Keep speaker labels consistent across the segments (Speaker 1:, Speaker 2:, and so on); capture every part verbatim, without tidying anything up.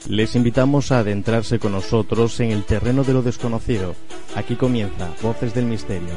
Speaker 1: Les invitamos a adentrarse con nosotros en el terreno de lo desconocido. Aquí comienza Voces del Misterio.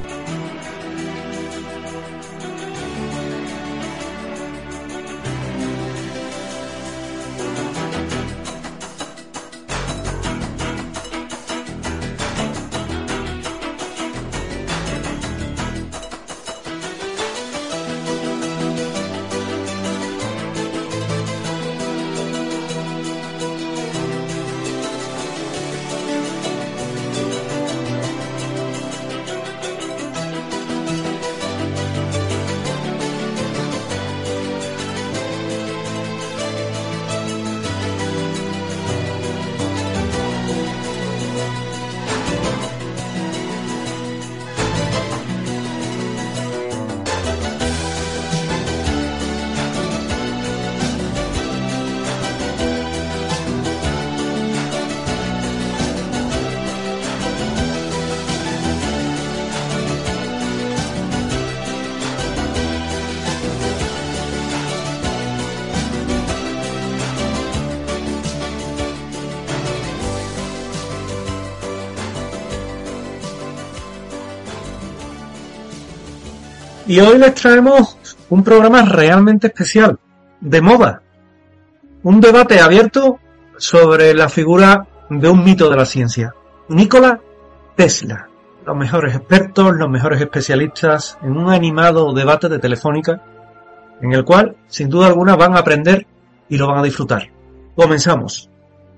Speaker 2: Y hoy les traemos un programa realmente especial, de moda. Un debate abierto sobre la figura de un mito de la ciencia, Nikola Tesla. Los mejores expertos, los mejores especialistas en un animado debate de Telefónica, en el cual, sin duda alguna, van a aprender y lo van a disfrutar. Comenzamos.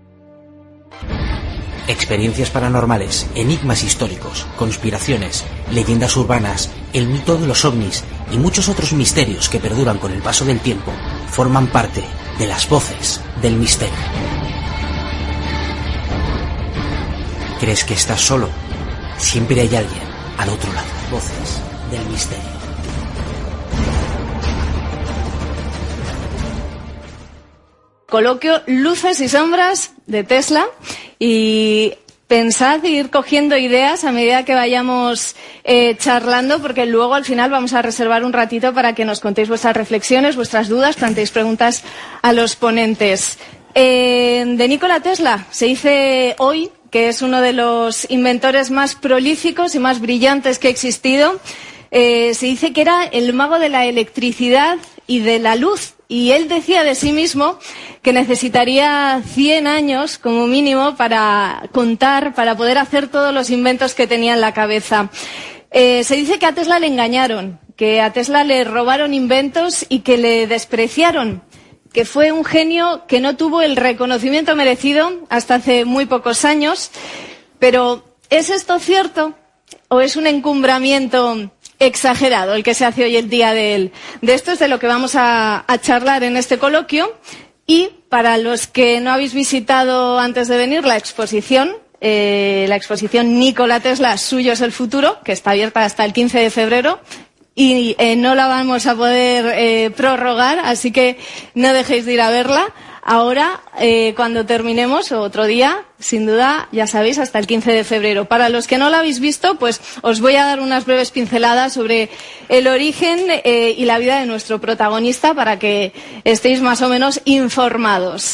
Speaker 3: Experiencias paranormales, enigmas históricos, conspiraciones, leyendas urbanas, el mito de los ovnis y muchos otros misterios que perduran con el paso del tiempo forman parte de las Voces del Misterio. ¿Crees que estás solo? Siempre hay alguien al otro lado. Voces del Misterio.
Speaker 4: Coloquio Luces y Sombras de Tesla, y pensad ir cogiendo ideas a medida que vayamos eh, charlando, porque luego al final vamos a reservar un ratito para que nos contéis vuestras reflexiones, vuestras dudas, planteéis preguntas a los ponentes. Eh, de Nikola Tesla se dice hoy que es uno de los inventores más prolíficos y más brillantes que ha existido. Eh, se dice que era el mago de la electricidad y de la luz. Y él decía de sí mismo que necesitaría cien años como mínimo para contar, para poder hacer todos los inventos que tenía en la cabeza. Eh, se dice que a Tesla le engañaron, que a Tesla le robaron inventos y que le despreciaron, que fue un genio que no tuvo el reconocimiento merecido hasta hace muy pocos años. Pero, ¿es esto cierto o es un encumbramiento exagerado el que se hace hoy el día de él? De esto es de lo que vamos a, a charlar en este coloquio. Y para los que no habéis visitado antes de venir la exposición, eh, la exposición Nikola Tesla, suyo es el futuro, que está abierta hasta el quince de febrero y eh, no la vamos a poder eh, prorrogar, así que no dejéis de ir a verla. Ahora, eh, cuando terminemos, o otro día, sin duda, ya sabéis, hasta el quince de febrero. Para los que no lo habéis visto, pues os voy a dar unas breves pinceladas sobre el origen eh, y la vida de nuestro protagonista para que estéis más o menos informados.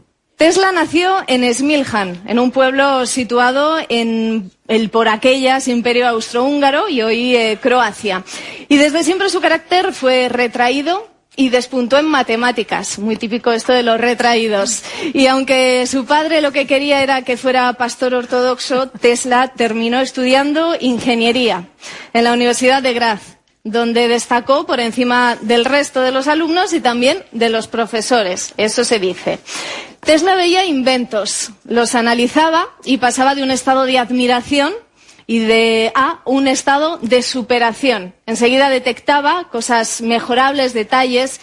Speaker 4: Tesla nació en Smiljan, en un pueblo situado en el por aquellas Imperio Austrohúngaro y hoy eh, Croacia. Y desde siempre su carácter fue retraído y despuntó en matemáticas, muy típico esto de los retraídos. Y aunque su padre lo que quería era que fuera pastor ortodoxo, Tesla terminó estudiando ingeniería en la Universidad de Graz, donde destacó por encima del resto de los alumnos y también de los profesores, eso se dice. Tesla veía inventos, los analizaba y pasaba de un estado de admiración y de a un estado de superación. Enseguida detectaba cosas mejorables, detalles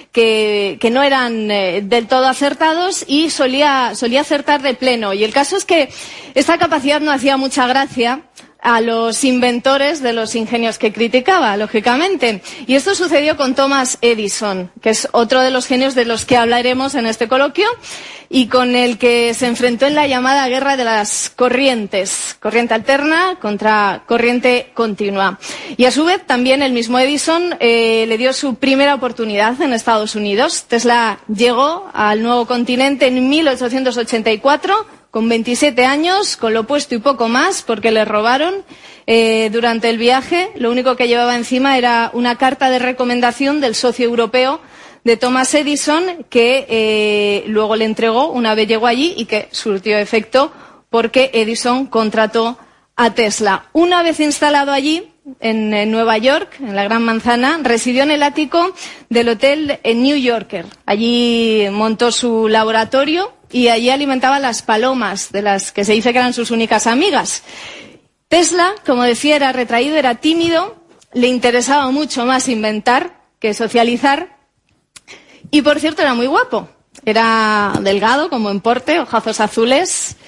Speaker 4: que, que no eran eh, del todo acertados y solía, solía acertar de pleno. Y el caso es que esta capacidad no hacía mucha gracia a los inventores de los ingenios que criticaba, lógicamente. Y esto sucedió con Thomas Edison, que es otro de los genios de los que hablaremos en este coloquio y con el que se enfrentó en la llamada guerra de las corrientes, corriente alterna contra corriente continua. Y a su vez también el mismo Edison eh, le dio su primera oportunidad en Estados Unidos. Tesla llegó al nuevo continente en mil ochocientos ochenta y cuatro, con veintisiete años, con lo puesto y poco más, porque le robaron eh, durante el viaje. Lo único que llevaba encima era una carta de recomendación del socio europeo de Thomas Edison, que eh, luego le entregó una vez llegó allí y que surtió efecto porque Edison contrató a Tesla. Una vez instalado allí, en, en Nueva York, en la Gran Manzana, residió en el ático del hotel en New Yorker. Allí montó su laboratorio y allí alimentaba las palomas, de las que se dice que eran sus únicas amigas. Tesla, como decía, era retraído, era tímido, le interesaba mucho más inventar que socializar y, por cierto, era muy guapo. Era delgado, como en porte, ojazos azules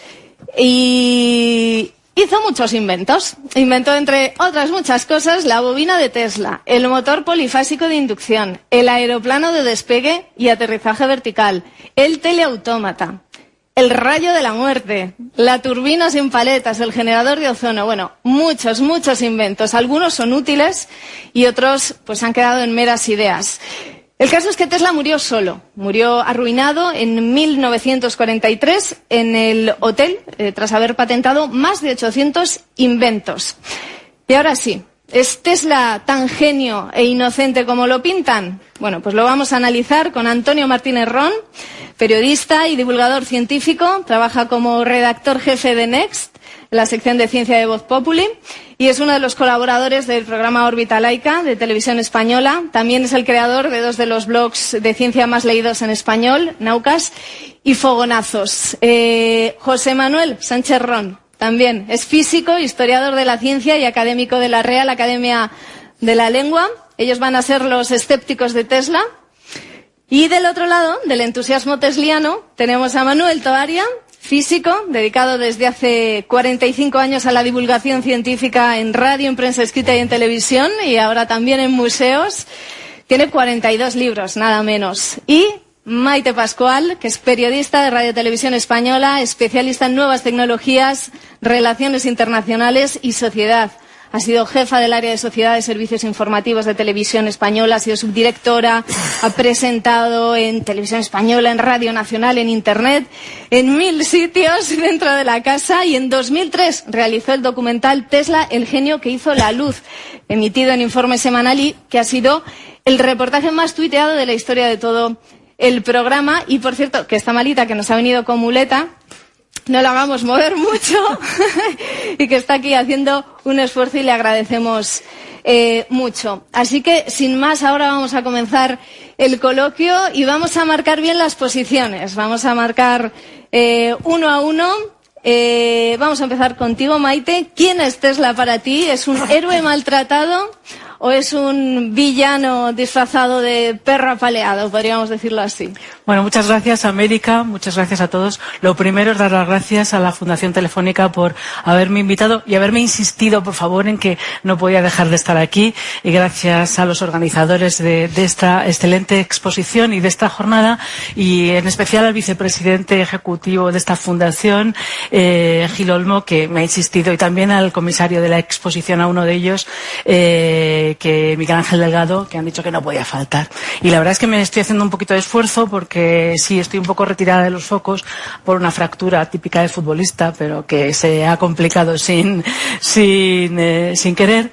Speaker 4: y hizo muchos inventos. Inventó, entre otras muchas cosas, la bobina de Tesla, el motor polifásico de inducción, el aeroplano de despegue y aterrizaje vertical, el teleautómata, el rayo de la muerte, la turbina sin paletas, el generador de ozono. Bueno, muchos, muchos inventos. Algunos son útiles y otros pues han quedado en meras ideas. El caso es que Tesla murió solo, murió arruinado en mil novecientos cuarenta y tres en el hotel, eh, tras haber patentado más de ochocientos inventos. Y ahora sí, ¿es Tesla tan genio e inocente como lo pintan? Bueno, pues lo vamos a analizar con Antonio Martínez Ron, periodista y divulgador científico, trabaja como redactor jefe de Next, la sección de ciencia de Voz Populi, y es uno de los colaboradores del programa Órbita Laica de Televisión Española. También es el creador de dos de los blogs de ciencia más leídos en español, Naucas y Fogonazos. Eh, José Manuel Sánchez Ron también es físico, historiador de la ciencia y académico de la Real Academia de la Lengua. Ellos van a ser los escépticos de Tesla. Y del otro lado, del entusiasmo tesliano, tenemos a Manuel Toaria, físico, dedicado desde hace cuarenta y cinco años a la divulgación científica en radio, en prensa escrita y en televisión, y ahora también en museos. Tiene cuarenta y dos libros, nada menos. Y Maite Pascual, que es periodista de Radio Televisión Española, especialista en nuevas tecnologías, relaciones internacionales y sociedad. Ha sido jefa del área de Sociedad de Servicios Informativos de Televisión Española, ha sido subdirectora, ha presentado en Televisión Española, en Radio Nacional, en Internet, en mil sitios dentro de la casa, y en dos mil tres realizó el documental Tesla, el genio que hizo la luz, emitido en Informe Semanal y que ha sido el reportaje más tuiteado de la historia de todo el programa. Y, por cierto, que está malita, que nos ha venido con muleta, no la hagamos mover mucho y que está aquí haciendo un esfuerzo y le agradecemos eh, mucho. Así que, sin más, ahora vamos a comenzar el coloquio y vamos a marcar bien las posiciones. Vamos a marcar eh, uno a uno. Eh, vamos a empezar contigo, Maite. ¿Quién es Tesla para ti? ¿Es un héroe maltratado o es un villano disfrazado de perro apaleado, podríamos decirlo así?
Speaker 5: Bueno, muchas gracias, América, muchas gracias a todos. Lo primero es dar las gracias a la Fundación Telefónica por haberme invitado y haberme insistido, por favor, en que no podía dejar de estar aquí. Y gracias a los organizadores de, de esta excelente exposición y de esta jornada, y en especial al vicepresidente ejecutivo de esta fundación, eh, Gil Olmo, que me ha insistido, y también al comisario de la exposición, a uno de ellos, eh, que Miguel Ángel Delgado, que han dicho que no podía faltar. Y la verdad es que me estoy haciendo un poquito de esfuerzo porque sí, estoy un poco retirada de los focos por una fractura típica de futbolista, pero que se ha complicado sin, sin, eh, sin querer.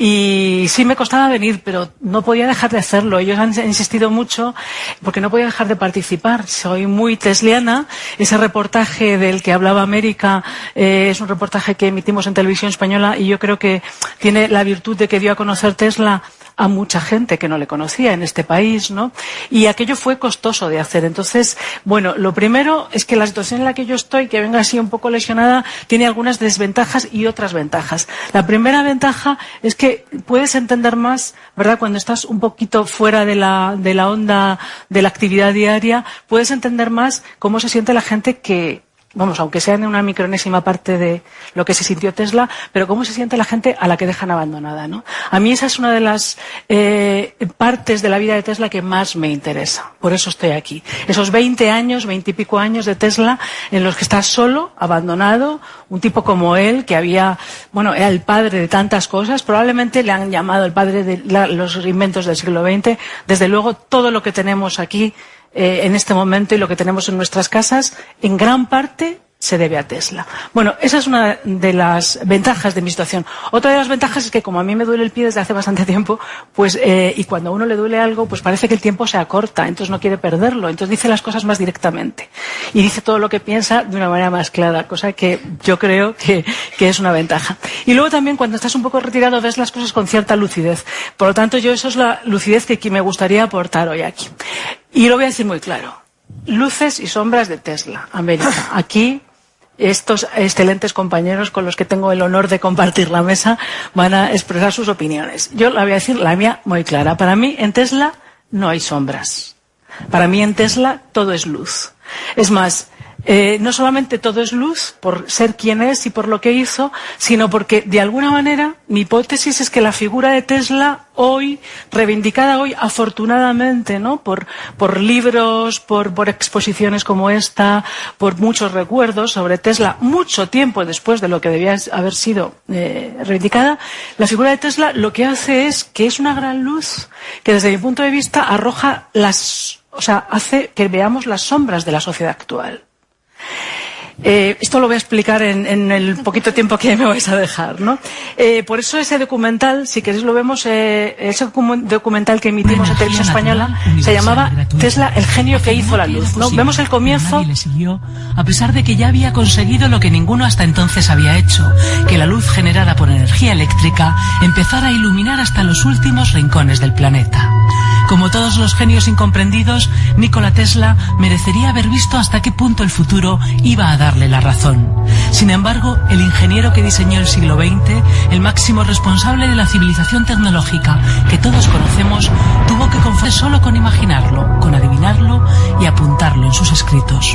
Speaker 5: Y sí me costaba venir, pero no podía dejar de hacerlo. Ellos han insistido mucho porque no podía dejar de participar. Soy muy tesliana. Ese reportaje del que hablaba América eh, es un reportaje que emitimos en Televisión Española y yo creo que tiene la virtud de que dio a conocer Tesla a mucha gente que no le conocía en este país, ¿no? Y aquello fue costoso de hacer. Entonces, bueno, lo primero es que la situación en la que yo estoy, que venga así un poco lesionada, tiene algunas desventajas y otras ventajas. La primera ventaja es que puedes entender más, ¿verdad? Cuando estás un poquito fuera de la, de la onda de la actividad diaria, puedes entender más cómo se siente la gente que vamos, aunque sea en una micronésima parte de lo que se sintió Tesla, pero cómo se siente la gente a la que dejan abandonada, ¿no? A mí esa es una de las eh, partes de la vida de Tesla que más me interesa. Por eso estoy aquí. Esos veinte años, veinte y pico años de Tesla en los que está solo, abandonado, un tipo como él, que había, bueno, era el padre de tantas cosas, probablemente le han llamado el padre de la, los inventos del siglo veinte. Desde luego, todo lo que tenemos aquí Eh, en este momento y lo que tenemos en nuestras casas, en gran parte se debe a Tesla. Bueno, esa es una de las ventajas de mi situación. Otra de las ventajas es que como a mí me duele el pie desde hace bastante tiempo, pues eh, y cuando a uno le duele algo, pues parece que el tiempo se acorta, entonces no quiere perderlo, entonces dice las cosas más directamente y dice todo lo que piensa de una manera más clara, cosa que yo creo que, que es una ventaja. Y luego también cuando estás un poco retirado ves las cosas con cierta lucidez. Por lo tanto, yo eso es la lucidez que me gustaría aportar hoy aquí. Y lo voy a decir muy claro. Luces y sombras de Tesla, América. Aquí, estos excelentes compañeros con los que tengo el honor de compartir la mesa van a expresar sus opiniones. Yo la voy a decir la mía muy clara. Para mí, en Tesla no hay sombras. Para mí, en Tesla todo es luz. Es más, Eh, no solamente todo es luz por ser quien es y por lo que hizo, sino porque de alguna manera mi hipótesis es que la figura de Tesla hoy, reivindicada hoy afortunadamente, ¿no? por, por libros, por, por exposiciones como esta, por muchos recuerdos sobre Tesla, mucho tiempo después de lo que debía haber sido eh, reivindicada, la figura de Tesla lo que hace es que es una gran luz que desde mi punto de vista arroja las, o sea, hace que veamos las sombras de la sociedad actual. Eh, esto lo voy a explicar en, en el poquito tiempo que me vais a dejar, ¿no? Eh, por eso ese documental, si queréis lo vemos, eh, ese documental que emitimos en Televisión Española se llamaba Tesla, el genio que hizo la luz, ¿no? Vemos el comienzo.
Speaker 6: Le siguió, a pesar de que ya había conseguido lo que ninguno hasta entonces había hecho, que la luz generada por energía eléctrica empezara a iluminar hasta los últimos rincones del planeta. Como todos los genios incomprendidos, Nikola Tesla merecería haber visto hasta qué punto el futuro iba a darle la razón. Sin embargo, el ingeniero que diseñó el siglo veinte, el máximo responsable de la civilización tecnológica que todos conocemos, tuvo que conformarse solo con imaginarlo, con adivinarlo y apuntarlo en sus escritos.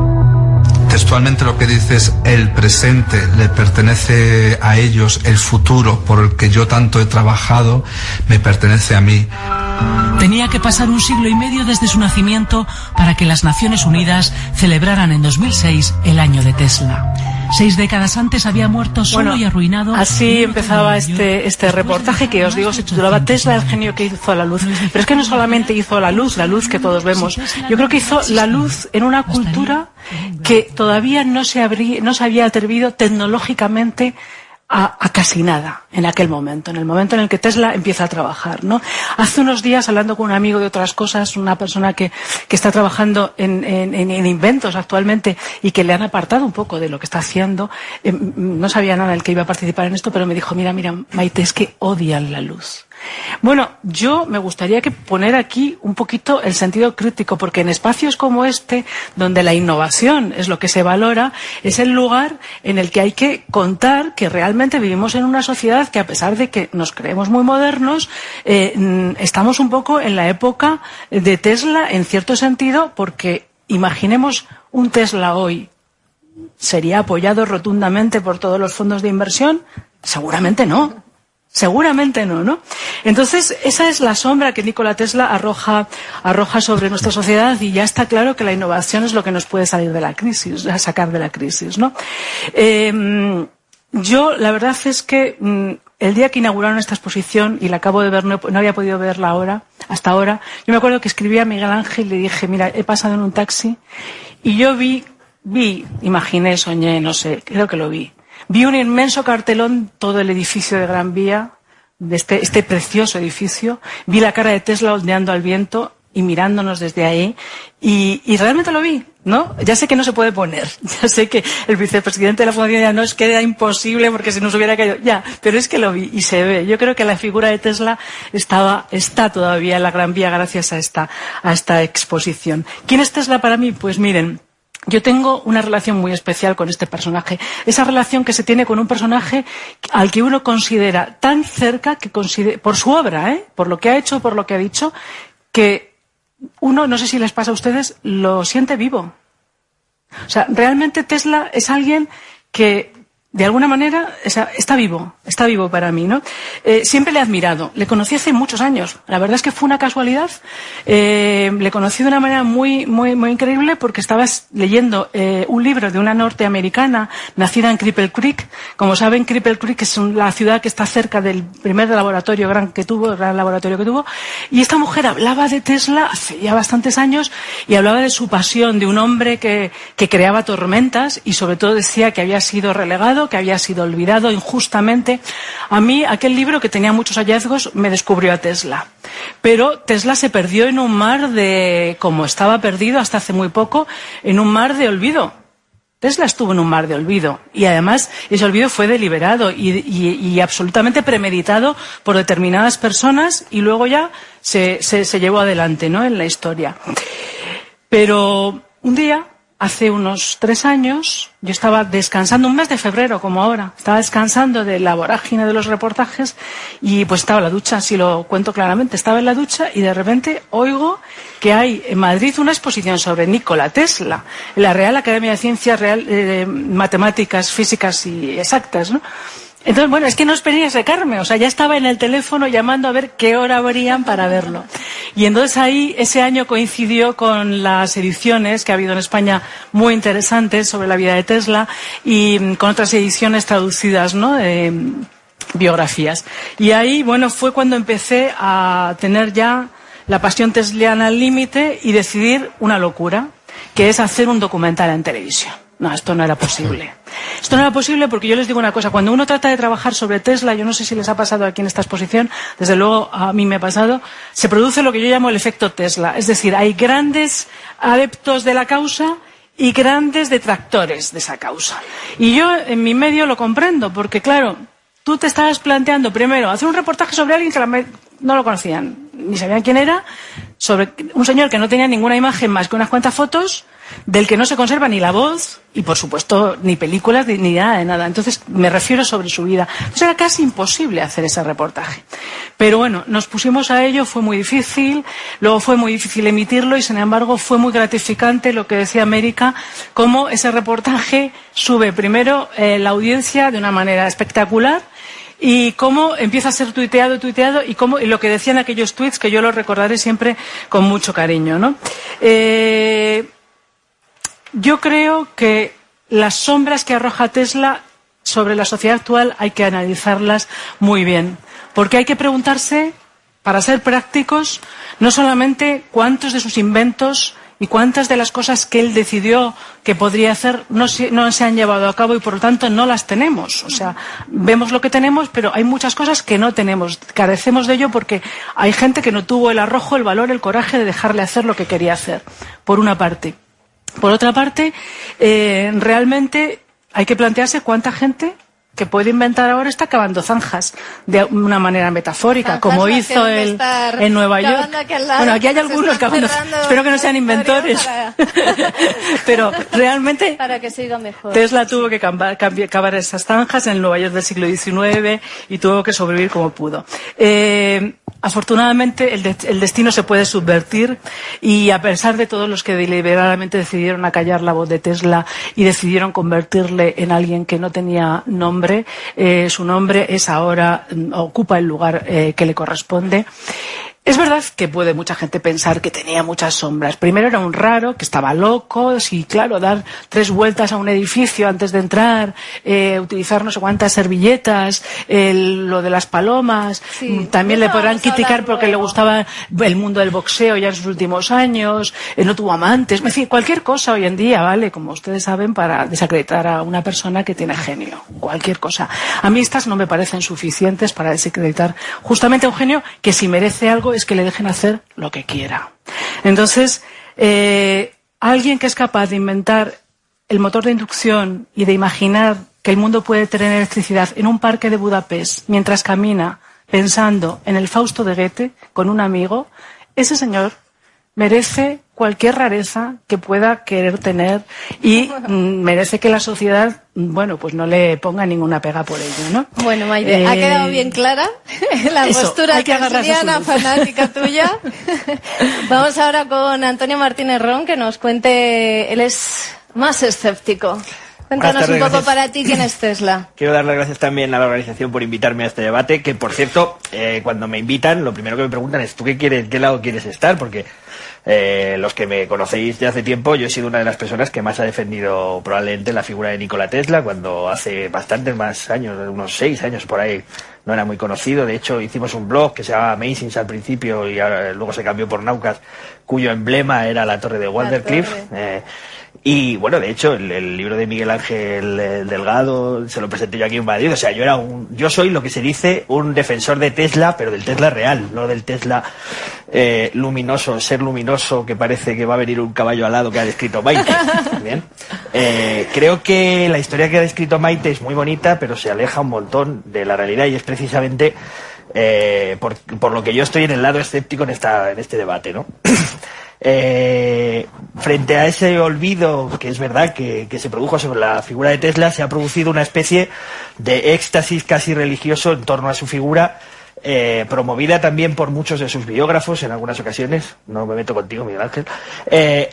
Speaker 7: Textualmente lo que dice es: el presente le pertenece a ellos, el futuro por el que yo tanto he trabajado me pertenece a mí.
Speaker 6: Tenía que pasar un siglo y medio desde su nacimiento para que las Naciones Unidas celebraran en dos mil seis el año de Tesla. Seis décadas antes había muerto solo
Speaker 5: bueno,
Speaker 6: y arruinado.
Speaker 5: Así empezaba este, este reportaje que os digo se titulaba Tesla, el genio que hizo la luz. Pero es que no solamente hizo la luz, la luz que todos vemos. Yo creo que hizo la luz en una cultura que todavía no se, habría, no se había atrevido tecnológicamente A, a casi nada en aquel momento, en el momento en el que Tesla empieza a trabajar, ¿no? Hace unos días, hablando con un amigo de otras cosas, una persona que, que está trabajando en, en, en inventos actualmente y que le han apartado un poco de lo que está haciendo, eh, no sabía nada el que iba a participar en esto, pero me dijo: mira, mira, Maite, es que odian la luz. Bueno, yo me gustaría que poner aquí un poquito el sentido crítico, porque en espacios como este, donde la innovación es lo que se valora, es el lugar en el que hay que contar que realmente vivimos en una sociedad que, a pesar de que nos creemos muy modernos, eh, estamos un poco en la época de Tesla en cierto sentido, porque imaginemos un Tesla hoy, ¿sería apoyado rotundamente por todos los fondos de inversión? Seguramente no. Seguramente no, ¿no? Entonces, esa es la sombra que Nikola Tesla arroja, arroja sobre nuestra sociedad, y ya está claro que la innovación es lo que nos puede salir de la crisis, sacar de la crisis, ¿no? Eh, yo, la verdad es que el día que inauguraron esta exposición, y la acabo de ver, no, no había podido verla ahora, hasta ahora, yo me acuerdo que escribí a Miguel Ángel y le dije: mira, he pasado en un taxi y yo vi, vi, imaginé, soñé, no sé, creo que lo vi. Vi un inmenso cartelón, todo el edificio de Gran Vía, de este, este precioso edificio. Vi la cara de Tesla ondeando al viento y mirándonos desde ahí. Y, y realmente lo vi, ¿no? Ya sé que no se puede poner. Ya sé que el vicepresidente de la Fundación ya no es que era imposible porque si nos hubiera caído. Ya, pero es que lo vi y se ve. Yo creo que la figura de Tesla estaba, está todavía en la Gran Vía gracias a esta, a esta exposición. ¿Quién es Tesla para mí? Pues miren, yo tengo una relación muy especial con este personaje. Esa relación que se tiene con un personaje al que uno considera tan cerca, que considera, por su obra, ¿eh? por lo que ha hecho, por lo que ha dicho, que uno, no sé si les pasa a ustedes, lo siente vivo. O sea, realmente Tesla es alguien que, de alguna manera, o sea, está vivo, está vivo para mí, ¿no? Eh, siempre le he admirado, le conocí hace muchos años, la verdad es que fue una casualidad, eh, le conocí de una manera muy, muy, muy increíble porque estaba leyendo eh, un libro de una norteamericana nacida en Cripple Creek. Como saben, Cripple Creek es un, la ciudad que está cerca del primer laboratorio gran que tuvo, el gran laboratorio que tuvo, y esta mujer hablaba de Tesla hace ya bastantes años y hablaba de su pasión, de un hombre que, que creaba tormentas y sobre todo decía que había sido relegado, que había sido olvidado injustamente. A mí, aquel libro, que tenía muchos hallazgos, me descubrió a Tesla. Pero Tesla se perdió en un mar de, como estaba perdido hasta hace muy poco, en un mar de olvido. Tesla estuvo en un mar de olvido y además ese olvido fue deliberado y, y, y absolutamente premeditado por determinadas personas y luego ya se, se, se llevó adelante, ¿no?, en la historia. Pero un día, hace unos tres años, yo estaba descansando, un mes de febrero como ahora, estaba descansando de la vorágine de los reportajes y pues estaba en la ducha, así lo cuento claramente, estaba en la ducha y de repente oigo que hay en Madrid una exposición sobre Nikola Tesla, en la Real Academia de Ciencias Real, eh, Matemáticas, Físicas y Exactas, ¿no? Entonces, bueno, es que no esperé a secarme, o sea, ya estaba en el teléfono llamando a ver qué hora abrían para verlo. Y entonces ahí, ese año coincidió con las ediciones que ha habido en España muy interesantes sobre la vida de Tesla y con otras ediciones traducidas, ¿no?, de biografías. Y ahí, bueno, fue cuando empecé a tener ya la pasión tesliana al límite y decidir una locura, que es hacer un documental en televisión. No, esto no era posible. Esto no era posible porque yo les digo una cosa, cuando uno trata de trabajar sobre Tesla, yo no sé si les ha pasado aquí en esta exposición, desde luego a mí me ha pasado, se produce lo que yo llamo el efecto Tesla. Es decir, hay grandes adeptos de la causa y grandes detractores de esa causa. Y yo en mi medio lo comprendo, porque claro, tú te estabas planteando primero hacer un reportaje sobre alguien que la no lo conocían, ni sabían quién era, sobre un señor que no tenía ninguna imagen más que unas cuantas fotos, del que no se conserva ni la voz y por supuesto ni películas ni nada de nada. Entonces me refiero sobre su vida. Entonces era casi imposible hacer ese reportaje. Pero bueno, nos pusimos a ello, fue muy difícil, luego fue muy difícil emitirlo y sin embargo fue muy gratificante lo que decía América, cómo ese reportaje sube primero eh, la audiencia de una manera espectacular y cómo empieza a ser tuiteado, tuiteado y cómo y lo que decían aquellos tweets que yo los recordaré siempre con mucho cariño, ¿no? Eh, Yo creo que las sombras que arroja Tesla sobre la sociedad actual hay que analizarlas muy bien, porque hay que preguntarse, para ser prácticos, no solamente cuántos de sus inventos y cuántas de las cosas que él decidió que podría hacer no se, no se han llevado a cabo y por lo tanto no las tenemos. O sea, vemos lo que tenemos, pero hay muchas cosas que no tenemos. Carecemos de ello porque hay gente que no tuvo el arrojo, el valor, el coraje de dejarle hacer lo que quería hacer, por una parte. Por otra parte, eh, realmente hay que plantearse cuánta gente que puede inventar ahora está cavando zanjas de una manera metafórica, zanjas como hizo él en Nueva York. Aquí bueno, aquí hay algunos cavando, espero que no sean inventores, para... pero realmente
Speaker 4: para que siga mejor.
Speaker 5: Tesla tuvo que cavar, cavar esas zanjas en el Nueva York del siglo diecinueve y tuvo que sobrevivir como pudo. Eh, Afortunadamente el, de, el destino se puede subvertir y a pesar de todos los que deliberadamente decidieron acallar la voz de Tesla y decidieron convertirle en alguien que no tenía nombre, eh, su nombre es ahora, ocupa el lugar eh, que le corresponde. Es verdad que puede mucha gente pensar que tenía muchas sombras. Primero era un raro, que estaba loco, sí, claro, dar tres vueltas a un edificio antes de entrar, eh, utilizar no sé cuántas servilletas, el, lo de las palomas. Sí, también le podrán criticar porque luego le gustaba el mundo del boxeo ya en sus últimos años, eh, no tuvo amantes, es decir, cualquier cosa hoy en día, ¿vale? Como ustedes saben, para desacreditar a una persona que tiene genio, cualquier cosa. A mí estas no me parecen suficientes para desacreditar justamente a un genio que si merece algo es que le dejen hacer lo que quiera. Entonces, eh, alguien que es capaz de inventar el motor de inducción y de imaginar que el mundo puede tener electricidad en un parque de Budapest mientras camina pensando en el Fausto de Goethe con un amigo, ese señor merece cualquier rareza que pueda querer tener y mm, merece que la sociedad, bueno, pues no le ponga ninguna pega por ello, ¿no?
Speaker 4: Bueno, Maite, eh, ha quedado bien clara la eso, postura tesliana fanática tuya. Vamos ahora con Antonio Martínez Ron, que nos cuente, él es más escéptico. Cuéntanos un poco para ti quién es Tesla.
Speaker 8: Quiero dar las gracias también a la organización por invitarme a este debate, que por cierto, eh, cuando me invitan, lo primero que me preguntan es ¿tú qué quieres, qué lado quieres estar? Porque eh, los que me conocéis de hace tiempo, yo he sido una de las personas que más ha defendido probablemente la figura de Nikola Tesla, cuando hace bastantes más años, unos seis años por ahí, no era muy conocido. De hecho, hicimos un blog que se llamaba Amazings al principio y ahora, luego se cambió por Naucas, cuyo emblema era la torre de Waldenclyffe. Eh, y bueno, de hecho, el, el libro de Miguel Ángel el Delgado se lo presenté yo aquí en Madrid. O sea, yo era un, yo soy lo que se dice un defensor de Tesla, pero del Tesla real, no del Tesla eh, luminoso, ser luminoso que parece que va a venir un caballo alado que ha descrito Maite. Bien. Eh, creo que la historia que ha descrito Maite es muy bonita, pero se aleja un montón de la realidad y es precisamente eh, por, por lo que yo estoy en el lado escéptico en esta, en este debate, ¿no? Eh, frente a ese olvido que es verdad que, que se produjo sobre la figura de Tesla, se ha producido una especie de éxtasis casi religioso en torno a su figura, eh, promovida también por muchos de sus biógrafos en algunas ocasiones. No me meto contigo, Miguel Ángel. Eh,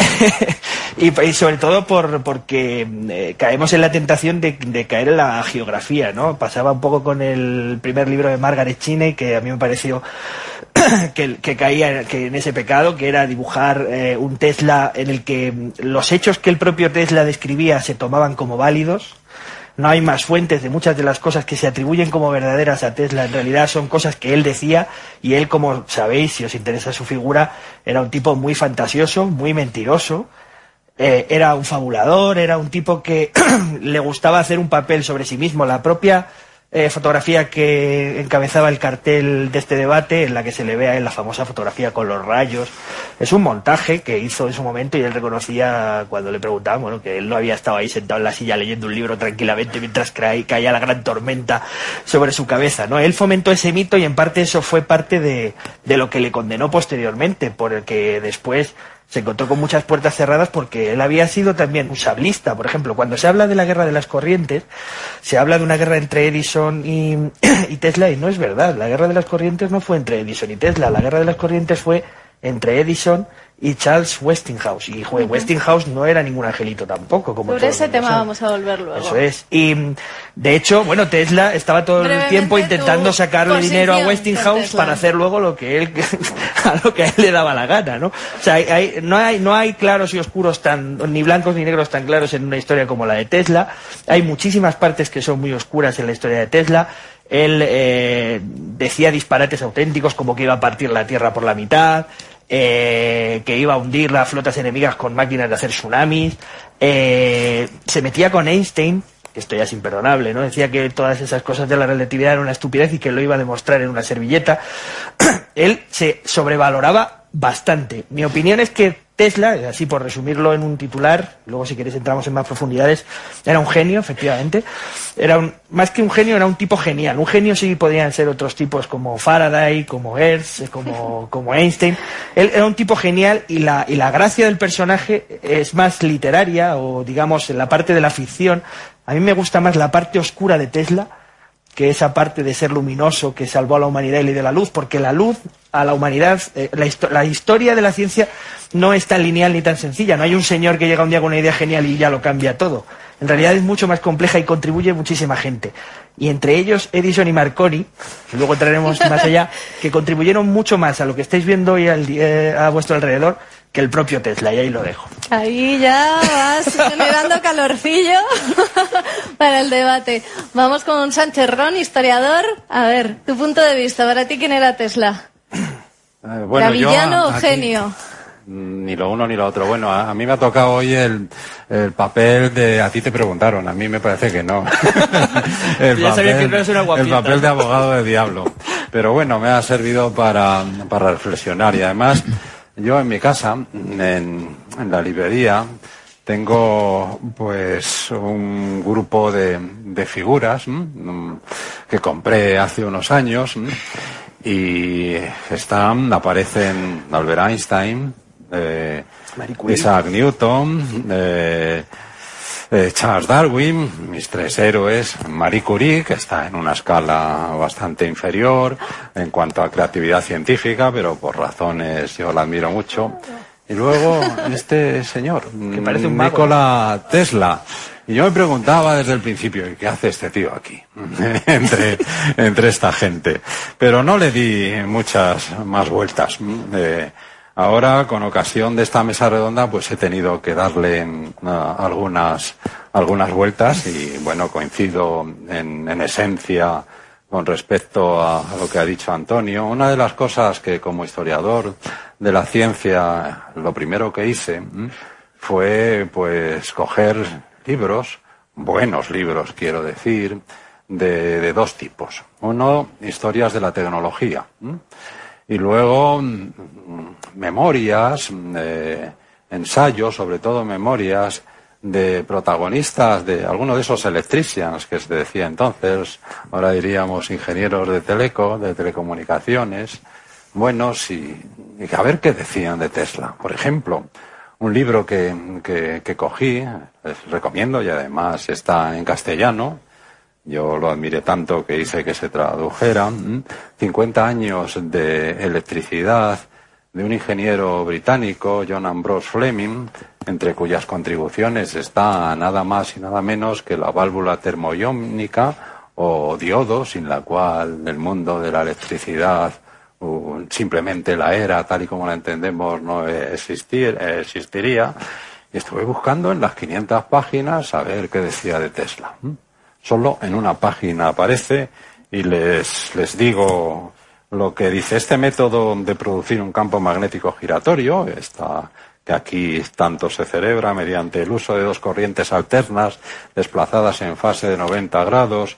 Speaker 8: y, y sobre todo por porque eh, caemos en la tentación de, de caer en la geografía, ¿no? Pasaba un poco con el primer libro de Margaret Cheney, que a mí me pareció que, que caía que en ese pecado, que era dibujar eh, un Tesla en el que los hechos que el propio Tesla describía se tomaban como válidos. No hay más fuentes de muchas de las cosas que se atribuyen como verdaderas a Tesla. En realidad son cosas que él decía, y él, como sabéis, si os interesa su figura, era un tipo muy fantasioso, muy mentiroso. Eh, era un fabulador, era un tipo que le gustaba hacer un papel sobre sí mismo. La propia Eh, fotografía que encabezaba el cartel de este debate, en la que se le ve a él la famosa fotografía con los rayos, es un montaje que hizo en su momento, y él reconocía cuando le preguntaban, bueno, que él no había estado ahí sentado en la silla leyendo un libro tranquilamente mientras caía la gran tormenta sobre su cabeza, ¿no? Él fomentó ese mito y en parte eso fue parte de, de lo que le condenó posteriormente, por el que después se encontró con muchas puertas cerradas, porque él había sido también un sablista. Por ejemplo, cuando se habla de la guerra de las corrientes, se habla de una guerra entre Edison y, y Tesla, y no es verdad. La guerra de las corrientes no fue entre Edison y Tesla. La guerra de las corrientes fue entre Edison y Charles Westinghouse. Y uh-huh. Westinghouse no era ningún angelito tampoco. Como
Speaker 4: Sobre ese tema vamos a volver luego.
Speaker 8: Eso es. Y de hecho, bueno, Tesla estaba todo el tiempo intentando sacarle dinero a Westinghouse para hacer luego lo que él a lo que a él le daba la gana, ¿no? O sea, hay, hay, no hay no hay claros y oscuros tan, ni blancos ni negros tan claros en una historia como la de Tesla. Hay muchísimas partes que son muy oscuras en la historia de Tesla. Él eh, decía disparates auténticos, como que iba a partir la Tierra por la mitad, eh, que iba a hundir las flotas enemigas con máquinas de hacer tsunamis, eh, se metía con Einstein, que esto ya es imperdonable, ¿no? Decía que todas esas cosas de la relatividad eran una estupidez y que lo iba a demostrar en una servilleta. Él se sobrevaloraba bastante. Mi opinión es que Tesla, así por resumirlo en un titular, luego si queréis entramos en más profundidades, era un genio, efectivamente. Era un, más que un genio, era un tipo genial. Un genio sí podían ser otros tipos como Faraday, como Hertz, como, como Einstein. Él era un tipo genial, y la, y la gracia del personaje es más literaria, o digamos en la parte de la ficción. A mí me gusta más la parte oscura de Tesla que esa parte de ser luminoso que salvó a la humanidad y le dio la luz, porque la luz a la humanidad, eh, la, histo- la historia de la ciencia no es tan lineal ni tan sencilla. No hay un señor que llega un día con una idea genial y ya lo cambia todo. En realidad es mucho más compleja y contribuye muchísima gente. Y entre ellos Edison y Marconi, y luego entraremos más allá, que contribuyeron mucho más a lo que estáis viendo hoy al, eh, a vuestro alrededor que el propio Tesla, y ahí lo dejo.
Speaker 4: Ahí ya vas generando calorcillo para el debate. Vamos con Sánchez Ron, historiador. A ver, tu punto de vista, para ti, ¿quién era Tesla?
Speaker 9: Eh, bueno,
Speaker 4: ¿Era villano o
Speaker 9: aquí,
Speaker 4: genio?
Speaker 9: Ni lo uno ni lo otro. Bueno, a, a mí me ha tocado hoy el, el papel de... A ti te preguntaron, a mí me parece que no. el,
Speaker 8: ya sabía que no eres una
Speaker 9: papel, el papel de abogado de diablo. Pero bueno, me ha servido para, para reflexionar, y además... Yo en mi casa, en, en la librería, tengo pues un grupo de, de figuras ¿m? que compré hace unos años, ¿m? y están, aparecen Albert Einstein, eh, Isaac Newton, eh, Eh, Charles Darwin, mis tres héroes, Marie Curie, que está en una escala bastante inferior en cuanto a creatividad científica, pero por razones yo la admiro mucho, Y luego este señor,
Speaker 8: que parece un mago,
Speaker 9: Nikola Tesla. Y yo me preguntaba desde el principio, ¿qué hace este tío aquí? entre, entre esta gente. Pero no le di muchas más vueltas. Eh, ahora, con ocasión de esta mesa redonda, pues he tenido que darle uh, algunas, algunas vueltas y, bueno, coincido en, en esencia con respecto a, a lo que ha dicho Antonio. Una de las cosas que como historiador de la ciencia, lo primero que hice fue, pues, coger libros, buenos libros, quiero decir, de, de dos tipos. Uno, historias de la tecnología. Y luego, memorias, eh, ensayos, sobre todo memorias, de protagonistas de algunos de esos electricians que se decía entonces, ahora diríamos ingenieros de teleco, de telecomunicaciones, buenos, y, y a ver qué decían de Tesla. Por ejemplo, un libro que, que, que cogí, les recomiendo, y además está en castellano, yo lo admiré tanto que hice que se tradujera, cincuenta años de electricidad, de un ingeniero británico, John Ambrose Fleming, entre cuyas contribuciones está nada más y nada menos que la válvula termoiónica o diodo, sin la cual el mundo de la electricidad, o simplemente la era tal y como la entendemos, no existir, existiría. Y estuve buscando en las quinientas páginas a ver qué decía de Tesla. Solo en una página aparece y les, les digo lo que dice. Este método de producir un campo magnético giratorio, esta, que aquí tanto se celebra mediante el uso de dos corrientes alternas desplazadas en fase de noventa grados,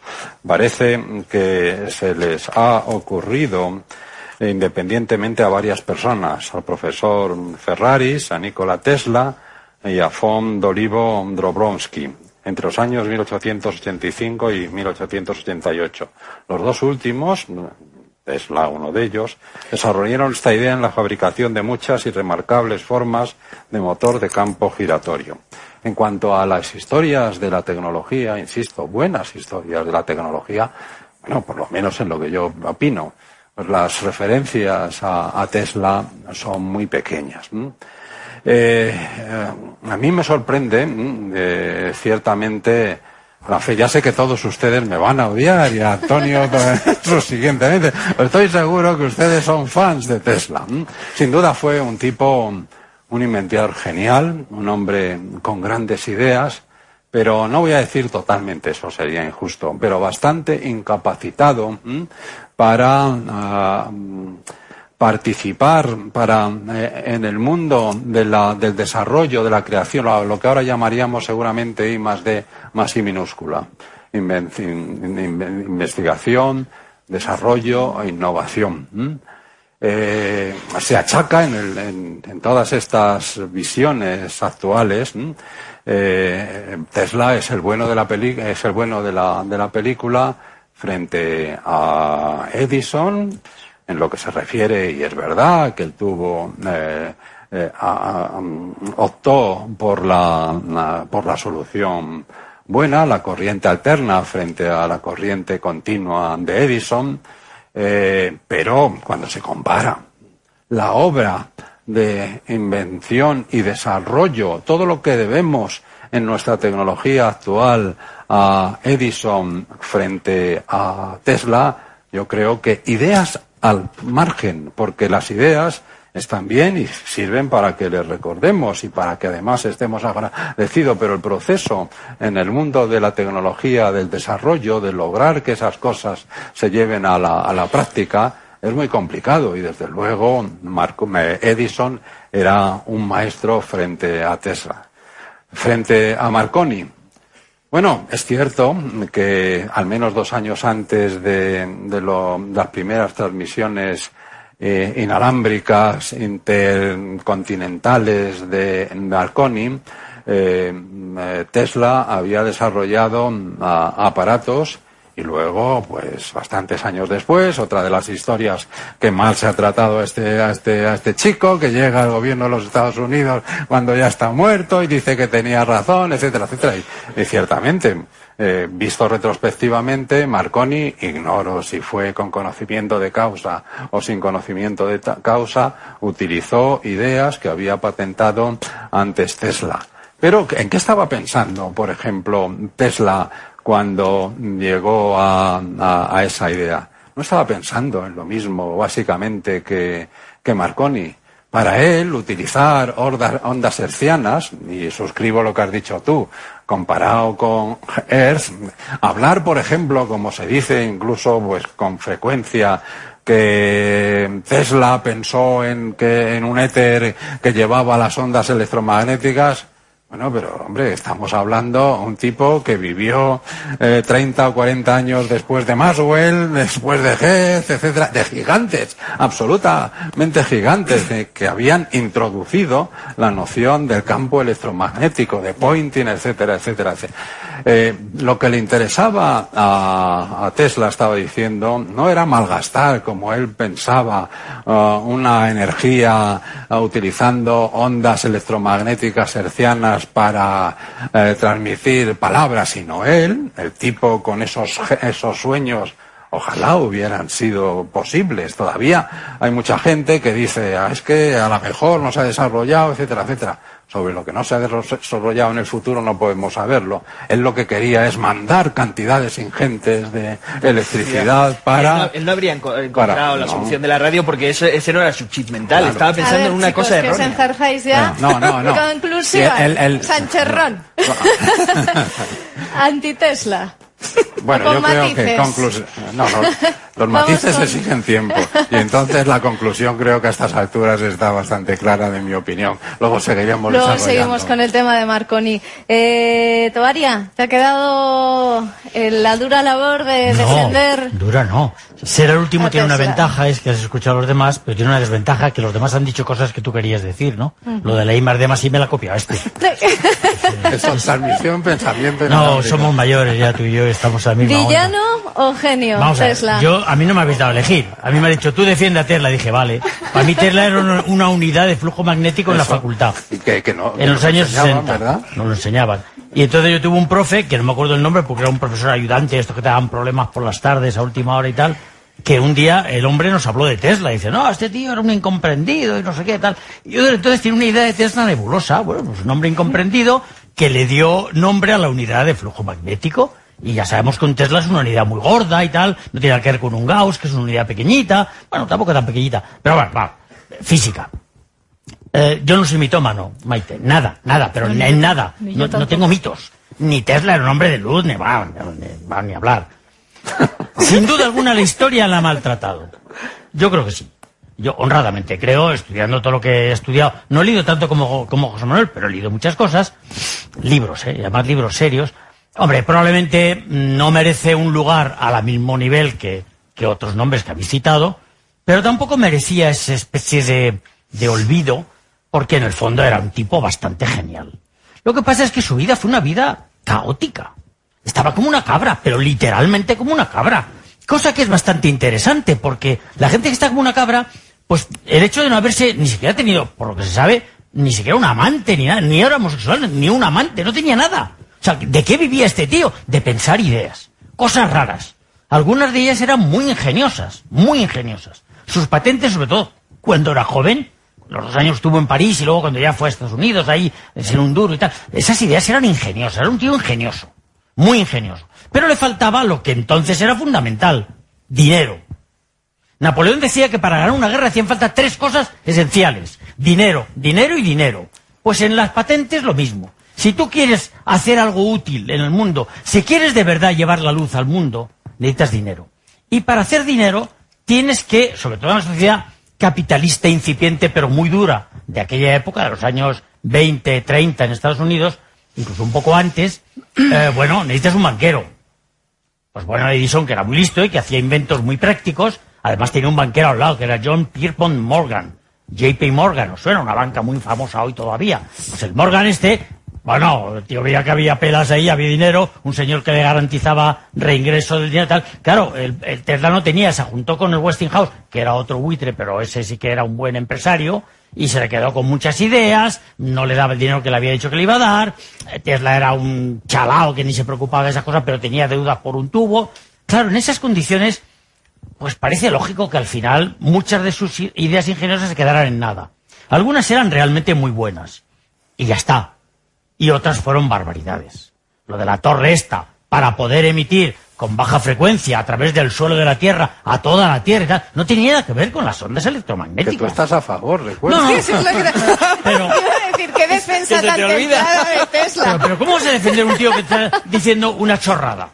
Speaker 9: parece que se les ha ocurrido independientemente a varias personas, al profesor Ferraris, a Nikola Tesla y a von d'Olivo-Dobrowski, entre los años mil ochocientos ochenta y cinco y mil ochocientos ochenta y ocho. Los dos últimos, Tesla, uno de ellos, desarrollaron esta idea en la fabricación de muchas y remarcables formas de motor de campo giratorio. En cuanto a las historias de la tecnología, insisto, buenas historias de la tecnología, bueno, por lo menos en lo que yo opino, pues las referencias a, a Tesla son muy pequeñas. Eh, eh, a mí me sorprende, eh, ciertamente, la fe. Ya sé que todos ustedes me van a odiar y a Antonio subsiguientemente, pero estoy seguro que ustedes son fans de Tesla. Sin duda fue un tipo, un inventor genial, un hombre con grandes ideas, pero no voy a decir totalmente, eso sería injusto, pero bastante incapacitado para uh, participar para eh, en el mundo de la, del desarrollo, de la creación, lo, lo que ahora llamaríamos seguramente I más D más I minúscula, Inven, in, in, investigación, desarrollo e innovación. ¿Mm? Eh, se achaca en, el, en, en todas estas visiones actuales. ¿Mm? Eh, Tesla es el bueno de la peli, es el bueno de la, de la película frente a Edison, en lo que se refiere, y es verdad que él tuvo eh, eh, a, a, optó por la, la por la solución buena, la corriente alterna frente a la corriente continua de Edison, eh, pero cuando se compara la obra de invención y desarrollo, todo lo que debemos en nuestra tecnología actual a Edison frente a Tesla, yo creo que ideas al margen, porque las ideas están bien y sirven para que les recordemos y para que además estemos agradecidos, pero el proceso en el mundo de la tecnología, del desarrollo, de lograr que esas cosas se lleven a la, a la práctica, es muy complicado y desde luego Marco, Edison era un maestro frente a Tesla. Frente a Marconi, bueno, es cierto que al menos dos años antes de, de, lo, de las primeras transmisiones eh, inalámbricas intercontinentales de Marconi, eh, Tesla había desarrollado a, aparatos Y luego, pues, bastantes años después, otra de las historias que mal se ha tratado a este, a este, a este chico, que llega al gobierno de los Estados Unidos cuando ya está muerto y dice que tenía razón, etcétera, etcétera. Y, y ciertamente, eh, visto retrospectivamente, Marconi, ignoro si fue con conocimiento de causa o sin conocimiento de causa, utilizó ideas que había patentado antes Tesla. Pero, ¿en qué estaba pensando, por ejemplo, Tesla cuando llegó a, a, a esa idea? No estaba pensando en lo mismo, básicamente, que, que Marconi. Para él, utilizar ondas, ondas hertzianas, y suscribo lo que has dicho tú, comparado con Hertz, hablar, por ejemplo, como se dice incluso pues con frecuencia, que Tesla pensó en que en un éter que llevaba las ondas electromagnéticas. Bueno, pero hombre, estamos hablando de un tipo que vivió eh, treinta o cuarenta años después de Maxwell, después de Hertz, etcétera, de gigantes, absolutamente gigantes, de, que habían introducido la noción del campo electromagnético, de Poynting, etcétera, etcétera, etcétera. Eh, lo que le interesaba a, a Tesla, estaba diciendo, no era malgastar, como él pensaba, uh, una energía uh, utilizando ondas electromagnéticas hertzianas para eh, transmitir palabras, sino él, el tipo con esos, esos sueños, ojalá hubieran sido posibles. Todavía hay mucha gente que dice, ah, es que a lo mejor no se ha desarrollado, etcétera, etcétera. Sobre lo que no se ha desarrollado en el futuro no podemos saberlo. Él lo que quería es mandar cantidades ingentes de electricidad para...
Speaker 8: Él no, él no habría encontrado
Speaker 9: para,
Speaker 8: la
Speaker 9: no.
Speaker 8: solución de la radio porque eso, ese no era su chip mental.
Speaker 9: Claro.
Speaker 8: Estaba pensando
Speaker 4: ver,
Speaker 8: en una
Speaker 4: chicos,
Speaker 8: cosa
Speaker 4: que
Speaker 8: errónea.
Speaker 4: os encerráis ya.
Speaker 9: No, no, no.
Speaker 4: Conclusiva.
Speaker 9: Sí, el- el-
Speaker 4: Sancherrón. Anti-Tesla.
Speaker 9: Bueno,
Speaker 4: Con
Speaker 9: yo creo
Speaker 4: matices.
Speaker 9: que conclusión... No, no, los
Speaker 4: Vamos
Speaker 9: matices
Speaker 4: con-
Speaker 9: exigen tiempo. Y entonces la conclusión creo que a estas alturas está bastante clara, de mi opinión. Luego seguiremos
Speaker 4: Luego
Speaker 9: desarrollando.
Speaker 4: seguimos con el tema de Marconi. Eh, Tovaria, ¿te ha quedado eh, la dura labor de defender?
Speaker 10: No, dura no. Ser el último
Speaker 4: a
Speaker 10: tiene una
Speaker 4: Tesla?
Speaker 10: ventaja, es que has escuchado a los demás, pero tiene una desventaja, que los demás han dicho cosas que tú querías decir, ¿no?
Speaker 4: Ujú.
Speaker 10: Lo de la I más D más I me la ha copiado este.
Speaker 9: Eso, transmisión, pensamiento...
Speaker 10: No,
Speaker 9: inalámbrico.
Speaker 10: somos mayores ya, tú y yo, estamos a la misma onda.
Speaker 4: ¿Villano o genio,
Speaker 10: Vamos a ver,
Speaker 4: Tesla?
Speaker 10: yo, a mí no me habéis dado a elegir. A mí me ha dicho, tú defiende a Tesla. Dije, vale. Para mí Tesla era una, una unidad de flujo magnético en la
Speaker 9: Eso.
Speaker 10: facultad.
Speaker 9: Y que, que no,
Speaker 10: En los
Speaker 9: nos
Speaker 10: años
Speaker 9: enseñaban,
Speaker 10: sesenta.
Speaker 9: ¿verdad?
Speaker 10: Nos lo enseñaban. Y entonces yo tuve un profe, que no me acuerdo el nombre, porque era un profesor ayudante, estos que te daban problemas por las tardes a última hora y tal, que un día el hombre nos habló de Tesla. Y dice, no, este tío era un incomprendido y no sé qué tal. Y yo desde entonces tiene una idea de Tesla nebulosa. Bueno, pues un hombre incomprendido que le dio nombre a la unidad de flujo magnético. Y ya sabemos que un Tesla es una unidad muy gorda y tal, no tiene nada que ver con un Gauss, que es una unidad pequeñita, bueno, tampoco tan pequeñita, pero bueno, va, física. Eh, yo no soy mitómano, Maite, nada, nada, pero
Speaker 4: No,
Speaker 10: en,
Speaker 4: ni
Speaker 10: en
Speaker 4: yo-
Speaker 10: nada,
Speaker 4: ni yo
Speaker 10: no, no
Speaker 4: tampoco.
Speaker 10: tengo mitos. Ni Tesla era un hombre de luz, ni va, ni, va, ni hablar. Sin duda alguna la historia la ha maltratado. Yo creo que sí. Yo honradamente creo, estudiando todo lo que he estudiado, no he leído tanto como, como José Manuel, pero he leído muchas cosas, libros, ¿eh? Y además libros serios. Hombre, probablemente no merece un lugar al mismo nivel que, que otros nombres que habéis citado, pero tampoco merecía esa especie de, de olvido, porque en el fondo era un tipo bastante genial. Lo que pasa es que su vida fue una vida caótica. Estaba como una cabra, pero literalmente como una cabra. Cosa que es bastante interesante, porque la gente que está como una cabra, pues el hecho de no haberse ni siquiera tenido, por lo que se sabe, ni siquiera un amante, ni nada, ni era homosexual, ni un amante, no tenía nada. O sea, ¿de qué vivía este tío? De pensar ideas, cosas raras. Algunas de ellas eran muy ingeniosas, muy ingeniosas. Sus patentes, sobre todo, cuando era joven, los dos años estuvo en París y luego cuando ya fue a Estados Unidos, ahí, en un duro y tal, esas ideas eran ingeniosas, era un tío ingenioso, muy ingenioso. Pero le faltaba lo que entonces era fundamental, dinero. Napoleón decía que para ganar una guerra hacían falta tres cosas esenciales: dinero, dinero y dinero. Pues en las patentes lo mismo. Si tú quieres hacer algo útil en el mundo, si quieres de verdad llevar la luz al mundo, necesitas dinero. Y para hacer dinero tienes que, sobre todo en una sociedad capitalista incipiente pero muy dura, de aquella época, de los años veinte, treinta en Estados Unidos, incluso un poco antes, eh, bueno, necesitas un banquero. Pues bueno, Edison, que era muy listo y que hacía inventos muy prácticos, además tenía un banquero al lado, que era John Pierpont Morgan, J P Morgan, os suena, una banca muy famosa hoy todavía. Pues el Morgan este Bueno, el tío veía que había pelas ahí, había dinero, un señor que le garantizaba reingreso del dinero y tal. Claro, el, el Tesla no tenía, se juntó con el Westinghouse, que era otro buitre, pero ese sí que era un buen empresario, y se le quedó con muchas ideas, no le daba el dinero que le había dicho que le iba a dar. Tesla era un chalao que ni se preocupaba de esas cosas, pero tenía deudas por un tubo. Claro, en esas condiciones, pues parece lógico que al final muchas de sus ideas ingeniosas se quedaran en nada. Algunas eran realmente muy buenas, y ya está. Y otras fueron barbaridades. Lo de la torre esta, para poder emitir con baja frecuencia a través del suelo de la Tierra a toda la Tierra y tal, no tenía nada que ver con las ondas electromagnéticas.
Speaker 9: Que tú estás a favor, recuerda.
Speaker 10: No, no.
Speaker 4: Sí, es lo que...
Speaker 10: Pero...
Speaker 4: Iba a decir, qué defensa tan templada de Tesla.
Speaker 10: Pero, pero ¿cómo vas a defender a un tío que está diciendo una chorrada?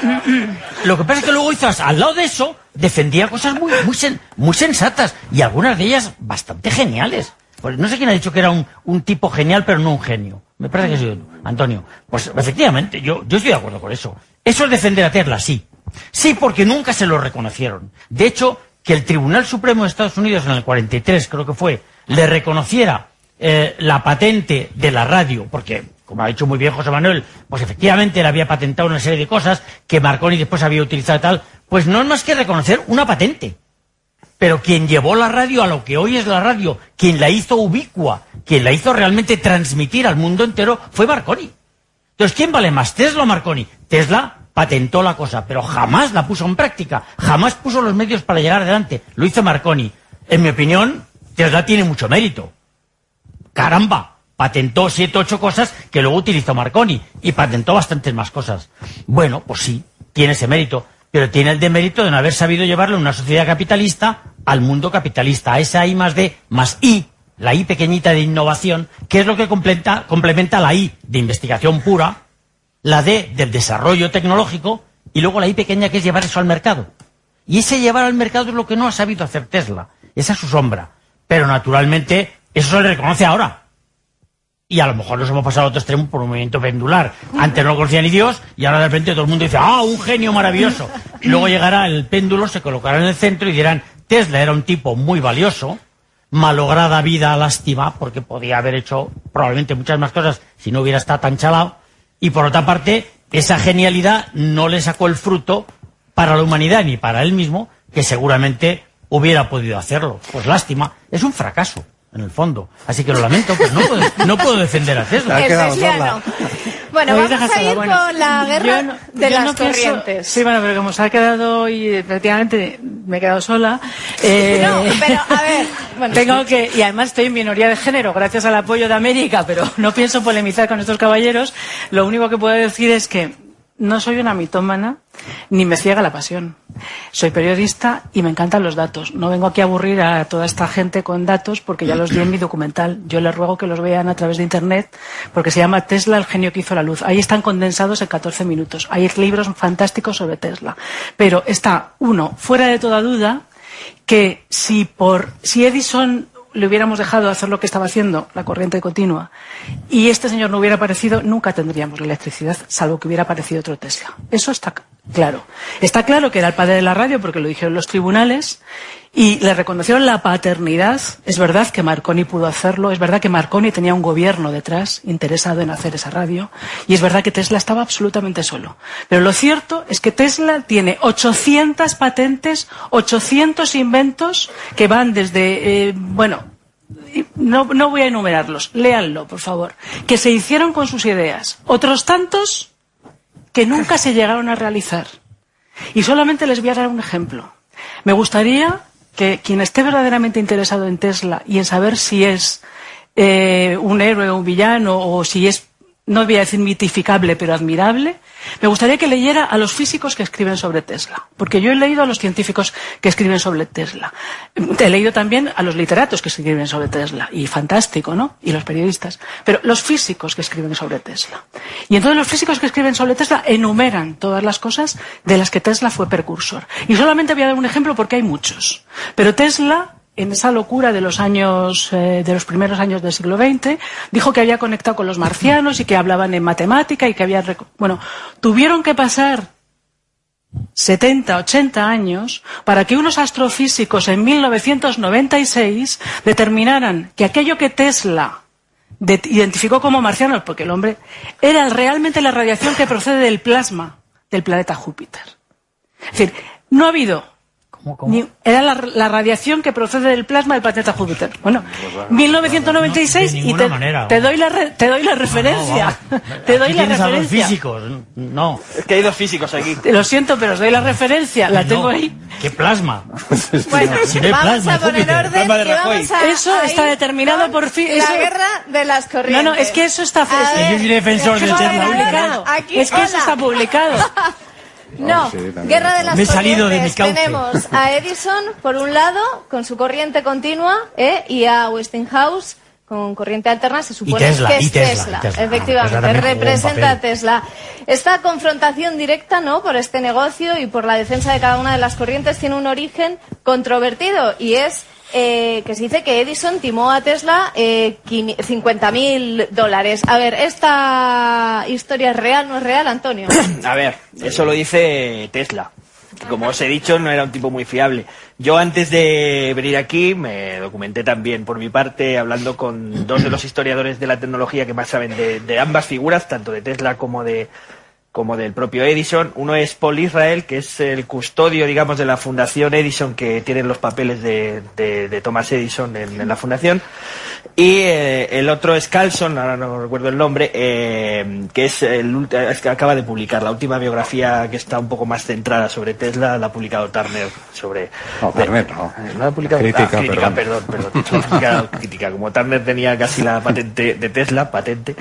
Speaker 10: Lo que pasa es que luego hizo, al lado de eso, defendía cosas muy, muy, sen, muy sensatas, y algunas de ellas bastante geniales. Pues no sé quién ha dicho que era un, un tipo genial, pero no un genio. Me parece que sí, Antonio. Pues efectivamente, yo, yo estoy de acuerdo con eso. Eso es defender a Tesla, sí. Sí, porque nunca se lo reconocieron. De hecho, que el Tribunal Supremo de Estados Unidos en el cuarenta y tres, creo que fue, le reconociera eh, la patente de la radio, porque, como ha dicho muy bien José Manuel, pues efectivamente él había patentado una serie de cosas que Marconi después había utilizado y tal, pues no es más que reconocer una patente. Pero quien llevó la radio a lo que hoy es la radio, quien la hizo ubicua, quien la hizo realmente transmitir al mundo entero, fue Marconi. Entonces, ¿quién vale más, Tesla o Marconi? Tesla patentó la cosa, pero jamás la puso en práctica, jamás puso los medios para llegar adelante. Lo hizo Marconi. En mi opinión, Tesla tiene mucho mérito. Caramba, patentó siete, ocho cosas que luego utilizó Marconi, y patentó bastantes más cosas. Bueno, pues sí, tiene ese mérito, pero tiene el demérito de no haber sabido llevarlo en una sociedad capitalista al mundo capitalista, a esa I más D más I, la I pequeñita de innovación, que es lo que complementa, complementa la I de investigación pura, la D del desarrollo tecnológico, y luego la I pequeña, que es llevar eso al mercado. Y ese llevar al mercado es lo que no ha sabido hacer Tesla. Esa es su sombra. Pero naturalmente eso se le reconoce ahora. Y a lo mejor nos hemos pasado a otro extremo por un movimiento pendular. Antes no lo conocía ni Dios, y ahora de repente todo el mundo dice, ¡ah, un genio maravilloso! Y luego llegará el péndulo, se colocará en el centro y dirán, Tesla era un tipo muy valioso, malograda vida, lástima, porque podía haber hecho probablemente muchas más cosas si no hubiera estado tan chalado. Y por otra parte, esa genialidad no le sacó el fruto para la humanidad ni para él mismo, que seguramente hubiera podido hacerlo. Pues lástima, es un fracaso, en el fondo. Así que lo lamento, pues no puedo, no puedo defender a Tesla.
Speaker 4: El Tesliano. Bueno, vamos a ir
Speaker 5: bueno,
Speaker 4: con la guerra
Speaker 5: no,
Speaker 4: de las
Speaker 5: no pienso,
Speaker 4: corrientes.
Speaker 5: Sí, bueno, pero como se ha quedado hoy, efectivamente, me he quedado sola. Eh,
Speaker 4: no, pero a ver... Bueno,
Speaker 5: tengo que, y además estoy en minoría de género, gracias al apoyo de América, pero no pienso polemizar con estos caballeros. Lo único que puedo decir es que no soy una mitómana, ni me ciega la pasión. Soy periodista y me encantan los datos. No vengo aquí a aburrir a toda esta gente con datos, porque ya los di en mi documental. Yo les ruego que los vean a través de internet, porque se llama Tesla, el genio que hizo la luz. Ahí están condensados en catorce minutos. Hay libros fantásticos sobre Tesla. Pero está, uno, fuera de toda duda, que si por si Edison le hubiéramos dejado hacer lo que estaba haciendo, la corriente continua, y este señor no hubiera aparecido, nunca tendríamos la electricidad, salvo que hubiera aparecido otro Tesla. Eso está claro. Está claro que era el padre de la radio, porque lo dijeron los tribunales, y le reconocieron la paternidad. Es verdad que Marconi pudo hacerlo, es verdad que Marconi tenía un gobierno detrás, interesado en hacer esa radio, y es verdad que Tesla estaba absolutamente solo. Pero lo cierto es que Tesla tiene ochocientas patentes, ochocientos inventos, que van desde, eh, bueno, no, no voy a enumerarlos, léanlo, por favor, que se hicieron con sus ideas. Otros tantos que nunca se llegaron a realizar. Y solamente les voy a dar un ejemplo. Me gustaría que quien esté verdaderamente interesado en Tesla y en saber si es eh, un héroe o un villano, o si es, no voy a decir mitificable, pero admirable, me gustaría que leyera a los físicos que escriben sobre Tesla, porque yo he leído a los científicos que escriben sobre Tesla. He leído también a los literatos que escriben sobre Tesla, y fantástico, ¿no? Y los periodistas. Pero los físicos que escriben sobre Tesla. Y entonces los físicos que escriben sobre Tesla enumeran todas las cosas de las que Tesla fue precursor. Y solamente voy a dar un ejemplo porque hay muchos. Pero Tesla, en esa locura de los años, eh, de los primeros años del siglo veinte, dijo que había conectado con los marcianos y que hablaban en matemática y que había, bueno, tuvieron que pasar setenta, ochenta años para que unos astrofísicos en mil novecientos noventa y seis determinaran que aquello que Tesla de, identificó como marcianos, porque el hombre era realmente la radiación que procede del plasma del planeta Júpiter. Es decir, no ha habido...
Speaker 10: ¿Cómo, cómo?
Speaker 5: Ni, era la, la radiación que procede del plasma del planeta Júpiter. Bueno, mil novecientos noventa y seis
Speaker 10: no,
Speaker 5: y te,
Speaker 10: manera,
Speaker 5: te doy la re, te doy la referencia.
Speaker 10: No, no,
Speaker 5: te doy la
Speaker 10: referencia. A los
Speaker 5: referencia.
Speaker 10: físicos, no.
Speaker 8: Es que hay dos físicos aquí.
Speaker 5: Lo siento, pero os doy la referencia. La tengo
Speaker 10: no.
Speaker 5: ahí.
Speaker 10: ¿Qué plasma?
Speaker 4: Bueno,
Speaker 10: Si no hay
Speaker 4: vamos
Speaker 10: plasma
Speaker 4: a
Speaker 10: en
Speaker 4: poner
Speaker 10: Júpiter.
Speaker 4: orden
Speaker 8: Plasma de
Speaker 4: y vamos
Speaker 8: Rajoy.
Speaker 4: a,
Speaker 5: Eso
Speaker 4: a
Speaker 5: está
Speaker 4: ir
Speaker 5: determinado
Speaker 4: con
Speaker 5: por fin.
Speaker 4: La
Speaker 5: Eso-
Speaker 4: guerra de las
Speaker 5: No,
Speaker 4: corrientes.
Speaker 5: no, es que eso está...
Speaker 4: A
Speaker 5: es-
Speaker 4: ver,
Speaker 10: Yo soy defensor
Speaker 5: es que
Speaker 10: del
Speaker 5: eso está
Speaker 10: Tesla.
Speaker 5: publicado.
Speaker 4: Aquí,
Speaker 5: Es que eso
Speaker 4: hola.
Speaker 5: está publicado.
Speaker 4: No,
Speaker 9: sí, también.
Speaker 4: guerra de las
Speaker 10: Me he salido de mi
Speaker 4: corrientes.
Speaker 10: cauce.
Speaker 4: Tenemos a Edison, por un lado, con su corriente continua, ¿eh? y a Westinghouse con corriente alterna, se supone
Speaker 10: Tesla,
Speaker 4: que es
Speaker 10: y Tesla,
Speaker 4: Tesla.
Speaker 10: y Tesla.
Speaker 4: Efectivamente,
Speaker 10: Tesla también jugó un
Speaker 4: representa a
Speaker 10: papel.
Speaker 4: Tesla. Esta confrontación directa, ¿no?, por este negocio y por la defensa de cada una de las corrientes tiene un origen controvertido, y es eh, que se dice que Edison timó a Tesla eh, cincuenta mil dólares. A ver, ¿esta historia es real, no es real, Antonio?
Speaker 8: A ver, eso lo dice Tesla, que como os he dicho no era un tipo muy fiable. Yo antes de venir aquí me documenté también por mi parte hablando con dos de los historiadores de la tecnología que más saben de, de ambas figuras, tanto de Tesla como de como del propio Edison. Uno es Paul Israel, que es el custodio, digamos, de la Fundación Edison, que tiene los papeles de, de, de Thomas Edison en, en la fundación. Y eh, el otro es Carlson, ahora no recuerdo el nombre, eh, que es el ulti- es que acaba de publicar la última biografía que está un poco más centrada sobre Tesla, la ha publicado Turner sobre...
Speaker 9: No, Turner no.
Speaker 8: No la ha publicado...
Speaker 9: Crítica,
Speaker 8: ah, crítica,
Speaker 9: perdón.
Speaker 8: perdón, perdón. La ha publicado crítica. Como Turner tenía casi la patente de Tesla, patente.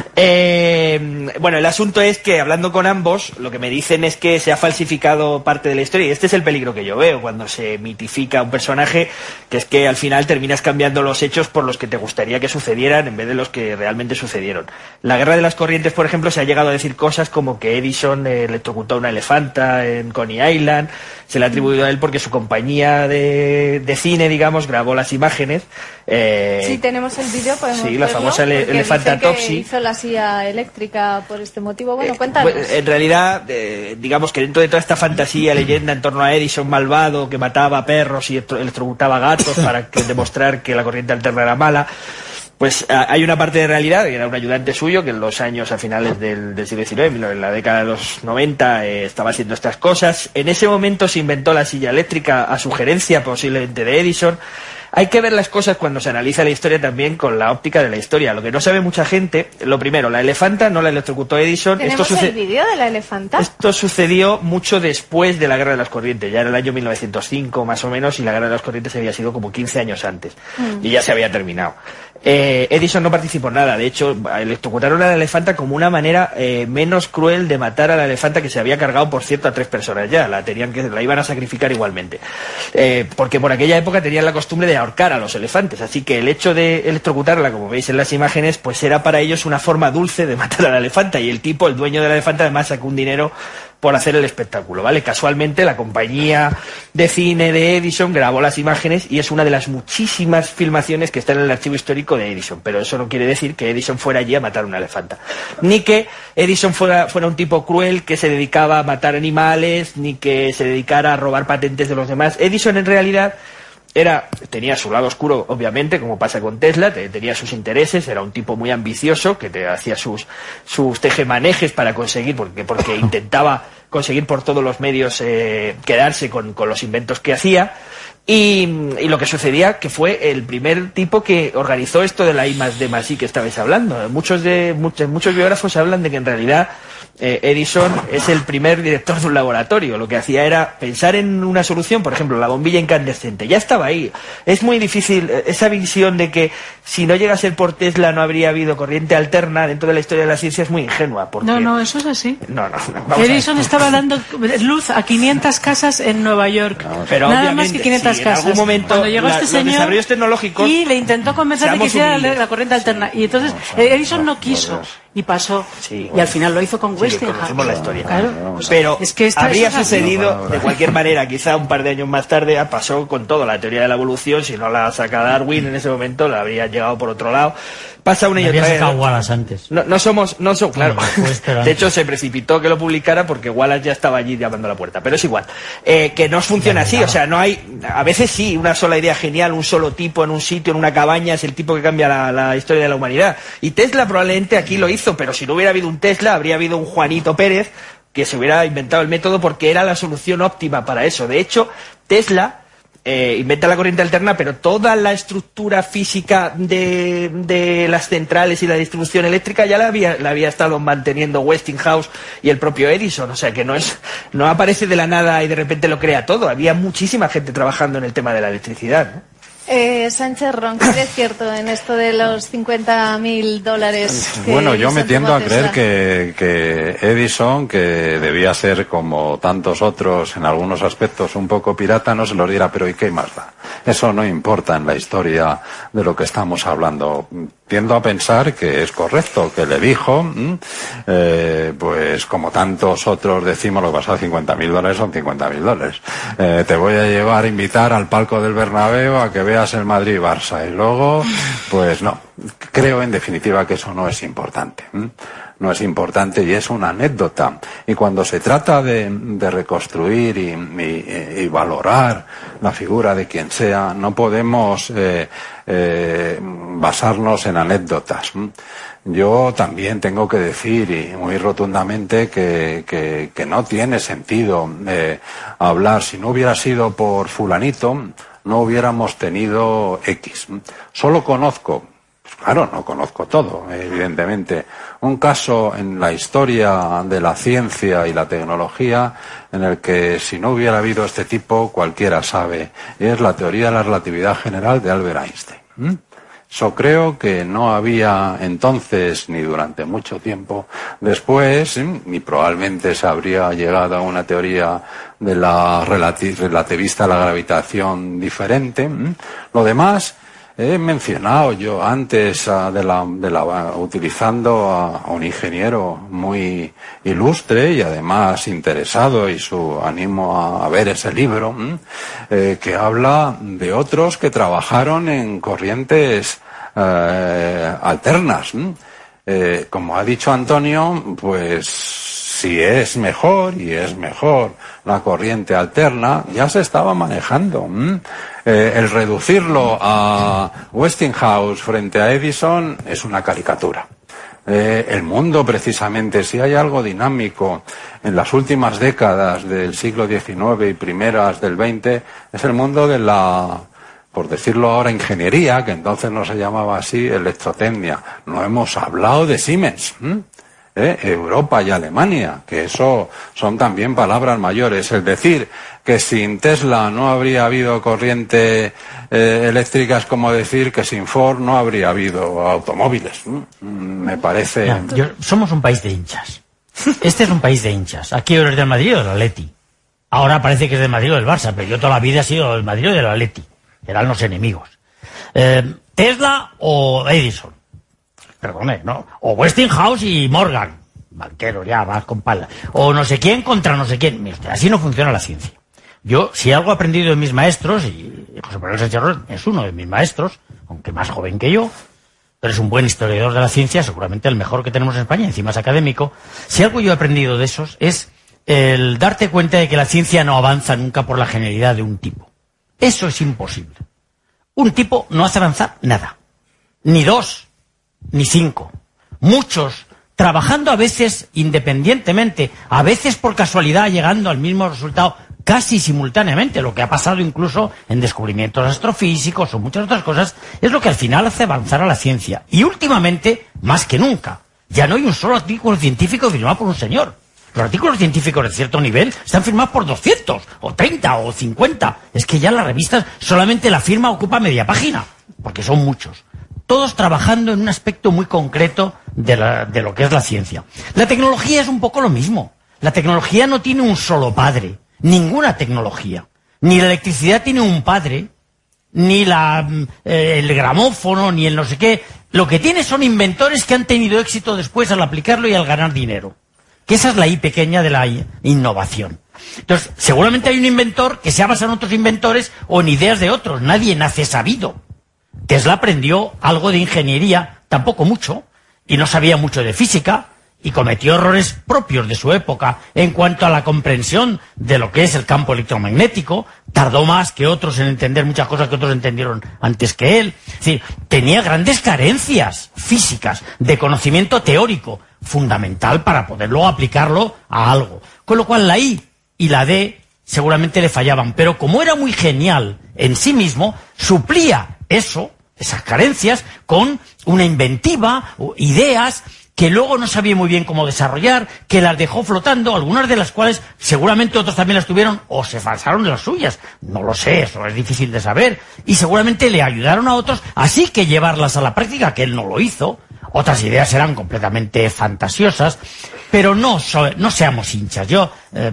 Speaker 8: Eh, bueno, el asunto es que hablando con ambos, lo que me dicen es que se ha falsificado parte de la historia, y este es el peligro que yo veo cuando se mitifica un personaje, que es que al final terminas cambiando los hechos por los que te gustaría que sucedieran en vez de los que realmente sucedieron. La guerra de las corrientes, por ejemplo, se ha llegado a decir cosas como que Edison eh, electrocutó a una elefanta en Coney Island, se le ha atribuido a él porque su compañía de, de cine, digamos, grabó las imágenes. Eh,
Speaker 4: Si tenemos el vídeo, podemos
Speaker 8: sí, la
Speaker 4: verlo,
Speaker 8: famosa ele-
Speaker 4: porque
Speaker 8: elefanta
Speaker 4: dicen que
Speaker 8: Topsy.
Speaker 4: hizo la silla eléctrica por este motivo. Bueno,
Speaker 8: Eh,
Speaker 4: cuéntanos.
Speaker 8: pues, en realidad, eh, digamos que dentro de toda esta fantasía, leyenda en torno a Edison malvado que mataba perros y electro- electrocutaba gatos para que, demostrar que la corriente alterna era mala, pues a- hay una parte de realidad, que era un ayudante suyo que en los años a finales del, del siglo diecinueve, en la década de los noventa, eh, estaba haciendo estas cosas. En ese momento se inventó la silla eléctrica a sugerencia posiblemente de Edison. Hay que ver las cosas cuando se analiza la historia también con la óptica de la historia. Lo que no sabe mucha gente, lo primero, la elefanta no la electrocutó Edison. Esto,
Speaker 4: ¿Tenemos
Speaker 8: suce-
Speaker 4: el vídeo de la elefanta?
Speaker 8: esto sucedió mucho después de la Guerra de las Corrientes, ya en el año mil novecientos cinco más o menos, y la Guerra de las Corrientes había sido como quince años antes,
Speaker 4: Mm.
Speaker 8: y ya se había terminado. Eh, Edison no participó en nada, de hecho electrocutaron a la elefanta como una manera eh, menos cruel de matar a la elefanta, que se había cargado, por cierto, a tres personas ya, la tenían que la iban a sacrificar igualmente, eh, porque por aquella época tenían la costumbre de ahorcar a los elefantes, así que el hecho de electrocutarla, como veis en las imágenes, pues era para ellos una forma dulce de matar a la elefanta, y el tipo, el dueño de la elefanta, además sacó un dinero por hacer el espectáculo, ¿vale? Casualmente la compañía de cine de Edison grabó las imágenes y es una de las muchísimas filmaciones que están en el archivo histórico de Edison, pero eso no quiere decir que Edison fuera allí a matar una elefanta, ni que Edison fuera, fuera un tipo cruel que se dedicaba a matar animales, ni que se dedicara a robar patentes de los demás. Edison en realidad era, tenía su lado oscuro, obviamente, como pasa con Tesla, te- tenía sus intereses, era un tipo muy ambicioso, que te hacía sus, sus tejemanejes para conseguir, porque, porque intentaba conseguir por todos los medios eh, quedarse con, con los inventos que hacía. Y, y lo que sucedía que fue el primer tipo que organizó esto de la I más D más I que estabais hablando. Muchos de muchos, muchos biógrafos hablan de que en realidad eh, Edison es el primer director de un laboratorio. Lo que hacía era pensar en una solución, por ejemplo, la bombilla incandescente. Ya estaba ahí. Es muy difícil eh, esa visión de que si no llega a ser por Tesla no habría habido corriente alterna dentro de la historia de la ciencia, es muy ingenua. Porque...
Speaker 5: No, no, eso es así.
Speaker 8: No, no, no, vamos a
Speaker 5: Edison
Speaker 8: ver.
Speaker 5: estaba dando luz a quinientas casas en Nueva York.
Speaker 8: Pero
Speaker 5: Nada más
Speaker 8: obviamente,
Speaker 5: que quinientas
Speaker 8: si en
Speaker 5: casas.
Speaker 8: algún momento
Speaker 5: Cuando llegó
Speaker 8: la-
Speaker 5: este
Speaker 8: los
Speaker 5: señor
Speaker 8: desarrollos tecnológicos,
Speaker 5: y le intentó convencer de que
Speaker 8: seamos
Speaker 5: hiciera la,
Speaker 8: humildes.
Speaker 5: la corriente alterna. Y entonces eh, Edison no quiso. y pasó.
Speaker 8: Sí,
Speaker 5: y
Speaker 8: bueno,
Speaker 5: al final lo hizo con
Speaker 8: sí,
Speaker 5: Westinghouse.
Speaker 8: conocemos la historia.
Speaker 5: Claro.
Speaker 8: Pero
Speaker 5: es que esta
Speaker 8: habría
Speaker 5: es así.
Speaker 8: sucedido de cualquier manera, quizá un par de años más tarde, pasó con todo. La teoría de la evolución, si no la saca Darwin en ese momento, la habría llegado por otro lado. Pasa una y otra vez.
Speaker 10: sacado Wallace antes.
Speaker 8: No, no somos, no son, claro.
Speaker 10: No, pues,
Speaker 8: de hecho, se precipitó que lo publicara porque Wallace ya estaba allí llamando a la puerta. Pero es igual. Eh, que no funciona así. O sea, no hay, a veces sí, una sola idea genial, un solo tipo en un sitio, en una cabaña, es el tipo que cambia la, la historia de la humanidad. Y Tesla probablemente aquí lo hizo, pero si no hubiera habido un Tesla, habría habido un Juanito Pérez que se hubiera inventado el método porque era la solución óptima para eso. De hecho, Tesla eh, inventa la corriente alterna, pero toda la estructura física de, de las centrales y la distribución eléctrica ya la había, la había estado manteniendo Westinghouse y el propio Edison. O sea que no es, no aparece de la nada y de repente lo crea todo. Había muchísima gente trabajando en el tema de la electricidad, ¿no?
Speaker 4: Eh, Sánchez Ron, ¿qué es cierto en esto de los cincuenta mil dólares?
Speaker 9: Bueno, yo me tiendo a
Speaker 4: Tesla?
Speaker 9: creer que, que Edison, que debía ser como tantos otros en algunos aspectos un poco pirata, no se los dirá, pero ¿y qué más da? Eso no importa en la historia de lo que estamos hablando. Tiendo a pensar que es correcto, que le dijo, eh, pues como tantos otros decimos, lo que pasa, cincuenta mil dólares son cincuenta mil dólares. Eh, te voy a llevar a invitar al palco del Bernabéu a que veas el Madrid-Barça. Y luego, pues no. Creo en definitiva que eso no es importante. ¿m? No es importante y es una anécdota. Y cuando se trata de, de reconstruir y, y, y valorar la figura de quien sea, no podemos eh, eh, basarnos en anécdotas. Yo también tengo que decir, y muy rotundamente, que, que, que no tiene sentido eh, hablar. Si no hubiera sido por fulanito, no hubiéramos tenido X. Solo conozco, claro, no conozco todo, evidentemente, un caso en la historia de la ciencia y la tecnología en el que si no hubiera habido este tipo, cualquiera sabe, y es la teoría de la relatividad general de Albert Einstein. ¿Mm? Eso creo que no había entonces ni durante mucho tiempo después, ¿eh? Ni probablemente se habría llegado a una teoría de la relati- relativista a la gravitación diferente. ¿eh? Lo demás, he mencionado yo antes uh, de la, de la, uh, utilizando a, a un ingeniero muy ilustre y además interesado, y su animo a, a ver ese libro, eh, que habla de otros que trabajaron en corrientes eh, alternas. Eh, como ha dicho Antonio, pues si es mejor, y es mejor la corriente alterna, ya se estaba manejando. ¿m? Eh, el reducirlo a Westinghouse frente a Edison es una caricatura. Eh, el mundo, precisamente, si hay algo dinámico en las últimas décadas del siglo diecinueve y primeras del veinte, es el mundo de la, por decirlo ahora, ingeniería, que entonces no se llamaba así, electrotecnia. No hemos hablado de Siemens. ¿m? ¿Eh? Europa y Alemania, que eso son también palabras mayores. El decir que sin Tesla no habría habido corriente eh, eléctrica es como decir que sin Ford no habría habido automóviles. ¿Mm? Me parece...
Speaker 10: Ya, yo, somos un país de hinchas. Este es un país de hinchas. Aquí eres del Madrid o del Atleti. Ahora parece que es del Madrid o del Barça, pero yo toda la vida he sido del Madrid o del Atleti. Eran los enemigos. Eh, ¿Tesla o Edison? Perdone, ¿no? O Westinghouse y Morgan, banquero ya, vas con pala. O no sé quién contra no sé quién. Mire usted, así no funciona la ciencia. Yo, si algo he aprendido de mis maestros, y José Manuel Sánchez Ron es uno de mis maestros, aunque más joven que yo, pero es un buen historiador de la ciencia, seguramente el mejor que tenemos en España, encima es académico. Si algo yo he aprendido de esos es el darte cuenta de que la ciencia no avanza nunca por la genialidad de un tipo. Eso es imposible. Un tipo no hace avanzar nada. Ni dos. Ni cinco. Muchos, trabajando a veces independientemente, a veces por casualidad llegando al mismo resultado casi simultáneamente, lo que ha pasado incluso en descubrimientos astrofísicos o muchas otras cosas, es lo que al final hace avanzar a la ciencia. Y últimamente, más que nunca, ya no hay un solo artículo científico firmado por un señor. Los artículos científicos de cierto nivel están firmados por doscientos, o treinta, o cincuenta. Es que ya las revistas solamente la firma ocupa media página, porque son muchos. Todos trabajando en un aspecto muy concreto de, la, de lo que es la ciencia. La tecnología es un poco lo mismo. La tecnología no tiene un solo padre. Ninguna tecnología. Ni la electricidad tiene un padre, ni la, eh, el gramófono, ni el no sé qué. lo que tiene son inventores que han tenido éxito después al aplicarlo y al ganar dinero. Que esa es la I pequeña de la innovación. Entonces, seguramente hay un inventor que se ha basado en otros inventores o en ideas de otros. Nadie nace sabido. Tesla aprendió algo de ingeniería, tampoco mucho, y no sabía mucho de física, y cometió errores propios de su época en cuanto a la comprensión de lo que es el campo electromagnético. Tardó más que otros en entender muchas cosas que otros entendieron antes que él. Es decir, tenía grandes carencias físicas, de conocimiento teórico, fundamental para poder luego aplicarlo a algo. Con lo cual la I y la D seguramente le fallaban, pero como era muy genial en sí mismo, suplía eso, esas carencias, con una inventiva, ideas que luego no sabía muy bien cómo desarrollar, que las dejó flotando, algunas de las cuales seguramente otros también las tuvieron o se falsaron de las suyas. No lo sé, eso es difícil de saber. Y seguramente le ayudaron a otros, así que llevarlas a la práctica, que él no lo hizo. Otras ideas eran completamente fantasiosas, pero no, so, no seamos hinchas. Yo eh,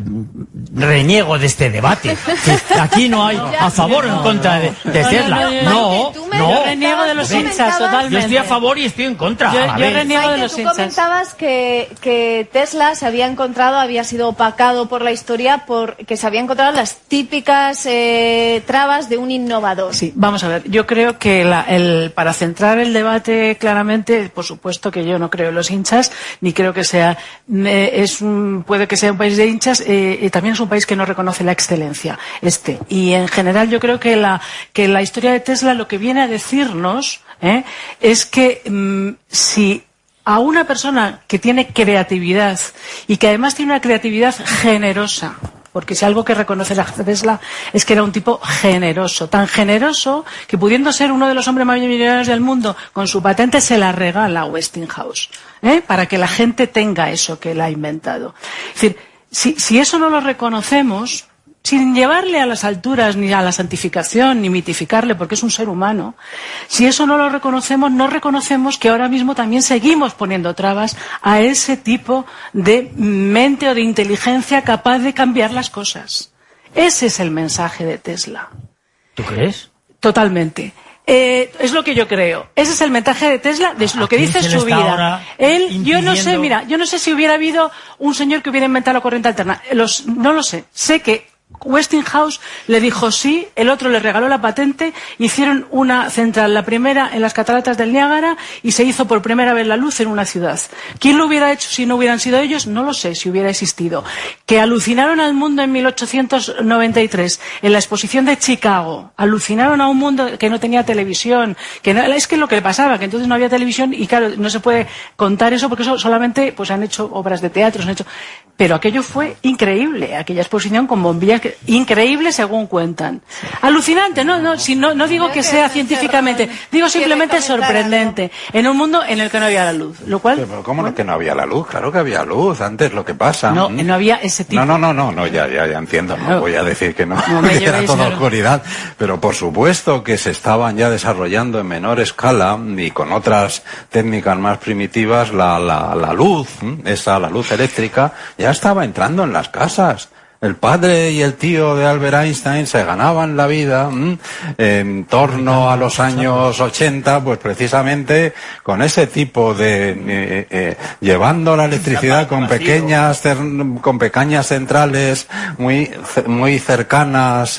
Speaker 10: reniego de este debate. Sí, aquí no hay a favor o en contra de, de Tesla. No, no.
Speaker 5: Yo reniego de los hinchas, totalmente.
Speaker 10: Yo estoy a favor y estoy en contra.
Speaker 5: Yo,
Speaker 10: a
Speaker 5: yo
Speaker 10: ver.
Speaker 5: reniego de los
Speaker 4: tú
Speaker 5: hinchas.
Speaker 4: comentabas que, que Tesla se había encontrado, había sido opacado por la historia, porque se había encontrado las típicas eh, trabas de un innovador.
Speaker 5: Sí, vamos a ver. Yo creo que la, el, para centrar el debate claramente, por supuesto que yo no creo en los hinchas, ni creo que sea, eh, es un, puede que sea un país de hinchas, eh, y también es un país que no reconoce la excelencia, este. Y en general yo creo que la, que la historia de Tesla lo que viene a decirnos, eh, es que mm, si a una persona que tiene creatividad y que además tiene una creatividad generosa, porque si algo que reconoce la Tesla es que era un tipo generoso, tan generoso que pudiendo ser uno de los hombres más millonarios del mundo, con su patente se la regala a Westinghouse, ¿eh? Para que la gente tenga eso que él ha inventado. Es decir, si, si eso no lo reconocemos, sin llevarle a las alturas ni a la santificación ni mitificarle porque es un ser humano, si eso no lo reconocemos, no reconocemos que ahora mismo también seguimos poniendo trabas a ese tipo de mente o de inteligencia capaz de cambiar las cosas. Ese es el mensaje de Tesla.
Speaker 10: ¿Tú crees?
Speaker 5: Totalmente. Eh, es lo que yo creo. Ese es el mensaje de Tesla, de lo que dice su vida. Él, yo no sé, mira, yo no sé si hubiera habido un señor que hubiera inventado la corriente alterna. Los, no lo sé. Sé que Westinghouse le dijo sí, el otro le regaló la patente, hicieron una central, la primera en las cataratas del Niágara, y se hizo por primera vez la luz en una ciudad. ¿Quién lo hubiera hecho si no hubieran sido ellos? No lo sé, si hubiera existido. Que alucinaron al mundo en mil ochocientos noventa y tres, en la exposición de Chicago, alucinaron a un mundo que no tenía televisión, que no, es que lo que le pasaba, que entonces no había televisión, y claro, no se puede contar eso porque eso solamente pues han hecho obras de teatro, han hecho... Pero aquello fue increíble, aquella exposición con bombillas, que, increíble según cuentan. Alucinante, no, no, si no, no digo que sea científicamente, digo simplemente sorprendente, en un mundo en el que no había la luz, lo cual...
Speaker 9: Pero ¿cómo no que no había la luz? Claro que había luz, antes lo que pasa.
Speaker 5: No, no había ese tipo.
Speaker 9: No, no, no, no, no ya, ya, ya entiendo, no, no voy a decir que no,
Speaker 5: no
Speaker 9: que era toda oscuridad, pero por supuesto que se estaban ya desarrollando en menor escala y con otras técnicas más primitivas la, la, la luz, esa, la luz eléctrica, ya estaba entrando en las casas. El padre y el tío de Albert Einstein se ganaban la vida ¿m? en torno a los años ochenta, pues precisamente con ese tipo de eh, eh, llevando la electricidad con pequeñas con pequeñas centrales muy muy cercanas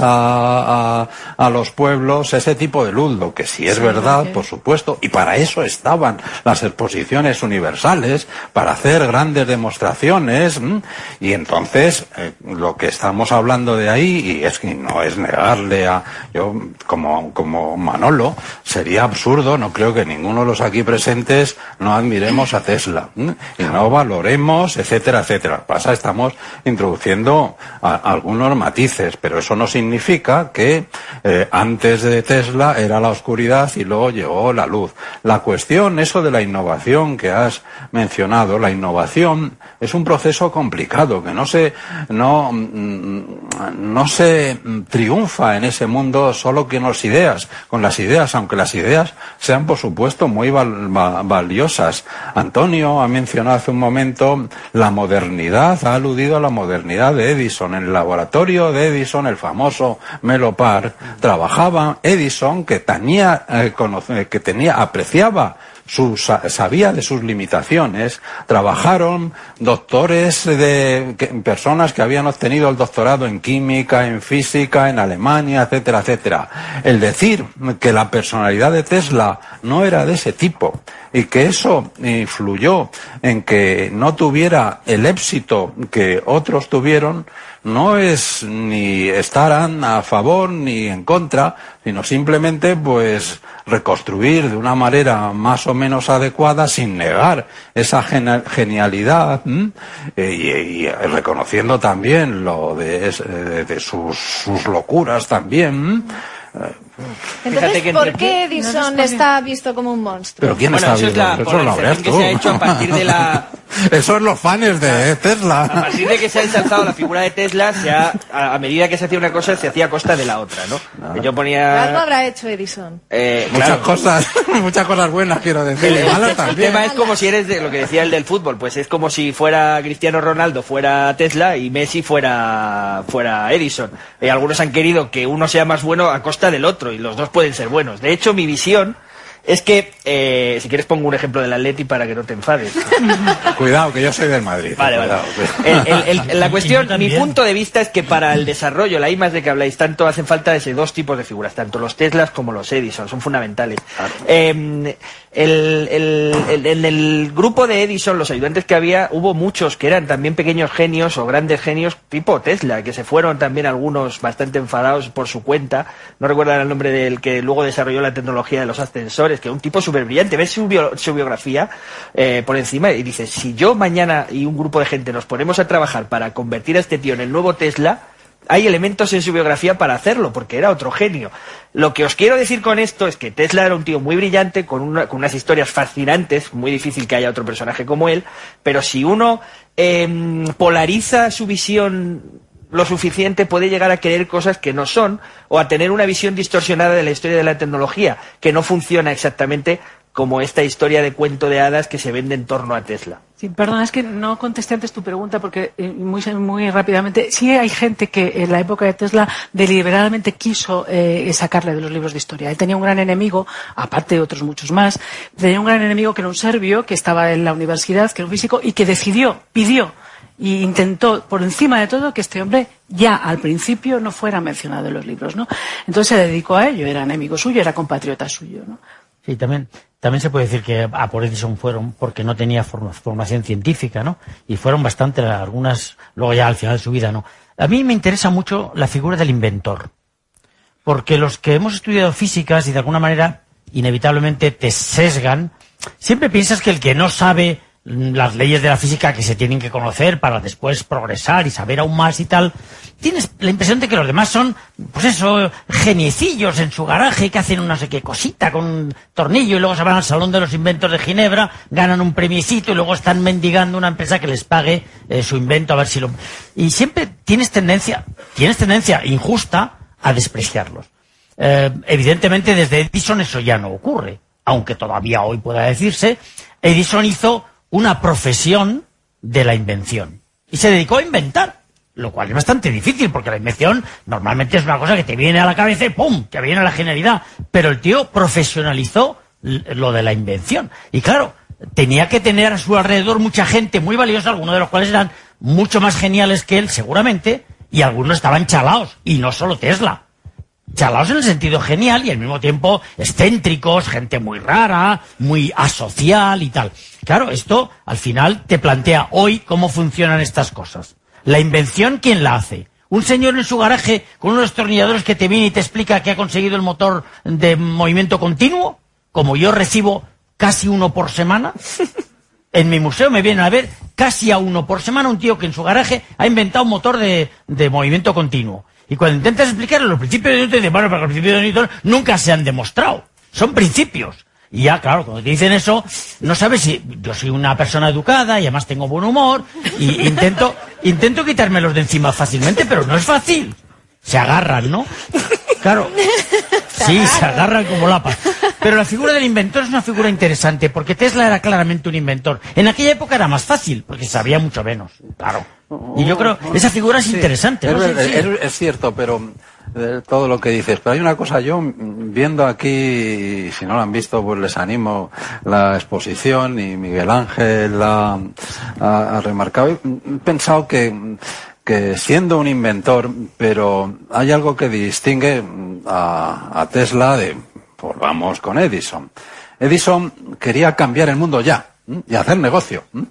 Speaker 9: a, a, a los pueblos, ese tipo de luz, lo que sí es verdad, por supuesto, y para eso estaban las exposiciones universales, para hacer grandes demostraciones, ¿m? Y entonces eh, lo que estamos hablando de ahí, y es que no es negarle a yo como, como Manolo, sería absurdo, no creo que ninguno de los aquí presentes no admiremos a Tesla ¿eh? y no valoremos, etcétera, etcétera. Pasa, estamos introduciendo a, a algunos matices, pero eso no significa que eh, antes de Tesla era la oscuridad y luego llegó la luz. La cuestión, eso de la innovación que has mencionado, la innovación es un proceso complicado, que no se no no se triunfa en ese mundo solo con las ideas, con las ideas, aunque las ideas sean por supuesto muy val, val, valiosas. Antonio ha mencionado hace un momento la modernidad, ha aludido a la modernidad de Edison. En el laboratorio de Edison, el famoso Melopar, trabajaba Edison, que tenía, eh, conoce, que tenía, apreciaba sus, sabía de sus limitaciones. Trabajaron doctores de que, personas que habían obtenido el doctorado en química, en física, en Alemania, etcétera, etcétera. El decir que la personalidad de Tesla no era de ese tipo y que eso influyó en que no tuviera el éxito que otros tuvieron, no es ni estarán a favor ni en contra, sino simplemente pues reconstruir de una manera más o menos adecuada sin negar esa genialidad y, y, y reconociendo también lo de, de, de sus, sus locuras también.
Speaker 4: Entonces, que ¿por qué Edison no está visto como un monstruo?
Speaker 9: ¿Pero quién
Speaker 8: bueno,
Speaker 9: está
Speaker 8: eso
Speaker 9: visto?
Speaker 8: Es la
Speaker 9: Eso lo habrías
Speaker 8: que
Speaker 9: tú.
Speaker 8: se ha hecho a partir de la...
Speaker 9: Eso son los fans de Tesla.
Speaker 8: A partir de que se ha ensalzado la figura de Tesla, se ha, a, a medida que se hacía una cosa, se hacía a costa de la otra, ¿no?
Speaker 9: Claro.
Speaker 8: Yo ponía...
Speaker 4: Algo habrá hecho Edison.
Speaker 8: Eh,
Speaker 9: muchas
Speaker 8: claro.
Speaker 9: cosas, muchas cosas buenas quiero decir.
Speaker 8: El,
Speaker 9: y malas
Speaker 8: el
Speaker 9: también.
Speaker 8: tema es como si eres de lo que decía el del fútbol, pues es como si fuera Cristiano Ronaldo fuera Tesla y Messi fuera fuera Edison. Y algunos han querido que uno sea más bueno a costa del otro y los dos pueden ser buenos. De hecho, mi visión es que, eh, si quieres pongo un ejemplo del Atleti para que no te enfades.
Speaker 9: Cuidado, que yo soy del Madrid.
Speaker 8: Vale, vale. El, el, el, la cuestión, mi punto de vista es que para el desarrollo, la I más de que habláis tanto, hacen falta ese dos tipos de figuras, tanto los Teslas como los Edison, son fundamentales. Claro. Eh, el, el, el, en el grupo de Edison, los ayudantes que había, hubo muchos que eran también pequeños genios o grandes genios tipo Tesla, que se fueron también algunos bastante enfadados por su cuenta. No recuerdo el nombre del que luego desarrolló la tecnología de los ascensores, que un tipo súper brillante. Ves su, bio, su biografía eh, por encima y dices, si yo mañana y un grupo de gente nos ponemos a trabajar para convertir a este tío en el nuevo Tesla, hay elementos en su biografía para hacerlo, porque era otro genio. Lo que os quiero decir con esto es que Tesla era un tío muy brillante, con, una, con unas historias fascinantes, muy difícil que haya otro personaje como él, pero si uno eh, polariza su visión lo suficiente, puede llegar a creer cosas que no son, o a tener una visión distorsionada de la historia de la tecnología, que no funciona exactamente como esta historia de cuento de hadas que se vende en torno a Tesla.
Speaker 5: Sí, perdona, es que no contesté antes tu pregunta porque eh, muy, muy rápidamente, sí hay gente que en la época de Tesla deliberadamente quiso eh, sacarle de los libros de historia. Él tenía un gran enemigo, aparte de otros muchos más, tenía un gran enemigo que era un serbio que estaba en la universidad, que era un físico, y que decidió, pidió y intentó por encima de todo que este hombre ya al principio no fuera mencionado en los libros, ¿no? Entonces se dedicó a ello, era enemigo suyo, era compatriota suyo, ¿no?
Speaker 10: Sí, también, también se puede decir que a por Edison fueron porque no tenía forma, formación científica, ¿no? Y fueron bastante algunas, luego ya al final de su vida, ¿no? A mí me interesa mucho la figura del inventor, porque los que hemos estudiado físicas y de alguna manera inevitablemente te sesgan, siempre piensas que el que no sabe las leyes de la física que se tienen que conocer para después progresar y saber aún más y tal, tienes la impresión de que los demás son, pues eso, geniecillos en su garaje que hacen una no sé qué cosita con un tornillo y luego se van al Salón de los Inventos de Ginebra, ganan un premiecito y luego están mendigando una empresa que les pague eh, su invento a ver si lo... Y siempre tienes tendencia, tienes tendencia injusta a despreciarlos. Eh, evidentemente desde Edison eso ya no ocurre, aunque todavía hoy pueda decirse. Edison hizo una profesión de la invención y se dedicó a inventar, lo cual es bastante difícil porque la invención normalmente es una cosa que te viene a la cabeza y ¡pum!, te viene a la genialidad, pero el tío profesionalizó lo de la invención y claro, tenía que tener a su alrededor mucha gente muy valiosa, algunos de los cuales eran mucho más geniales que él seguramente, y algunos estaban chalaos, y no solo Tesla. Chalaos en el sentido genial y al mismo tiempo excéntricos, gente muy rara, muy asocial y tal. Claro, esto al final te plantea hoy cómo funcionan estas cosas. La invención, ¿quién la hace? ¿Un señor en su garaje con unos destornilladores que te viene y te explica que ha conseguido el motor de movimiento continuo? Como yo recibo casi uno por semana. En mi museo me vienen a ver casi a uno por semana un tío que en su garaje ha inventado un motor de, de movimiento continuo. Y cuando intentas explicarle los principios de Newton, dices, bueno, pero los principios de Newton nunca se han demostrado. Son principios. Y ya, claro, cuando te dicen eso, no sabes si yo soy una persona educada y además tengo buen humor y intento, intento quitármelos de encima fácilmente, pero no es fácil. Se agarran, ¿no? Claro. Sí, se agarran como lapas. Pero la figura del inventor es una figura interesante, porque Tesla era claramente un inventor. En aquella época era más fácil, porque sabía mucho menos, claro. Y yo creo, esa figura es
Speaker 9: sí,
Speaker 10: interesante, ¿no?
Speaker 9: Es,
Speaker 10: Sí, sí.
Speaker 9: es, es cierto, pero de todo lo que dices. Pero hay una cosa, yo viendo aquí, si no lo han visto, pues les animo la exposición, y Miguel Ángel ha, ha, ha remarcado, he pensado que, que siendo un inventor, pero hay algo que distingue a, a Tesla de, pues vamos con Edison. Edison quería cambiar el mundo ya, ¿m? y hacer negocio. ¿m?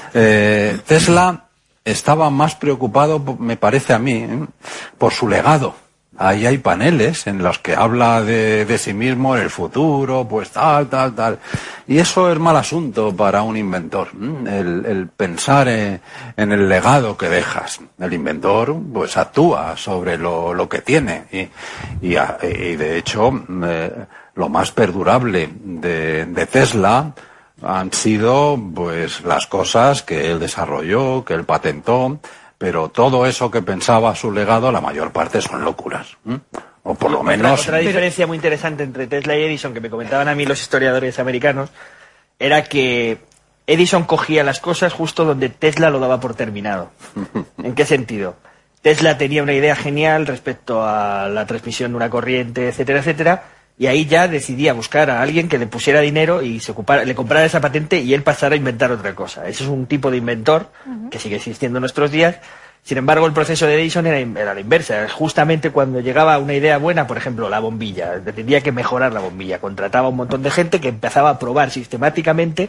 Speaker 9: Eh, Tesla estaba más preocupado, me parece a mí, ¿eh? por su legado. Ahí hay paneles en los que habla de, de sí mismo en el futuro, pues tal, tal, tal. Y eso es mal asunto para un inventor, ¿eh? el, el pensar en, en el legado que dejas. El inventor, pues actúa sobre lo, lo que tiene. Y, y, y de hecho, eh, lo más perdurable de, de Tesla han sido pues las cosas que él desarrolló, que él patentó, pero todo eso que pensaba su legado, la mayor parte son locuras, ¿eh? O por lo menos...
Speaker 8: Otra, otra diferencia muy interesante entre Tesla y Edison, que me comentaban a mí los historiadores americanos, era que Edison cogía las cosas justo donde Tesla lo daba por terminado. ¿En qué sentido? Tesla tenía una idea genial respecto a la transmisión de una corriente, etcétera, etcétera, y ahí ya decidía buscar a alguien que le pusiera dinero y se ocupara, le comprara esa patente y él pasara a inventar otra cosa. Ese es un tipo de inventor uh-huh. que sigue existiendo en nuestros días. Sin embargo, el proceso de Edison era, era la inversa. Justamente cuando llegaba una idea buena, por ejemplo, la bombilla, tendría que mejorar la bombilla. Contrataba a un montón de gente que empezaba a probar sistemáticamente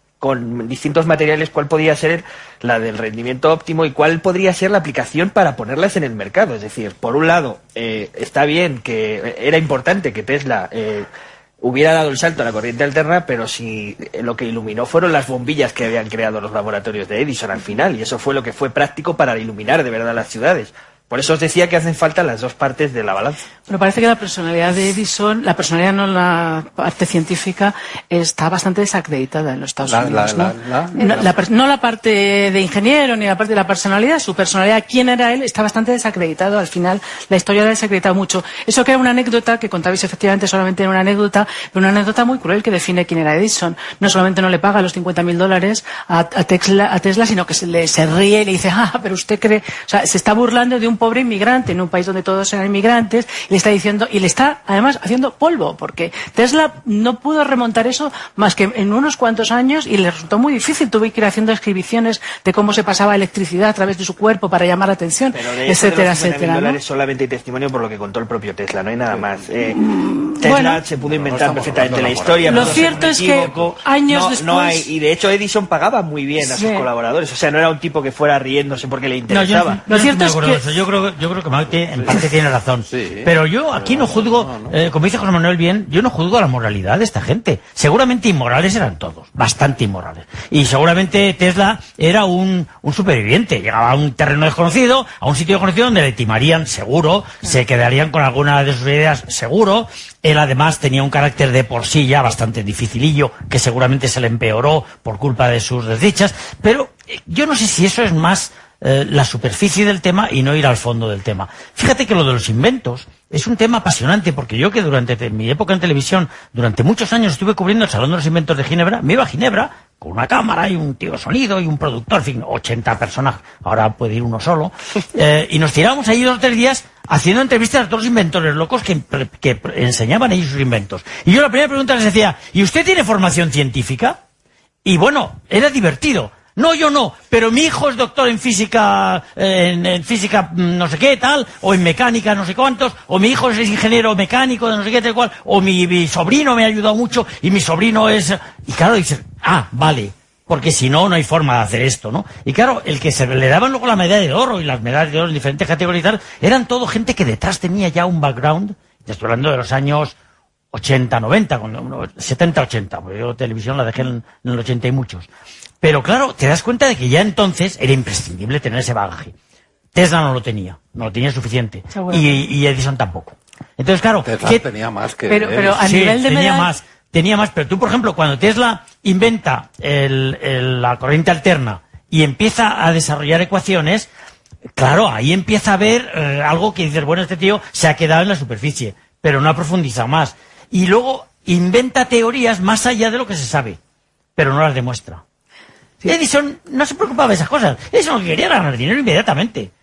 Speaker 8: con distintos materiales cuál podía ser la del rendimiento óptimo y cuál podría ser la aplicación para ponerlas en el mercado. Es decir, por un lado, eh, está bien que era importante que Tesla eh, hubiera dado el salto a la corriente alterna, pero si lo que iluminó fueron las bombillas que habían creado los laboratorios de Edison al final, y eso fue lo que fue práctico para iluminar de verdad las ciudades. Por eso os decía que hacen falta las dos partes de la balanza.
Speaker 5: Bueno, parece que la personalidad de Edison, la personalidad no la parte científica, está bastante desacreditada en los Estados
Speaker 9: la,
Speaker 5: Unidos,
Speaker 9: la,
Speaker 5: ¿no?
Speaker 9: La, la,
Speaker 5: no, la, no la parte de ingeniero ni la parte de la personalidad, su personalidad, quién era él, está bastante desacreditado. Al final, la historia la ha desacreditado mucho. Eso que era una anécdota, que contabais efectivamente solamente en una anécdota, pero una anécdota muy cruel que define quién era Edison. No solamente no le paga los cincuenta mil dólares a, a, Tesla, a Tesla, sino que se, le, se ríe y le dice, ah, pero usted cree... O sea, se está burlando de un pobre inmigrante en un país donde todos eran inmigrantes, y le está diciendo, y le está además haciendo polvo, porque Tesla no pudo remontar eso más que en unos cuantos años, y le resultó muy difícil. Tuve que ir haciendo descripciones de cómo se pasaba electricidad a través de su cuerpo para llamar la atención,
Speaker 8: pero de
Speaker 5: etcétera,
Speaker 8: de los
Speaker 5: etcétera.
Speaker 8: Dólares, ¿no? Solamente hay testimonio por lo que contó el propio Tesla, no hay nada más. Eh, Tesla
Speaker 5: bueno,
Speaker 8: se pudo inventar
Speaker 9: no
Speaker 8: perfectamente la historia.
Speaker 5: Lo cierto es que años
Speaker 8: no,
Speaker 5: después...
Speaker 8: No hay, y de hecho Edison pagaba muy bien a sus
Speaker 5: sí.
Speaker 8: colaboradores, o sea, no era un tipo que fuera riéndose porque le interesaba.
Speaker 10: No, yo, yo
Speaker 5: lo cierto
Speaker 10: no
Speaker 5: es que...
Speaker 10: eso. Yo creo, yo creo que Manuel en parte tiene razón.
Speaker 9: Sí.
Speaker 10: Pero yo aquí no juzgo,
Speaker 9: no, no.
Speaker 10: Eh, como dice José Manuel bien, yo no juzgo la moralidad de esta gente. Seguramente inmorales eran todos, bastante inmorales. Y seguramente Tesla era un, un superviviente. Llegaba a un terreno desconocido, a un sitio desconocido donde le timarían, seguro, se quedarían con alguna de sus ideas, seguro. Él además tenía un carácter de por sí ya bastante dificilillo, que seguramente se le empeoró por culpa de sus desdichas. Pero eh, yo no sé si eso es más... Eh, la superficie del tema y no ir al fondo del tema. Fíjate que lo de los inventos es un tema apasionante, porque yo que durante te, mi época en televisión, durante muchos años estuve cubriendo el Salón de los Inventos de Ginebra, me iba a Ginebra con una cámara y un tío de sonido y un productor, en fin, ochenta personas, ahora puede ir uno solo, eh, y nos tirábamos ahí dos o tres días haciendo entrevistas a todos los inventores locos que, que enseñaban ellos sus inventos. Y yo la primera pregunta les decía, ¿y usted tiene formación científica? Y bueno, era divertido. No, yo no, pero mi hijo es doctor en física, eh, en, en física no sé qué, tal, o en mecánica no sé cuántos, o mi hijo es ingeniero mecánico de no sé qué, tal cual, o mi, mi sobrino me ha ayudado mucho, y mi sobrino es... Y claro, dices, ah, vale, porque si no, no hay forma de hacer esto, ¿no? Y claro, el que se le daban luego la medalla de oro y las medallas de oro en diferentes categorías y tal, eran todo gente que detrás tenía ya un background, ya estoy hablando de los años ochenta, noventa, setenta, ochenta, porque yo televisión la dejé en, en el ochenta y muchos. Pero claro, te das cuenta de que ya entonces era imprescindible tener ese bagaje. Tesla no lo tenía, no lo tenía suficiente. Y, y Edison tampoco. Entonces, claro...
Speaker 9: Tesla
Speaker 10: ¿qué?
Speaker 9: tenía más que...
Speaker 5: Pero, pero a
Speaker 10: sí,
Speaker 5: nivel de
Speaker 10: tenía
Speaker 5: medal...
Speaker 10: más, tenía más. Pero tú, por ejemplo, cuando Tesla inventa el, el, la corriente alterna y empieza a desarrollar ecuaciones, claro, ahí empieza a ver eh, algo que dices, bueno, este tío se ha quedado en la superficie, pero no ha profundizado más. Y luego inventa teorías más allá de lo que se sabe, pero no las demuestra. Sí. Edison no se preocupaba de esas cosas. Edison lo que quería era ganar dinero inmediatamente.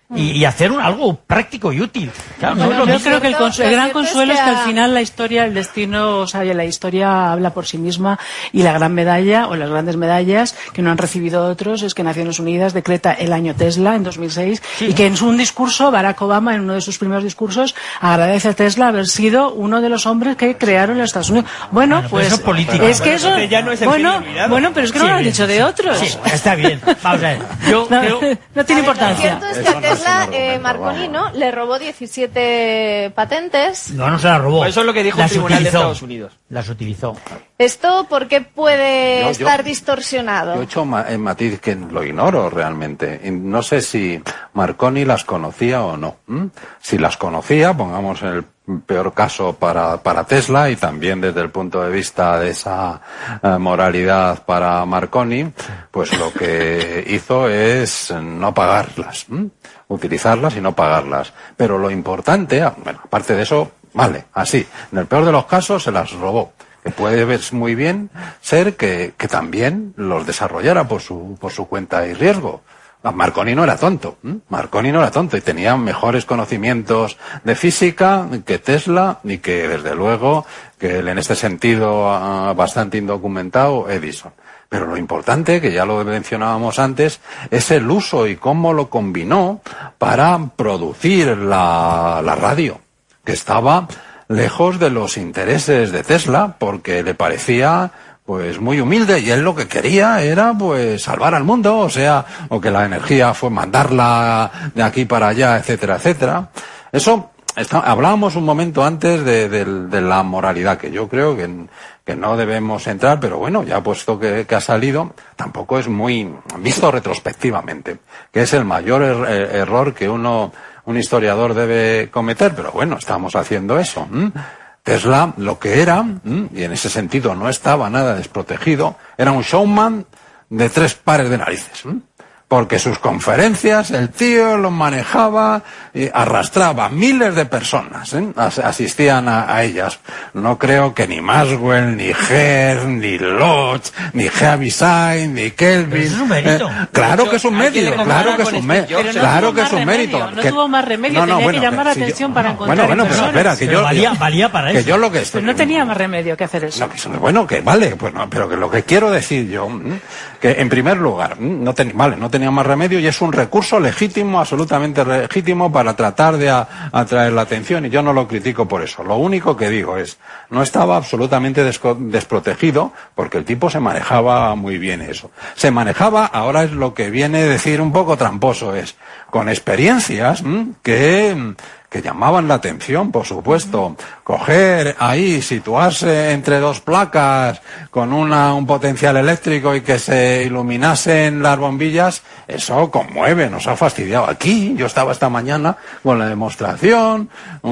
Speaker 10: y, y hacer un, algo práctico y útil. Claro, no
Speaker 5: bueno,
Speaker 10: es lo
Speaker 5: yo
Speaker 10: mismo.
Speaker 5: creo que el, consu- el gran consuelo es que al
Speaker 4: a...
Speaker 5: final la historia, el destino, o sea, la historia habla por sí misma, y la gran medalla, o las grandes medallas que no han recibido otros, es que Naciones Unidas decreta el año Tesla en dos mil seis, sí. y que en un discurso, Barack Obama, en uno de sus primeros discursos, agradece a Tesla haber sido uno de los hombres que crearon los Estados Unidos. Bueno,
Speaker 10: bueno
Speaker 5: pues
Speaker 10: eso es político.
Speaker 5: es que
Speaker 8: bueno,
Speaker 5: eso,
Speaker 8: ya no es el
Speaker 5: bueno,
Speaker 8: genio
Speaker 5: bueno, pero es que no
Speaker 10: sí,
Speaker 5: lo han
Speaker 10: bien,
Speaker 5: dicho
Speaker 10: sí,
Speaker 5: de
Speaker 10: sí.
Speaker 5: otros.
Speaker 10: Sí, está bien. Vamos a ver. Yo
Speaker 5: no,
Speaker 10: creo...
Speaker 5: no tiene
Speaker 4: Lo
Speaker 5: importancia.
Speaker 4: cierto es que a Tesla, eh, Marconi, ¿no? Le robó diecisiete patentes.
Speaker 10: No, no se la robó.
Speaker 8: Pues eso es lo que dijo el
Speaker 10: Las
Speaker 8: Tribunal
Speaker 10: utilizó.
Speaker 8: de Estados Unidos.
Speaker 10: Las utilizó.
Speaker 4: ¿Esto por qué puede
Speaker 9: Yo- yo-
Speaker 4: estar distorsionado?
Speaker 9: Yo he hecho ma- en matiz que lo ignoro realmente. Y no sé si Marconi las conocía o no. ¿m? Si las conocía, pongamos en el peor caso para, para Tesla, y también desde el punto de vista de esa eh, moralidad para Marconi, pues lo que hizo es no pagarlas, ¿m? utilizarlas y no pagarlas. Pero lo importante, bueno, aparte de eso, vale, así, en el peor de los casos se las robó. Que puede ver muy bien ser que, que también los desarrollara por su, por su cuenta y riesgo. Marconi no era tonto, ¿m? Marconi no era tonto y tenía mejores conocimientos de física que Tesla, ni que, desde luego, que el, en este sentido uh, bastante indocumentado, Edison. Pero lo importante, que ya lo mencionábamos antes, es el uso y cómo lo combinó para producir la, la radio, que estaba lejos de los intereses de Tesla, porque le parecía pues muy humilde, y él lo que quería era pues salvar al mundo, o sea, o que la energía fue mandarla de aquí para allá, etcétera, etcétera. Eso, está, hablábamos un momento antes de, de, de la moralidad, que yo creo que, que no debemos entrar, pero bueno, ya puesto que, que ha salido, tampoco es muy visto retrospectivamente, que es el mayor er, error que uno, un historiador debe cometer, pero bueno, estamos haciendo eso. ¿m? Tesla, lo que era, y en ese sentido no estaba nada desprotegido, era un showman de tres pares de narices. Porque sus conferencias, el tío los manejaba y arrastraba miles de personas, ¿eh? As asistían a, a ellas. No creo que ni Maxwell, ni Hertz, ni Lodge, ni Heaviside, ni Kelvin.
Speaker 10: Pero eso es un mérito.
Speaker 9: Eh, claro
Speaker 8: hecho,
Speaker 9: que es un
Speaker 8: hay quien
Speaker 9: mérito,
Speaker 8: le
Speaker 9: claro que es
Speaker 8: compara
Speaker 9: un
Speaker 8: con
Speaker 9: mérito,
Speaker 8: Steve Jobs.
Speaker 9: claro
Speaker 5: no
Speaker 9: que es
Speaker 5: tuvo
Speaker 9: un
Speaker 5: más
Speaker 9: mérito.
Speaker 5: remedio, no
Speaker 9: que-
Speaker 5: tuvo más remedio, tenía que llamar la
Speaker 9: si yo-
Speaker 5: atención para
Speaker 9: bueno,
Speaker 5: encontrar
Speaker 9: bueno, pero
Speaker 5: inversores.
Speaker 9: espera, que
Speaker 10: Pero
Speaker 9: yo,
Speaker 10: valía, valía para
Speaker 9: que
Speaker 10: eso.
Speaker 9: yo lo que
Speaker 5: Pues
Speaker 9: estoy,
Speaker 5: no tenía más remedio que hacer eso.
Speaker 9: no, que, bueno, que vale, pues no, pero que lo que quiero decir yo, ¿m? que en primer lugar, ¿m? no ten, vale, no tenía más remedio, y es un recurso legítimo, absolutamente legítimo, para tratar de a, atraer la atención, y yo no lo critico por eso. Lo único que digo es, no estaba absolutamente desco, desprotegido, porque el tipo se manejaba muy bien eso. Se manejaba, ahora es lo que viene a decir un poco tramposo, es con experiencias ¿m? que... que llamaban la atención, por supuesto. Coger ahí, situarse entre dos placas con una, un potencial eléctrico y que se iluminasen las bombillas, eso conmueve, nos ha fastidiado. Aquí, yo estaba esta mañana con la demostración,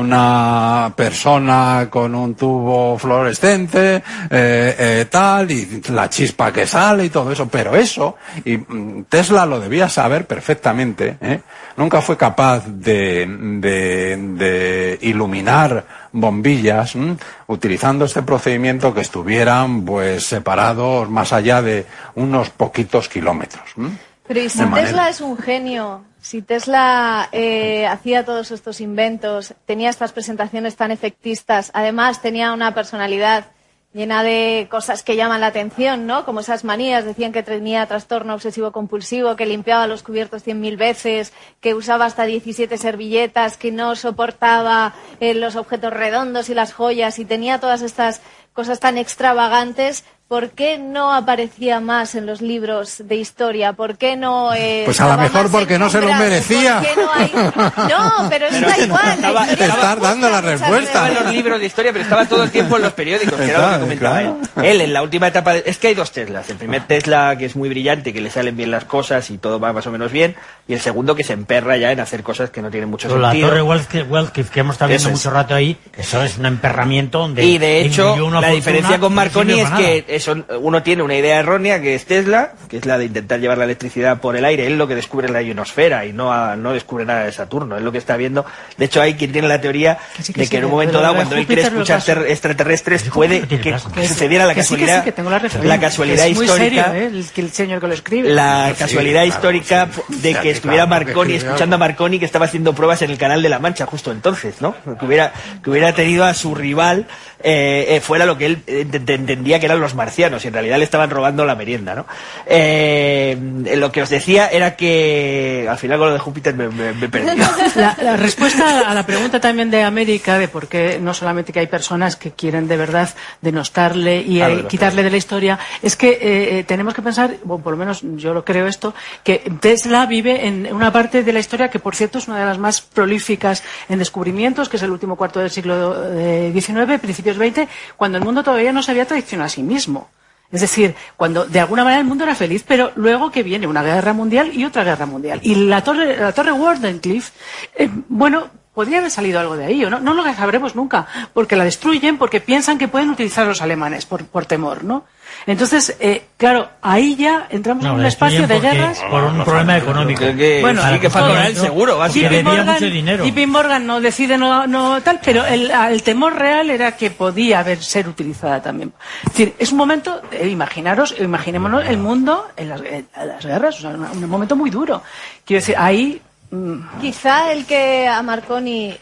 Speaker 9: una persona con un tubo fluorescente, eh, eh, tal, y la chispa que sale y todo eso, pero eso, y mm, Tesla lo debía saber perfectamente, ¿eh? Nunca fue capaz de, de, de iluminar bombillas ¿m? utilizando este procedimiento que estuvieran pues separados más allá de unos poquitos kilómetros. ¿m?
Speaker 4: Pero ¿y si
Speaker 9: De manera-
Speaker 4: Tesla es un genio? Si Tesla eh, hacía todos estos inventos, tenía estas presentaciones tan efectistas, además tenía una personalidad llena de cosas que llaman la atención, ¿no? Como esas manías, decían que tenía trastorno obsesivo-compulsivo, que limpiaba los cubiertos cien mil veces, que usaba hasta diecisiete servilletas, que no soportaba eh, los objetos redondos y las joyas, y tenía todas estas cosas tan extravagantes. ¿Por qué no aparecía más en los libros de historia? ¿Por qué no eh,
Speaker 9: Pues a lo
Speaker 4: estaba
Speaker 9: mejor
Speaker 4: más
Speaker 9: porque no se lo
Speaker 4: encumbrado?
Speaker 9: merecía.
Speaker 4: ¿Por qué no hay...? No, pero eso da igual. la
Speaker 8: estaba-
Speaker 4: historia
Speaker 9: Te estás
Speaker 4: nos
Speaker 9: dando la
Speaker 4: muestra muchas
Speaker 9: respuesta.
Speaker 8: Estaba en
Speaker 4: veces.
Speaker 8: los libros de historia, pero estaba todo el tiempo en los periódicos, que era lo
Speaker 9: Claro,
Speaker 8: que comentaba
Speaker 9: claro.
Speaker 8: él. Él, en la última etapa, de- es que hay dos Teslas. El primer Tesla, que es muy brillante, que le salen bien las cosas y todo va más o menos bien, y el segundo, que se emperra ya en hacer cosas que no tienen mucho
Speaker 10: Pero la
Speaker 8: sentido.
Speaker 10: torre Wellcliff, Wellcliff, que hemos estado viendo
Speaker 8: Eso es.
Speaker 10: mucho rato ahí, eso es un emperramiento donde
Speaker 8: Y de hecho,
Speaker 10: incluyó una
Speaker 8: la diferencia con Marconi es que eso, uno tiene una idea errónea que es Tesla, que es la de intentar llevar la electricidad por el aire. Él lo que descubre en la ionosfera y no a, no descubre nada de Saturno. Es lo que está viendo. De hecho, hay quien tiene la teoría que sí, que de que sí, en un momento dado, cuando él quiere escuchar extraterrestres, puede que, que, que sucediera la
Speaker 5: que
Speaker 8: casualidad,
Speaker 5: sí, que sí, que la,
Speaker 8: la casualidad
Speaker 5: es muy
Speaker 8: histórica,
Speaker 5: serio, ¿eh? el, el señor que lo escribe.
Speaker 8: La
Speaker 5: sí,
Speaker 8: casualidad
Speaker 5: claro,
Speaker 8: histórica
Speaker 5: sí,
Speaker 8: de que estuviera Marconi
Speaker 9: que
Speaker 8: escuchando a Marconi, que estaba haciendo pruebas en el Canal de la Mancha justo entonces, ¿no? Que hubiera que hubiera tenido a su rival eh, eh, fuera lo que él eh, entendía que eran los marcianos, y en realidad le estaban robando la merienda, ¿no? Eh, lo que os decía era que al final con lo de Júpiter me, me, me perdí.
Speaker 5: La, la respuesta a la pregunta también de América, de por qué no solamente que hay personas que quieren de verdad denostarle y eh, claro, quitarle claro. de la historia, es que eh, tenemos que pensar, bueno, por lo menos yo lo creo esto, que Tesla vive en una parte de la historia que, por cierto, es una de las más prolíficas en descubrimientos, que es el último cuarto del siglo diecinueve, principios veinte, cuando el mundo todavía no se había traicionado a sí mismo. Es decir, cuando de alguna manera el mundo era feliz, pero luego que viene una guerra mundial y otra guerra mundial. Y la torre, la torre Wardenclyffe, eh, bueno, podría haber salido algo de ahí, ¿o no? No lo sabremos nunca, porque la destruyen, porque piensan que pueden utilizar los alemanes por, por temor, ¿no? Entonces, eh, claro, ahí ya entramos no, en un espacio de guerras.
Speaker 10: Por un no, problema económico.
Speaker 8: Que, que,
Speaker 5: bueno,
Speaker 8: sí, que facturar el seguro,
Speaker 10: básicamente. Debía mucho dinero.
Speaker 5: J P Morgan no decide no, no tal, pero el, el temor real era que podía haber ser utilizada también. Es decir, es un momento, eh, imaginaros, imaginémonos el mundo en las, en las guerras, o sea, un, un momento muy duro. Quiero decir, ahí.
Speaker 4: Quizá el que a Marconi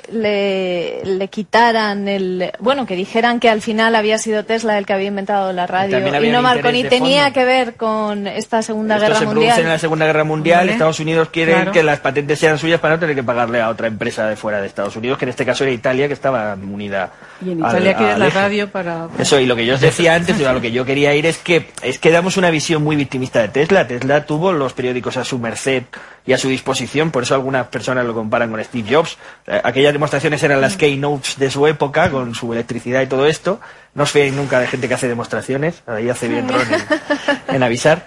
Speaker 4: le, le quitaran el... Bueno, que dijeran que al final había sido Tesla el que había inventado la radio y, y no Marconi, tenía que ver con esta Segunda
Speaker 8: Esto
Speaker 4: Guerra
Speaker 8: se
Speaker 4: Mundial.
Speaker 8: produce en la Segunda Guerra Mundial. ¿Vale? Estados Unidos quieren
Speaker 5: claro.
Speaker 8: que las patentes sean suyas para no tener que pagarle a otra empresa de fuera de Estados Unidos, que en este caso era Italia, que estaba unida.
Speaker 5: Y en Italia quiere la radio para...
Speaker 8: Eso, y lo que yo os decía antes, a lo que yo quería ir es que es que damos una visión muy victimista de Tesla. Tesla tuvo los periódicos a su merced y a su disposición, por eso algunas personas lo comparan con Steve Jobs. Aquellas demostraciones eran las keynotes de su época, con su electricidad y todo esto. No os fiéis nunca de gente que hace demostraciones, ahí hace bien Ron en, en avisar.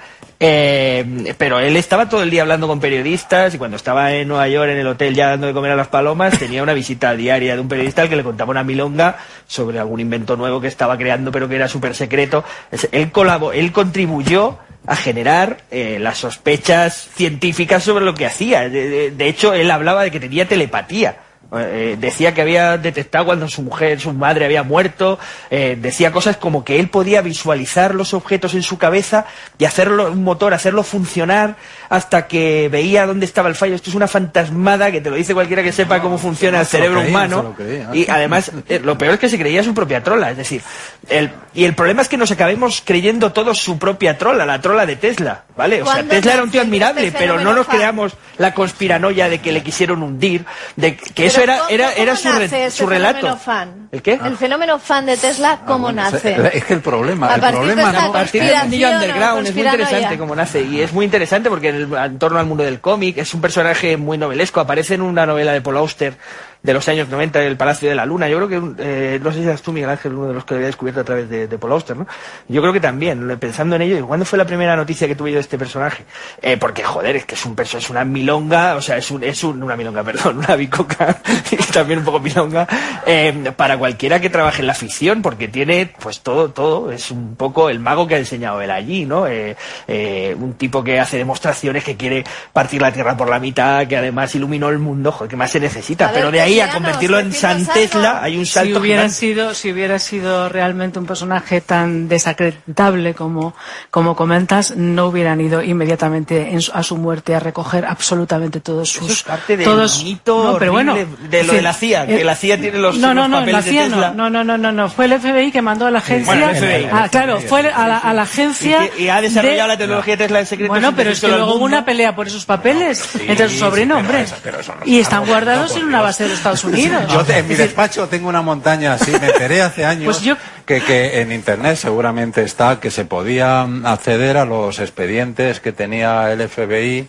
Speaker 8: Eh, pero él estaba todo el día hablando con periodistas, y cuando estaba en Nueva York en el hotel ya dando de comer a las palomas, tenía una visita diaria de un periodista al que le contaba una milonga sobre algún invento nuevo que estaba creando pero que era súper secreto. Él, colabó, él contribuyó a generar eh, las sospechas científicas sobre lo que hacía. De, de, de hecho, él hablaba de que tenía telepatía. Eh, decía que había detectado cuando su mujer, su madre había muerto, eh, decía cosas como que él podía visualizar los objetos en su cabeza y hacerlo, un motor, hacerlo funcionar hasta que veía dónde estaba el fallo. Esto es una fantasmada que te lo dice cualquiera que sepa cómo funciona el cerebro humano. Y además, eh, lo peor es que se creía su propia trola, es decir, el, y el problema es que nos acabemos creyendo todos su propia trola, la trola de Tesla, ¿vale? O sea, Tesla era un tío admirable, pero no nos creamos la conspiranoia de que le quisieron hundir, de que eso era, era, era su, re, su relato.
Speaker 4: Fan?
Speaker 8: ¿El qué?
Speaker 4: El fenómeno fan de Tesla, ¿cómo ah, bueno, nace?
Speaker 9: Es que el problema,
Speaker 4: a
Speaker 9: el problema
Speaker 4: no,
Speaker 8: a partir del mundillo underground, es muy interesante
Speaker 4: ya.
Speaker 8: cómo nace, y es muy interesante porque en, el, en torno al mundo del cómic es un personaje muy novelesco, aparece en una novela de Paul Auster de los años noventa, El Palacio de la Luna. Yo creo que, eh, no sé si eras tú, Miguel Ángel, uno de los que lo había descubierto a través de, de Paul Auster, ¿no? Yo creo que también, pensando en ello, ¿cuándo fue la primera noticia que tuve yo de este personaje? Eh, porque, joder, es que es un perso, es una milonga, o sea, es un, es un, una milonga, perdón, una bicoca, y también un poco milonga, eh, para cualquiera que trabaje en la ficción, porque tiene, pues todo, todo, es un poco el mago que ha enseñado él allí, ¿no? Eh, eh, un tipo que hace demostraciones, que quiere partir la Tierra por la mitad, que además iluminó el mundo, joder, ¿qué más se necesita? Pero de ahí a convertirlo en San Tesla hay un salto
Speaker 5: si hubiera
Speaker 8: gigante.
Speaker 5: sido si hubiera sido realmente un personaje tan desacreditable como como comentas, no hubieran ido inmediatamente en su, a su muerte a recoger absolutamente todos sus
Speaker 8: Eso es parte del
Speaker 5: todos
Speaker 8: mito
Speaker 5: no, pero bueno,
Speaker 8: de lo sí, de la C I A, que eh, la C I A tiene los,
Speaker 5: no, no,
Speaker 8: los
Speaker 5: no,
Speaker 8: papeles
Speaker 5: la C I A
Speaker 8: de Tesla.
Speaker 5: No, no, no, no, no, fue el F B I que mandó a la agencia.
Speaker 8: Bueno, el F B I.
Speaker 5: Ah, claro, fue a la, a la agencia
Speaker 8: y, que, y ha desarrollado
Speaker 5: de,
Speaker 8: la tecnología Tesla en secreto.
Speaker 5: Bueno, pero es que luego hubo una pelea por esos papeles sí, entre su sobrino, hombre, eso, y están guardados no, en una base de los Estados Unidos.
Speaker 9: Yo te, en mi despacho tengo una montaña así, me enteré hace años
Speaker 5: pues yo...
Speaker 9: que, que en internet seguramente está que se podía acceder a los expedientes que tenía el F B I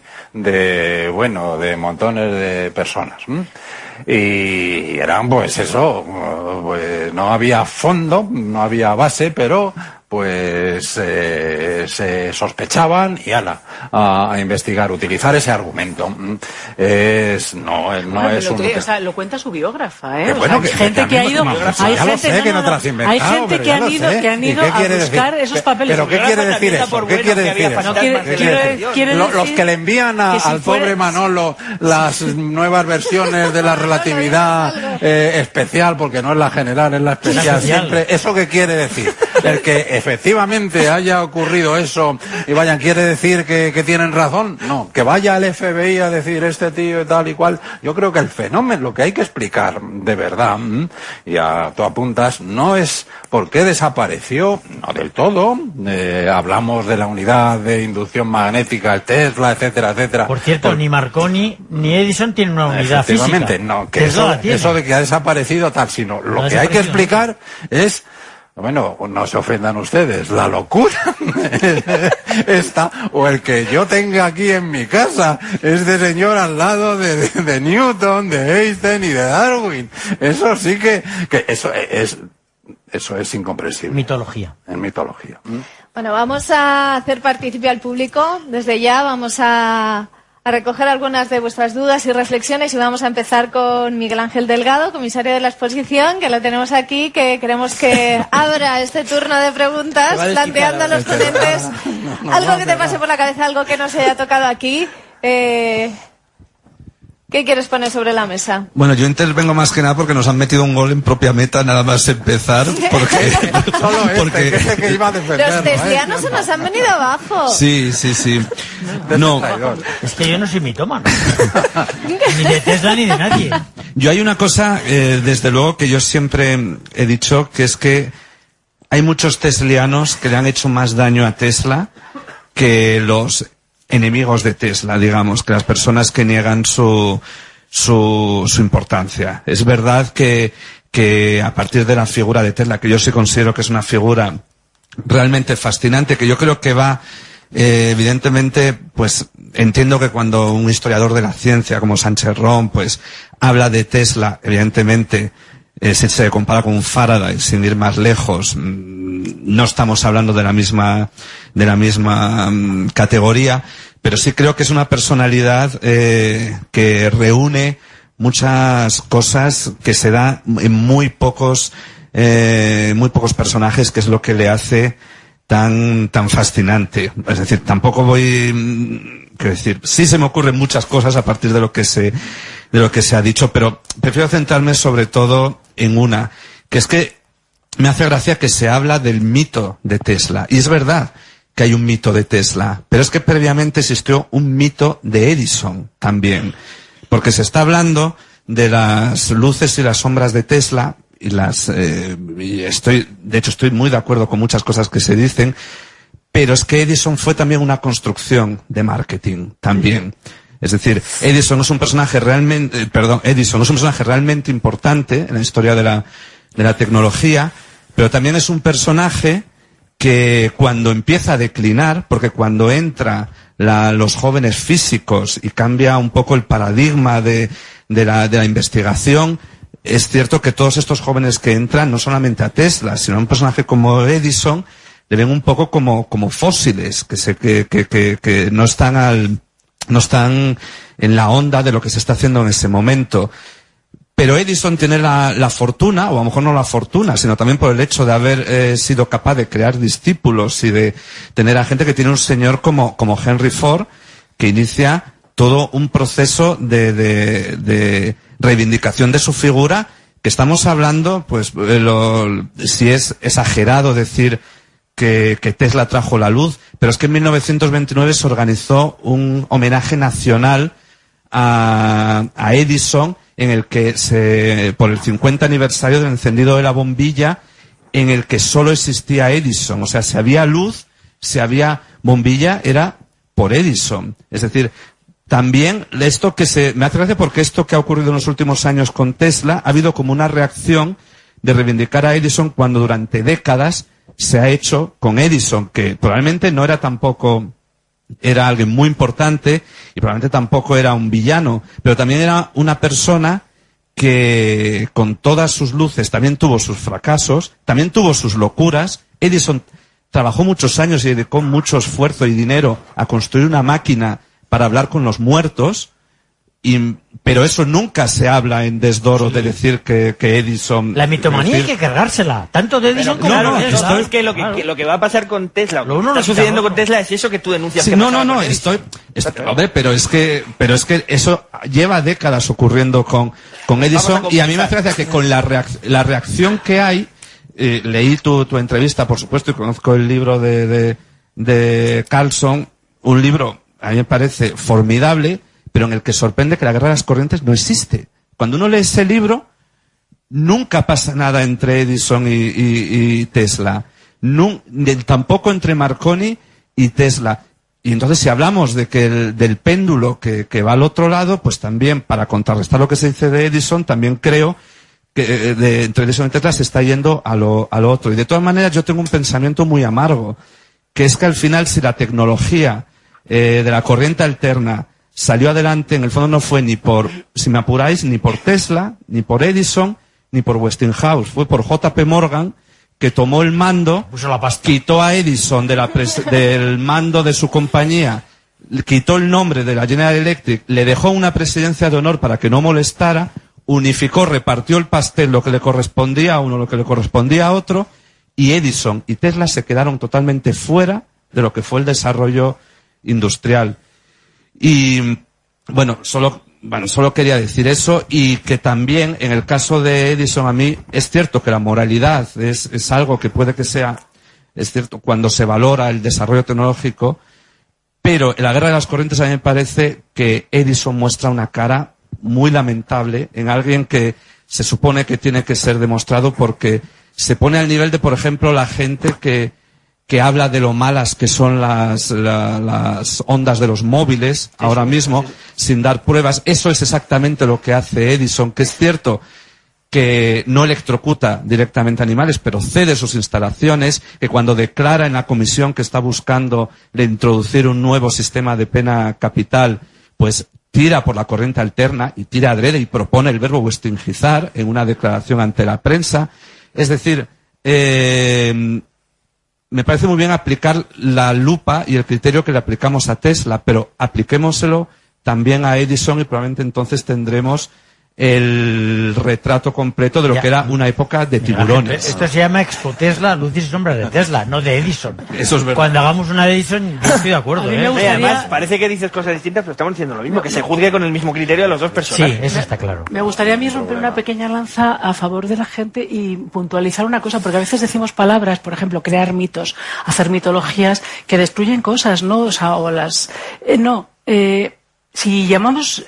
Speaker 9: de, bueno, de montones de personas. ¿m? Y eran, pues eso, pues no había fondo, no había base, pero pues eh, se sospechaban y ala, a, a investigar. Utilizar ese argumento es no, es, no
Speaker 5: bueno,
Speaker 9: es
Speaker 5: lo,
Speaker 9: un...
Speaker 5: que, o sea, lo cuenta su biógrafa, ¿eh?
Speaker 9: Que
Speaker 5: o
Speaker 9: bueno,
Speaker 5: sea,
Speaker 9: que,
Speaker 5: hay gente
Speaker 9: que
Speaker 5: que ha ido, hay
Speaker 9: ya lo
Speaker 5: gente,
Speaker 9: sé
Speaker 5: no,
Speaker 9: que no
Speaker 5: no,
Speaker 9: te lo has inventado,
Speaker 5: hay gente que han ido, que han ido a buscar
Speaker 9: decir?
Speaker 5: esos papeles.
Speaker 9: Pero ¿qué quiere decir eso? ¿Qué quiere decir eso?
Speaker 5: No, quiere,
Speaker 9: ¿Qué
Speaker 5: quiere,
Speaker 9: decir?
Speaker 5: quiere
Speaker 9: Los,
Speaker 5: decir
Speaker 9: los que le envían a,
Speaker 5: si
Speaker 9: al
Speaker 5: fuera...
Speaker 9: pobre Manolo las nuevas versiones de la relatividad eh, especial, porque no es la general, es la especial, siempre. ¿Eso qué quiere decir? El que efectivamente haya ocurrido eso y vayan, ¿quiere decir que, que tienen razón? No, que vaya al F B I a decir este tío y tal y cual. Yo creo que el fenómeno, lo que hay que explicar de verdad, y a tú apuntas, no es por qué desapareció, no del todo. Eh, hablamos de la unidad de inducción magnética, el Tesla, etcétera, etcétera.
Speaker 10: Por cierto, por... ni Marconi ni Edison tienen una unidad
Speaker 9: efectivamente,
Speaker 10: física.
Speaker 9: no, que eso, eso de que ha desaparecido tal, sino lo no que hay que explicar es... Bueno, no se ofendan ustedes, la locura esta, o el que yo tenga aquí en mi casa, este señor al lado de, de, de Newton, de Einstein y de Darwin. Eso sí que, que eso es, eso es incomprensible.
Speaker 10: Mitología.
Speaker 9: Es mitología.
Speaker 4: Bueno, vamos a hacer partícipe al público. Desde ya vamos a... a recoger algunas de vuestras dudas y reflexiones y vamos a empezar con Miguel Ángel Delgado, comisario de la exposición, que lo tenemos aquí, que queremos que abra este turno de preguntas, planteando a los ponentes algo que te pase por la cabeza, algo que no se haya tocado aquí. Eh, ¿Qué quieres poner sobre la mesa?
Speaker 11: Bueno, yo intervengo más que nada porque nos han metido un gol en propia meta nada más empezar. Porque,
Speaker 9: Solo este, porque... que, que iba a defender,
Speaker 4: los teslianos se nos han venido abajo.
Speaker 11: Sí, sí, sí. No.
Speaker 10: Es que yo no soy mitómano. Ni de Tesla ni de nadie.
Speaker 11: Yo hay una cosa, eh, desde luego, que yo siempre he dicho, que es que hay muchos teslianos que le han hecho más daño a Tesla que los enemigos de Tesla, digamos, que las personas que niegan su, su, su importancia. Es verdad que, que a partir de la figura de Tesla, que yo sí considero que es una figura realmente fascinante, que yo creo que va, eh, evidentemente, pues, entiendo que cuando un historiador de la ciencia como Sánchez Ron, pues, habla de Tesla, evidentemente, eh, si se compara con un Faraday, sin ir más lejos, no estamos hablando de la misma, de la misma um, categoría, pero sí creo que es una personalidad eh, que reúne muchas cosas que se da en muy pocos, eh, muy pocos personajes, que es lo que le hace tan, tan fascinante. Es decir, tampoco voy, quiero decir, sí se me ocurren muchas cosas a partir de lo que se, de lo que se ha dicho, pero prefiero centrarme sobre todo en una, que es que me hace gracia que se habla del mito de Tesla. Y es verdad que hay un mito de Tesla, pero es que previamente existió un mito de Edison también. Porque se está hablando de las luces y las sombras de Tesla, y las, eh, y estoy, de hecho estoy muy de acuerdo con muchas cosas que se dicen, pero es que Edison fue también una construcción de marketing, también. Es decir, Edison es un personaje realmente, eh, perdón, Edison es un personaje realmente importante en la historia de la, de la tecnología, pero también es un personaje que cuando empieza a declinar, porque cuando entra la, los jóvenes físicos y cambia un poco el paradigma de, de la, de la investigación, es cierto que todos estos jóvenes que entran, no solamente a Tesla, sino a un personaje como Edison, le ven un poco como, como fósiles, que se, que, que, que, que no están al, no están en la onda de lo que se está haciendo en ese momento. Pero Edison tiene la, la fortuna, o a lo mejor no la fortuna, sino también por el hecho de haber eh, sido capaz de crear discípulos y de tener a gente que tiene un señor como, como Henry Ford, que inicia todo un proceso de, de, de reivindicación de su figura, que estamos hablando, pues, lo, si es exagerado decir que, que Tesla trajo la luz, pero es que en mil novecientos veintinueve se organizó un homenaje nacional a, a Edison, en el que se, por el cincuenta aniversario del encendido de la bombilla, en el que solo existía Edison. O sea, si había luz, si había bombilla, era por Edison. Es decir, también esto que se, me hace gracia porque esto que ha ocurrido en los últimos años con Tesla, ha habido como una reacción de reivindicar a Edison cuando durante décadas se ha hecho con Edison, que probablemente no era tampoco, era alguien muy importante y probablemente tampoco era un villano, pero también era una persona que con todas sus luces también tuvo sus fracasos, también tuvo sus locuras. Edison trabajó muchos años y dedicó mucho esfuerzo y dinero a construir una máquina para hablar con los muertos, y, pero eso nunca se habla en desdoro de decir que, que Edison...
Speaker 10: La mitomanía
Speaker 11: decir,
Speaker 10: hay que cargársela, tanto de Edison como
Speaker 8: claro,
Speaker 10: de Tesla.
Speaker 8: esto es que lo que,
Speaker 10: Claro.
Speaker 8: que lo que va a pasar con Tesla, lo que
Speaker 10: uno
Speaker 8: está
Speaker 10: no
Speaker 8: sucediendo
Speaker 10: quita
Speaker 8: con Tesla es eso que tú denuncias.
Speaker 11: Sí,
Speaker 8: que
Speaker 11: no,
Speaker 8: pasaba
Speaker 11: no, no,
Speaker 8: con Edison.
Speaker 11: estoy, estoy hombre, pero es que, pero es que eso lleva décadas ocurriendo con, con Edison,
Speaker 8: Vamos a
Speaker 11: y a mí me hace gracia que con la, reacc- la reacción que hay, eh, leí tu, tu entrevista, por supuesto, y conozco el libro de, de, de Carlson, un libro, a mí me parece formidable, pero en el que sorprende que la guerra de las corrientes no existe. Cuando uno lee ese libro, nunca pasa nada entre Edison y, y, y Tesla. Nun, ni, tampoco entre Marconi y Tesla. Y entonces, si hablamos de que el, del péndulo que, que va al otro lado, pues también, para contrarrestar lo que se dice de Edison, también creo que de, entre Edison y Tesla se está yendo a lo, a lo otro. Y de todas maneras, yo tengo un pensamiento muy amargo, que es que al final, si la tecnología eh, de la corriente alterna salió adelante, en el fondo no fue ni por, si me apuráis, ni por Tesla, ni por Edison, ni por Westinghouse. Fue por J P Morgan, que tomó el mando,
Speaker 10: Puso la pasta.
Speaker 11: quitó a Edison de la pres- del mando de su compañía, quitó el nombre de la General Electric, le dejó una presidencia de honor para que no molestara, unificó, repartió el pastel, lo que le correspondía a uno, lo que le correspondía a otro, y Edison y Tesla se quedaron totalmente fuera de lo que fue el desarrollo industrial. Y bueno, solo, bueno, solo quería decir eso, y que también en el caso de Edison, a mí es cierto que la moralidad es, es algo que puede que sea, es cierto, cuando se valora el desarrollo tecnológico, pero en la guerra de las corrientes a mí me parece que Edison muestra una cara muy lamentable en alguien que se supone que tiene que ser demostrado, porque se pone al nivel de, por ejemplo, la gente que que habla de lo malas que son las, la, las ondas de los móviles sí, ahora sí, mismo, sí. sin dar pruebas. Eso es exactamente lo que hace Edison, que es cierto que no electrocuta directamente animales, pero cede sus instalaciones, que cuando declara en la comisión que está buscando de introducir un nuevo sistema de pena capital, pues tira por la corriente alterna y tira adrede y propone el verbo westingizar en una declaración ante la prensa. Es decir, eh, me parece muy bien aplicar la lupa y el criterio que le aplicamos a Tesla, pero apliquémoselo también a Edison y probablemente entonces tendremos el retrato completo de lo ya. que era una época de tiburones.
Speaker 10: Gente, esto se llama Expo Tesla, luces y sombras de Tesla, no de Edison.
Speaker 11: Eso es verdad.
Speaker 10: Cuando hagamos una de Edison, yo estoy de acuerdo. ¿eh?
Speaker 8: Gustaría... Además, parece que dices cosas distintas, pero estamos diciendo lo mismo, que se juzgue con el mismo criterio a los dos personajes.
Speaker 10: Sí, eso está claro.
Speaker 5: Me gustaría a mí romper una pequeña lanza a favor de la gente y puntualizar una cosa, porque a veces decimos palabras, por ejemplo, crear mitos, hacer mitologías que destruyen cosas, ¿no? O sea, o las... Eh, no, eh, si llamamos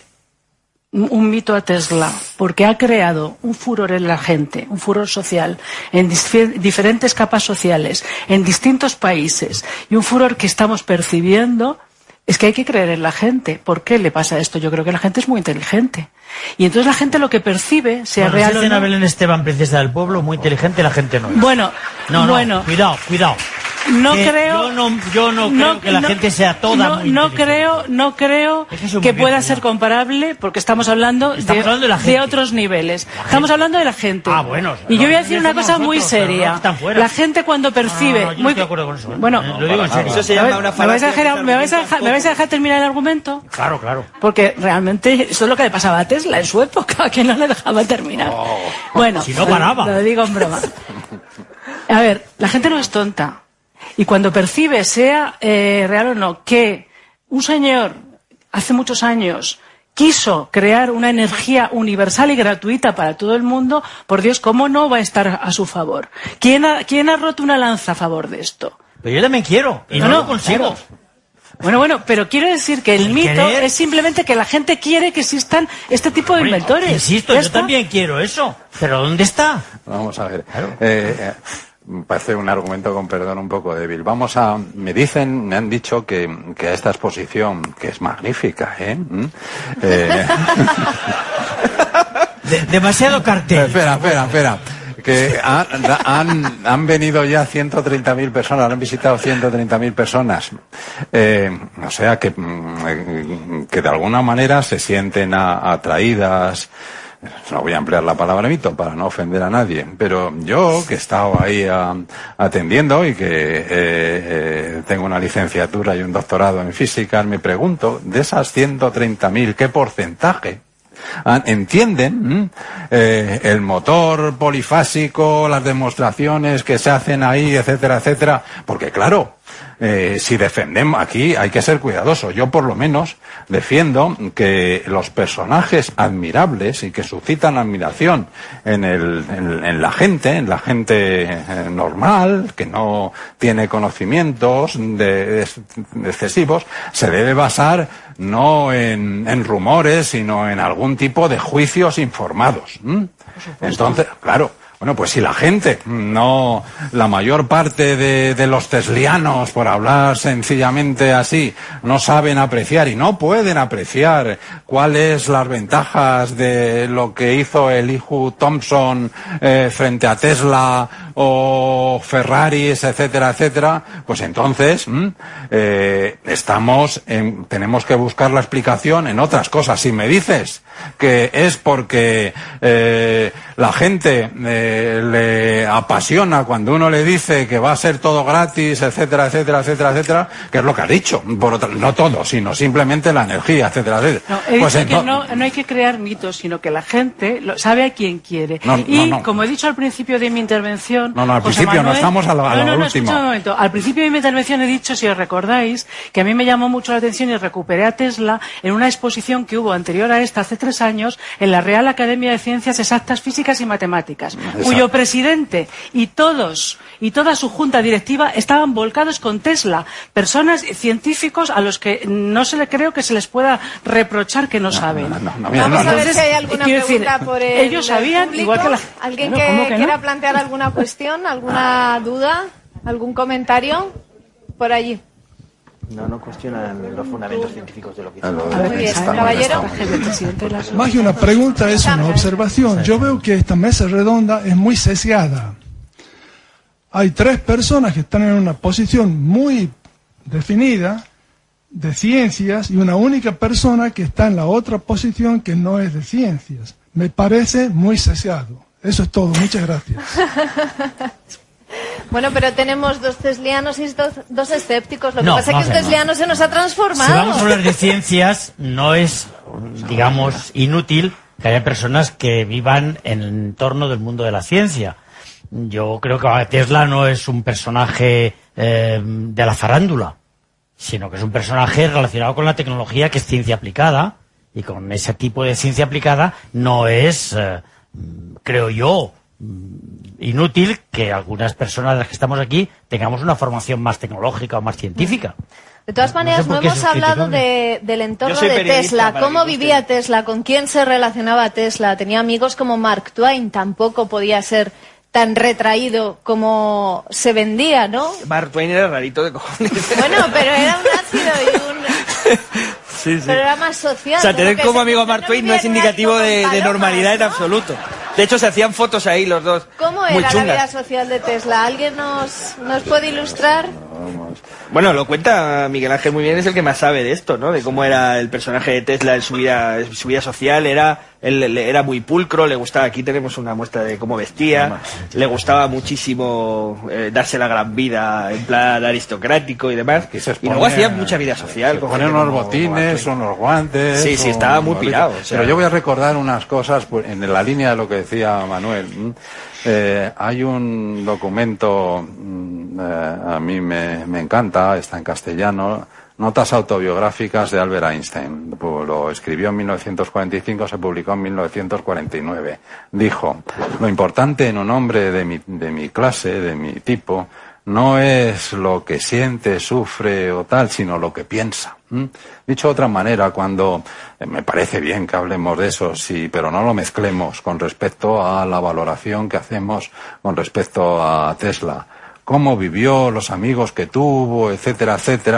Speaker 5: un mito a Tesla porque ha creado un furor en la gente, un furor social en diferentes capas sociales, en distintos países, y un furor que estamos percibiendo, es que hay que creer en la gente. ¿Por qué le pasa esto? Yo creo que la gente es muy inteligente. Y entonces la gente lo que percibe, sea
Speaker 10: bueno,
Speaker 5: real o no...
Speaker 10: a Belén Esteban, princesa del pueblo, muy inteligente, la gente no es.
Speaker 5: Bueno,
Speaker 10: no, no,
Speaker 5: bueno.
Speaker 10: cuidado, cuidado.
Speaker 5: No
Speaker 10: que
Speaker 5: creo...
Speaker 10: Yo no, yo no creo
Speaker 5: no,
Speaker 10: que la
Speaker 5: no,
Speaker 10: gente sea toda
Speaker 5: no,
Speaker 10: muy
Speaker 5: no creo, no creo
Speaker 10: es que,
Speaker 5: que pueda
Speaker 10: bien,
Speaker 5: ser
Speaker 10: ya.
Speaker 5: comparable, porque estamos hablando,
Speaker 10: estamos
Speaker 5: de,
Speaker 10: hablando de, la gente.
Speaker 5: de otros niveles. Estamos hablando de la gente.
Speaker 10: Ah, bueno.
Speaker 5: Y
Speaker 10: no,
Speaker 5: yo voy a decir
Speaker 10: no
Speaker 5: una cosa
Speaker 10: nosotros,
Speaker 5: muy seria.
Speaker 10: No
Speaker 5: la gente cuando percibe...
Speaker 10: No, no, yo
Speaker 5: muy...
Speaker 10: no estoy de acuerdo con eso. ¿eh?
Speaker 5: Bueno,
Speaker 10: lo digo en serio.
Speaker 8: Eso se llama una
Speaker 5: ¿me vais, a
Speaker 8: falacia
Speaker 5: dejar, ¿me, vais a dejar, ¿Me vais a dejar terminar el argumento?
Speaker 10: Claro, claro.
Speaker 5: Porque realmente eso es lo que le pasaba a Tesla en su época, que no le dejaba terminar.
Speaker 10: Oh.
Speaker 5: Bueno,
Speaker 10: si no paraba.
Speaker 5: Lo digo en broma. A ver, la gente no es tonta. Y cuando percibe, sea eh, real o no, que un señor hace muchos años quiso crear una energía universal y gratuita para todo el mundo, por Dios, ¿cómo no va a estar a su favor? ¿Quién ha, quién ha roto una lanza a favor de esto?
Speaker 10: Pero yo también quiero, y no, no lo consigo.
Speaker 5: Claro. Bueno, bueno, pero quiero decir que el, el mito querer... es simplemente que la gente quiere que existan este tipo de Oye, inventores.
Speaker 10: Insisto,
Speaker 5: ¿Ya
Speaker 10: yo
Speaker 5: está?
Speaker 10: también quiero eso. ¿Pero dónde está?
Speaker 9: Vamos a ver. Claro. Eh, eh, me parece un argumento, con perdón, un poco débil. Vamos a... Me dicen, me han dicho que, que esta exposición, que es magnífica, ¿eh? ¿Mm? eh...
Speaker 10: De, demasiado cartel.
Speaker 9: Espera, espera, espera. Que han, han, han venido ya ciento treinta mil personas, han visitado ciento treinta mil personas. Eh, o sea que, que de alguna manera se sienten a, atraídas no voy a emplear la palabra mito para no ofender a nadie, pero yo que he estado ahí a, atendiendo y que eh, eh, tengo una licenciatura y un doctorado en física, me pregunto, de esas ciento treinta mil, ¿qué porcentaje entienden eh, el motor polifásico, las demostraciones que se hacen ahí, etcétera, etcétera? Porque claro, eh, si defendemos aquí hay que ser cuidadoso. Yo por lo menos defiendo que los personajes admirables y que suscitan admiración en, el, en, en la gente, en la gente eh, normal, que no tiene conocimientos de, de excesivos, se debe basar no en, en rumores, sino en algún tipo de juicios informados. ¿Mm? Entonces, claro, bueno, pues si la gente, no, la mayor parte de, de los teslianos, por hablar sencillamente así, no saben apreciar y no pueden apreciar cuáles las ventajas de lo que hizo el hijo Thomson eh, frente a Tesla o Ferraris, etcétera, etcétera, pues entonces mmm, eh, estamos en, tenemos que buscar la explicación en otras cosas. Si me dices que es porque eh, la gente eh, le apasiona cuando uno le dice que va a ser todo gratis, etcétera, etcétera, etcétera, etcétera, que es lo que has dicho, por otra, no todo, sino simplemente la energía, etcétera, etcétera.
Speaker 5: No, he
Speaker 9: pues
Speaker 5: dicho
Speaker 9: entonces,
Speaker 5: que no, no hay que crear mitos, sino que la gente lo, sabe a quién quiere.
Speaker 9: No,
Speaker 5: y
Speaker 9: no, no.
Speaker 5: como he dicho al principio de mi intervención...
Speaker 9: No, no, al
Speaker 5: José
Speaker 9: principio
Speaker 5: Manuel,
Speaker 9: no, estamos a lo, a lo
Speaker 5: no, no, no,
Speaker 9: último.
Speaker 5: escucha un momento. Al principio de mi intervención he dicho, si os recordáis, que a mí me llamó mucho la atención y recuperé a Tesla en una exposición que hubo anterior a esta, hace tres años, en la Real Academia de Ciencias Exactas, Físicas y Matemáticas,
Speaker 9: Exacto.
Speaker 5: cuyo presidente y todos y toda su junta directiva estaban volcados con Tesla, personas científicos a los que no se le creo que se les pueda reprochar que no, no saben.
Speaker 9: No, no, no, mira,
Speaker 4: Vamos
Speaker 9: no,
Speaker 4: a ver
Speaker 5: Entonces,
Speaker 4: si hay alguna
Speaker 5: quiero
Speaker 4: pregunta
Speaker 5: decir,
Speaker 4: por el
Speaker 5: ellos sabían
Speaker 4: público.
Speaker 5: igual que la
Speaker 4: ¿Alguien
Speaker 5: Bueno,
Speaker 4: que,
Speaker 5: ¿cómo que no?
Speaker 4: quiera plantear alguna cuestión, alguna duda, algún comentario por allí?
Speaker 8: No, no cuestionan los fundamentos científicos de lo que
Speaker 9: A lo
Speaker 8: dicen.
Speaker 9: de-
Speaker 4: Muy bien,
Speaker 9: está-
Speaker 4: caballero.
Speaker 12: Más que una pregunta es una observación. Yo veo que esta mesa redonda es muy sesgada. Hay tres personas que están en una posición muy definida de ciencias y una única persona que está en la otra posición que no es de ciencias. Me parece muy sesgado. Eso es todo. Muchas gracias.
Speaker 4: Bueno, pero tenemos dos teslianos y dos, dos escépticos. Lo que
Speaker 10: No,
Speaker 4: pasa es
Speaker 10: vamos
Speaker 4: que
Speaker 10: a
Speaker 4: un
Speaker 10: ver,
Speaker 4: tesliano se nos ha transformado.
Speaker 10: Si vamos a hablar de ciencias, no es, digamos, inútil que haya personas que vivan en el entorno del mundo de la ciencia. Yo creo que Tesla no es un personaje eh, de la farándula, sino que es un personaje relacionado con la tecnología, que es ciencia aplicada, y con ese tipo de ciencia aplicada no es, eh, creo yo, inútil que algunas personas de las que estamos aquí tengamos una formación más tecnológica o más científica.
Speaker 4: De todas maneras,
Speaker 10: No
Speaker 4: no,
Speaker 10: sé por qué
Speaker 4: hemos
Speaker 10: eso es
Speaker 4: hablado
Speaker 10: criticable.
Speaker 4: de, del entorno
Speaker 8: Yo soy
Speaker 4: de
Speaker 8: periodista,
Speaker 4: Tesla.
Speaker 8: para
Speaker 4: ¿Cómo
Speaker 8: que
Speaker 4: vivía
Speaker 8: conste.
Speaker 4: Tesla? ¿Con quién se relacionaba Tesla? Tenía amigos como Mark Twain. Tampoco podía ser tan retraído como se vendía, ¿no?
Speaker 8: Mark Twain era rarito de cojones.
Speaker 4: Bueno, pero era un ácido y un...
Speaker 8: Sí, sí.
Speaker 4: Pero era más social.
Speaker 8: O sea,
Speaker 4: ¿no?
Speaker 8: tener
Speaker 4: Que
Speaker 8: como
Speaker 4: se-
Speaker 8: amigo a
Speaker 4: no
Speaker 8: Mark Twain no
Speaker 4: vivía
Speaker 8: es
Speaker 4: en un
Speaker 8: indicativo
Speaker 4: ático
Speaker 8: de,
Speaker 4: con
Speaker 8: de
Speaker 4: palomas,
Speaker 8: normalidad en
Speaker 4: ¿no?
Speaker 8: absoluto. De hecho, se hacían fotos ahí los dos.
Speaker 4: ¿Cómo
Speaker 8: muy
Speaker 4: era la vida
Speaker 8: chungas.
Speaker 4: social de Tesla? ¿Alguien nos, nos puede ilustrar?
Speaker 8: Bueno, lo cuenta Miguel Ángel muy bien, es el que más sabe de esto, ¿no? De cómo era el personaje de Tesla en su vida, en su vida social. Era, él, él era muy pulcro, le gustaba, aquí tenemos una muestra de cómo vestía, le gustaba muchísimo eh, darse la gran vida en plan aristocrático y demás.
Speaker 9: Que se
Speaker 8: Y luego
Speaker 9: exponía-
Speaker 8: hacía mucha vida social.
Speaker 9: se
Speaker 8: con
Speaker 9: ponían
Speaker 8: gente
Speaker 9: unos
Speaker 8: como
Speaker 9: botines,
Speaker 8: Mark
Speaker 9: unos guantes.
Speaker 8: Sí, sí,
Speaker 9: un-
Speaker 8: estaba muy pirado, o sea.
Speaker 9: Pero yo voy a recordar unas cosas pues, en la línea de lo que decía Manuel. ¿m? Eh, hay un documento, mm, eh, a mí me, me encanta, está en castellano, Notas autobiográficas de Albert Einstein. Lo escribió en mil novecientos cuarenta y cinco, se publicó en mil novecientos cuarenta y nueve. Dijo, lo importante en un hombre de mi, de mi clase, de mi tipo, no es lo que siente, sufre o tal, sino lo que piensa. ¿Mm? Dicho de otra manera, cuando eh, me parece bien que hablemos de eso, sí, pero no lo mezclemos con respecto a la valoración que hacemos con respecto a Tesla. Cómo vivió, los amigos que tuvo, etcétera, etcétera.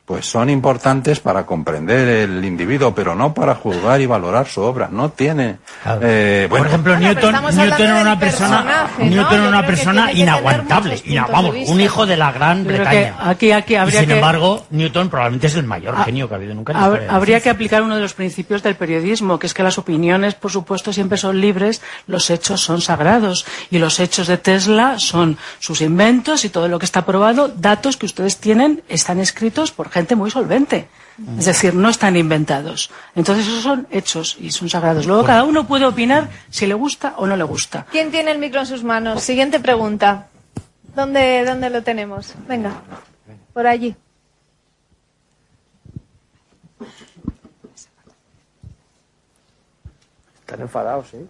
Speaker 9: pues son importantes para comprender el individuo, pero no para juzgar y valorar su obra. No tiene... Eh, bueno,
Speaker 10: por ejemplo,
Speaker 4: bueno,
Speaker 10: Newton, Newton era una persona,
Speaker 4: ¿no?
Speaker 10: Newton era una persona inaguantable,
Speaker 4: que
Speaker 10: ina, vamos, un hijo de la Gran
Speaker 5: Pero
Speaker 10: Bretaña.
Speaker 5: que aquí, aquí habría
Speaker 10: y sin
Speaker 5: que...
Speaker 10: embargo, Newton probablemente es el mayor
Speaker 5: Ah,
Speaker 10: genio que ha habido nunca en la historia.
Speaker 5: Habría que aplicar uno de los principios del periodismo, que es que las opiniones, por supuesto, siempre son libres, los hechos son sagrados. Y los hechos de Tesla son sus inventos y todo lo que está probado, datos que ustedes tienen, están escritos por gente muy solvente. Es decir, no están inventados. Entonces esos son hechos y son sagrados. Luego cada uno puede opinar si le gusta o no le gusta.
Speaker 4: ¿Quién tiene el micro en sus manos? Siguiente pregunta. ¿Dónde, dónde lo tenemos? Venga, por allí.
Speaker 8: Están enfadados, ¿eh?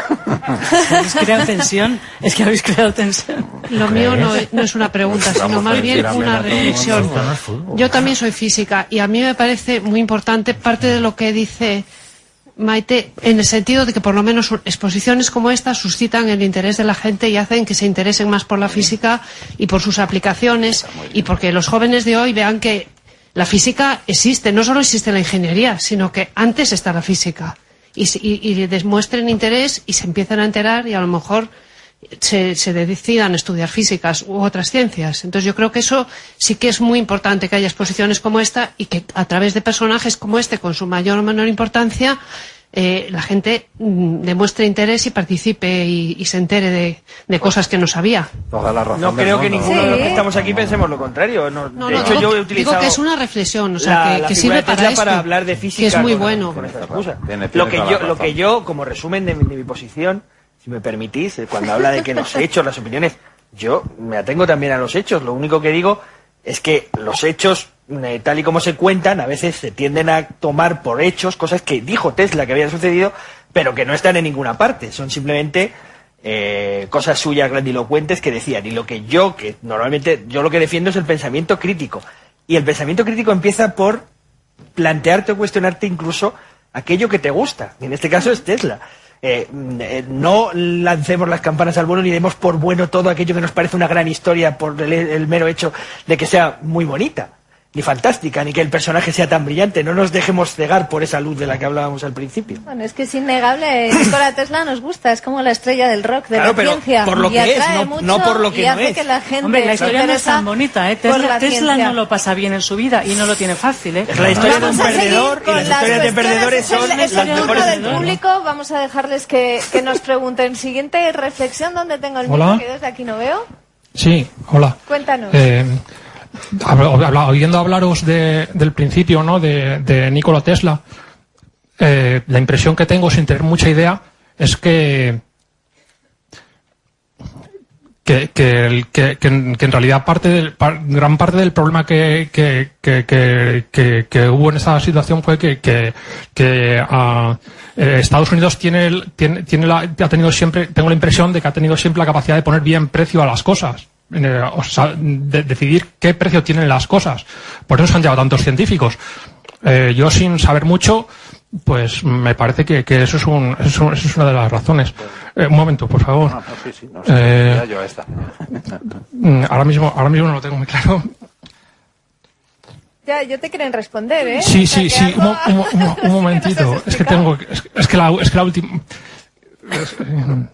Speaker 5: ¿Habéis creado tensión? Es que habéis creado tensión.
Speaker 13: Lo mío no, no es una pregunta, sino más bien una reflexión. Yo también soy física y a mí me parece muy importante parte de lo que dice Maite, en el sentido de que por lo menos exposiciones como esta suscitan el interés de la gente y hacen que se interesen más por la física y por sus aplicaciones, y porque los jóvenes de hoy vean que la física existe, no solo existe la ingeniería, sino que antes está la física. Y, y, y demuestren interés y se empiezan a enterar y a lo mejor se, se decidan a estudiar físicas u otras ciencias. Entonces yo creo que eso sí que es muy importante, que haya exposiciones como esta y que a través de personajes como este, con su mayor o menor importancia, eh, la gente mm, demuestre interés y participe y, y se entere de, de cosas que no sabía.
Speaker 9: Toda la razón
Speaker 8: No
Speaker 9: del
Speaker 8: creo que
Speaker 9: mundo.
Speaker 8: ninguno de los
Speaker 4: Sí.
Speaker 8: que estamos aquí pensemos lo contrario. No,
Speaker 13: No,
Speaker 8: de
Speaker 13: no,
Speaker 8: hecho,
Speaker 13: digo,
Speaker 8: yo he utilizado
Speaker 13: digo que es una reflexión, o sea,
Speaker 8: la-
Speaker 13: que,
Speaker 8: la
Speaker 13: que
Speaker 8: figura
Speaker 13: sirve
Speaker 8: de Tesla
Speaker 13: para esto,
Speaker 8: para hablar de física
Speaker 13: que es muy
Speaker 8: con-
Speaker 13: bueno.
Speaker 8: con esta excusa.
Speaker 9: Tiene- tiene
Speaker 8: Lo que
Speaker 9: toda
Speaker 8: yo,
Speaker 9: la
Speaker 8: lo que
Speaker 9: razón.
Speaker 8: yo, como resumen de mi, de mi posición, si me permitís, eh, cuando habla de que los hechos, las opiniones, yo me atengo también a los hechos. Lo único que digo es que los hechos, eh, tal y como se cuentan, a veces se tienden a tomar por hechos cosas que dijo Tesla que habían sucedido, pero que no están en ninguna parte. Son simplemente eh, cosas suyas grandilocuentes que decían. Y lo que yo, que normalmente yo lo que defiendo es el pensamiento crítico. Y el pensamiento crítico empieza por plantearte o cuestionarte incluso aquello que te gusta. Y en este caso es Tesla. Eh, eh, no lancemos las campanas al vuelo ni demos por bueno todo aquello que nos parece una gran historia por el, el mero hecho de que sea muy bonita, ni fantástica, ni que el personaje sea tan brillante. No nos dejemos cegar por esa luz de la que hablábamos al principio.
Speaker 4: Bueno, es que es innegable, Nikola Tesla nos gusta, es como la estrella del rock, de
Speaker 8: Claro,
Speaker 4: la
Speaker 8: pero
Speaker 4: ciencia.
Speaker 8: por lo
Speaker 4: y
Speaker 8: que es,
Speaker 4: atrae
Speaker 8: no-
Speaker 4: mucho
Speaker 8: no por lo que
Speaker 4: y
Speaker 8: no
Speaker 4: hace
Speaker 8: es.
Speaker 4: que la gente
Speaker 5: Hombre, la
Speaker 4: se
Speaker 5: historia no es
Speaker 4: interesa
Speaker 5: tan bonita, ¿eh?
Speaker 4: por
Speaker 5: Tesla,
Speaker 4: la
Speaker 5: Tesla
Speaker 4: ciencia.
Speaker 5: no lo pasa bien en su vida y no lo tiene fácil, ¿eh?
Speaker 8: Es la historia de un
Speaker 4: Vamos a seguir
Speaker 8: perdedor y
Speaker 4: con
Speaker 8: las
Speaker 4: las
Speaker 8: historias de
Speaker 4: cuestiones.
Speaker 8: perdedores son
Speaker 4: Es el- es
Speaker 8: las
Speaker 4: el turno
Speaker 8: mejores
Speaker 4: del
Speaker 8: del mundo.
Speaker 4: público. Vamos a dejarles que, que nos pregunten. Siguiente reflexión, ¿dónde tengo el
Speaker 14: Hola.
Speaker 4: micro? Que desde aquí no veo.
Speaker 14: Sí, hola.
Speaker 4: Cuéntanos.
Speaker 14: Eh, habla- habla- oyendo hablaros de- del principio, ¿no?, de, de Nikola Tesla, eh, la impresión que tengo, sin tener mucha idea, es que que, que, el- que, que en, que en realidad parte del, par- gran parte del problema que, que, que, que, que- que hubo en esa situación fue que, que, que ah, eh, Estados Unidos tiene, el- tiene, tiene la, ha tenido siempre, tengo la impresión de que ha tenido siempre la capacidad de poner bien precio a las cosas. Eh, o sea, de decidir qué precio tienen las cosas. Por eso se han llevado tantos científicos. Eh, yo, sin saber mucho, pues me parece que, que eso, es un, eso, eso es una de las razones. Eh, un momento, por favor.
Speaker 9: No, no, sí, sí, no sé,
Speaker 14: Eh,
Speaker 9: ya yo esta.
Speaker 14: Mm, Ahora mismo, ahora mismo no lo tengo muy claro.
Speaker 4: Ya, yo te quieren responder, ¿eh?
Speaker 14: Sí,
Speaker 4: O sea,
Speaker 14: sí,
Speaker 4: que
Speaker 14: sí,
Speaker 4: algo-
Speaker 14: un, mo- un mo- un mo- un momentito. Es que tengo, es, es que la, es que la última. es- eh,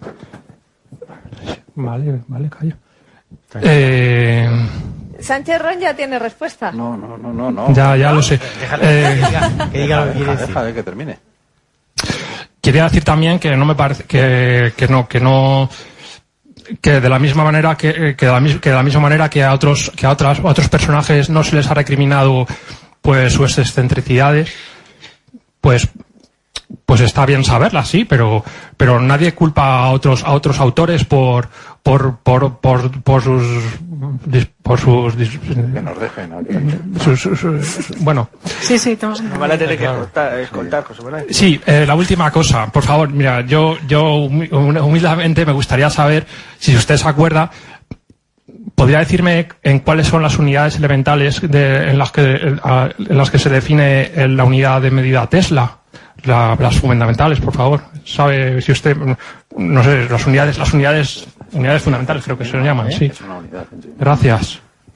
Speaker 14: Vale, vale, callo. Eh,
Speaker 4: Sánchez Ron ya tiene respuesta.
Speaker 9: No, no, no, no, no.
Speaker 14: ya, ya lo sé.
Speaker 9: Déjale,
Speaker 14: Eh,
Speaker 9: que diga,
Speaker 10: que diga lo que quiere
Speaker 9: deja,
Speaker 10: decir.
Speaker 9: déjale que termine.
Speaker 14: Quería decir también que no me parece que, que no, que no, que de la misma manera que, que, de la, mis- que de la misma manera que a otros, que a otras, a otros personajes no se les ha recriminado pues sus excentricidades, pues pues está bien saberlas, sí, pero pero nadie culpa a otros a otros autores por por por por, por sus dis- por sus dis-
Speaker 9: Que nos dejen. ¿no?
Speaker 14: sus- sus- sus- bueno.
Speaker 5: Sí, sí, tenemos
Speaker 8: Nos van a tener que escoltar, escoltar, José Manuel.
Speaker 14: Sí, eh, la última cosa, por favor, mira, yo, yo humi- humildemente me gustaría saber si usted se acuerda, podría decirme en cuáles son las unidades elementales de- en las que en las que se define la unidad de medida Tesla, la- las fundamentales, por favor. ¿Sabe si usted, no sé, las unidades, las unidades, unidades fundamentales creo que se llaman, sí.
Speaker 9: Es una unidad en sí.
Speaker 14: Gracias.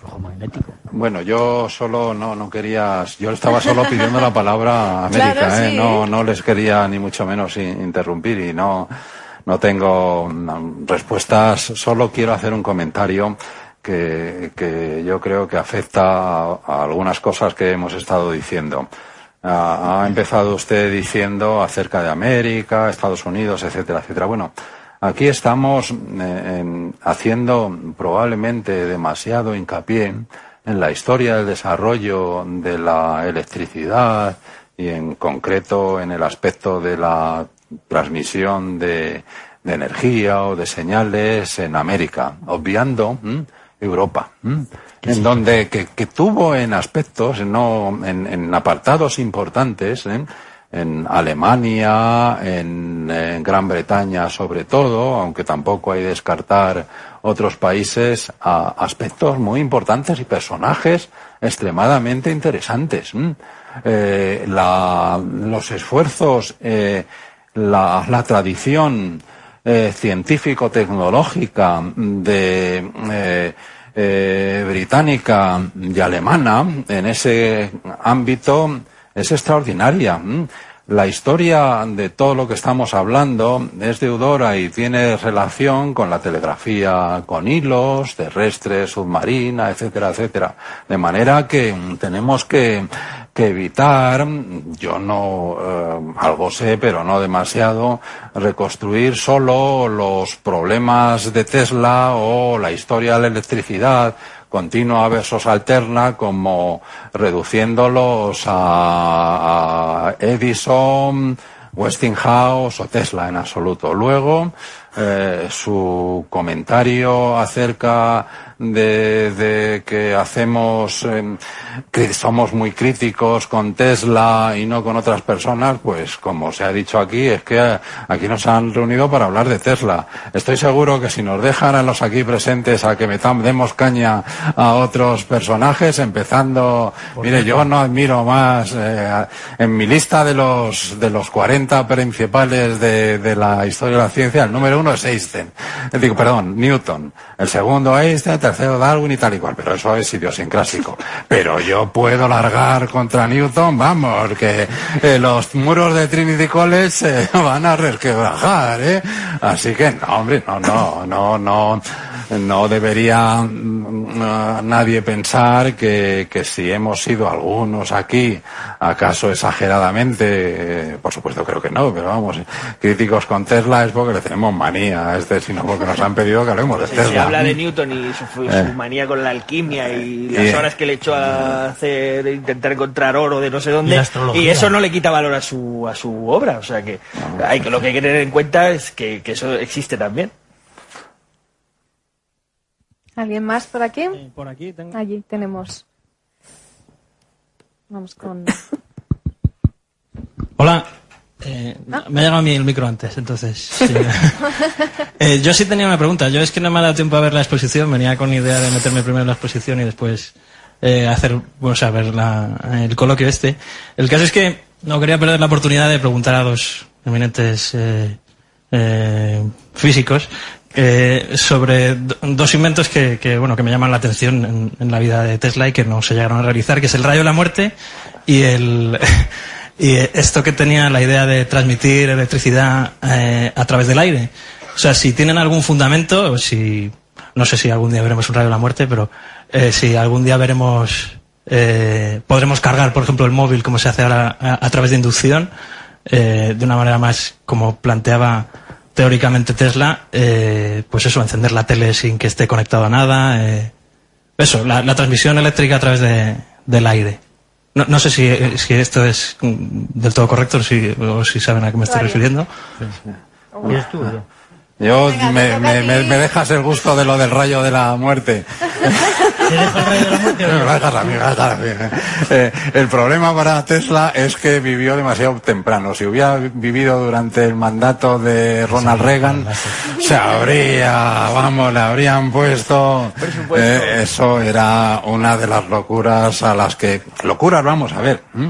Speaker 10: flujo magnético.
Speaker 9: Bueno, yo solo no no quería, yo estaba solo pidiendo la palabra a América, claro, ¿eh? Sí. No no les quería ni mucho menos interrumpir y no no tengo respuestas, solo quiero hacer un comentario que que yo creo que afecta a, a algunas cosas que hemos estado diciendo. Ha, ha empezado usted diciendo acerca de América, Estados Unidos, etcétera, etcétera. Bueno, aquí estamos eh, en, haciendo probablemente demasiado hincapié en la historia del desarrollo de la electricidad y en concreto en el aspecto de la transmisión de, de energía o de señales en América, obviando ¿m? Europa, ¿m? en donde que, que tuvo en aspectos, no en, en apartados importantes, ¿eh? En Alemania, en, en Gran Bretaña sobre todo, aunque tampoco hay que descartar otros países, a aspectos muy importantes y personajes extremadamente interesantes. ¿Mm? Eh, la, los esfuerzos, eh, la, la tradición eh, científico-tecnológica de eh, eh, británica y alemana en ese ámbito es extraordinaria. La historia de todo lo que estamos hablando es deudora y tiene relación con la telegrafía con hilos, terrestre, submarina, etcétera, etcétera. De manera que tenemos que, que evitar, yo no, eh, algo sé, pero no demasiado, reconstruir solo los problemas de Tesla o la historia de la electricidad continua versus alterna, como reduciéndolos a, a Edison, Westinghouse o Tesla en absoluto. Luego, eh, su comentario acerca de, de que hacemos, eh, que somos muy críticos con Tesla y no con otras personas, pues como se ha dicho aquí, es que aquí nos han reunido para hablar de Tesla. Estoy seguro que si nos dejan a los aquí presentes a que metamos, demos caña a otros personajes, empezando, mire, yo no admiro más, eh, en mi lista de los de los cuarenta principales de, de la historia de la ciencia, el número uno es Einstein, digo, perdón, Newton, el segundo Einstein, el tercero Darwin y tal y cual, pero eso es idiosincrásico. Pero yo puedo largar contra Newton, vamos, que eh, los muros de Trinity College se eh, van a resquebrajar, ¿eh? Así que no, hombre, no, no, no, no, no debería uh, nadie pensar que, que si hemos sido algunos aquí, acaso exageradamente, eh, por supuesto creo que no, pero vamos, críticos con Tesla es porque le tenemos manía, este, sino porque nos han pedido que hablemos de Tesla.
Speaker 8: Se habla de Newton y su, su eh. manía con la alquimia y las eh. horas que le echó a hacer, intentar encontrar oro de no sé dónde, y, y eso no le quita valor a su a su obra, o sea que, no. hay, que lo que hay que tener en cuenta es que, que eso existe también.
Speaker 4: ¿Alguien más por aquí?
Speaker 15: Sí, por aquí tengo...
Speaker 4: Allí tenemos. Vamos con...
Speaker 15: Hola. Eh, ¿Ah? Me ha llegado a mí el micro antes, entonces... Sí. eh, yo sí tenía una pregunta. Yo es que no me ha dado tiempo a ver la exposición. Venía con idea de meterme primero en la exposición y después eh, hacer, bueno, o sea, ver la, el coloquio este. El caso es que no quería perder la oportunidad de preguntar a dos eminentes eh, eh, físicos Eh, sobre do, dos inventos que, que, bueno, que me llaman la atención en, en la vida de Tesla y que no se llegaron a realizar, que es el rayo de la muerte y el y esto que tenía la idea de transmitir electricidad eh, a través del aire. O sea, si tienen algún fundamento, o si no sé si algún día veremos un rayo de la muerte, pero eh, si algún día veremos eh, podremos cargar, por ejemplo, el móvil como se hace ahora a, a través de inducción, eh, de una manera más como planteaba teóricamente Tesla, eh, pues eso, encender la tele sin que esté conectado a nada, eh, eso, la, la transmisión eléctrica a través de, del aire. No, no sé si, si esto es del todo correcto si, o si saben a qué me estoy refiriendo.
Speaker 10: Sí, sí. ¿Y es tú?
Speaker 9: Yo, Venga, me, me, me, me dejas el gusto de lo del rayo de la muerte.
Speaker 10: ¿Te dejo el rayo de la muerte?
Speaker 9: Me dejas a mí, me dejas a mí. Eh, el problema para Tesla es que vivió demasiado temprano. Si hubiera vivido durante el mandato de Ronald Reagan, se habría, vamos, le habrían puesto... Eh, eso era una de las locuras a las que... Locuras, vamos a ver.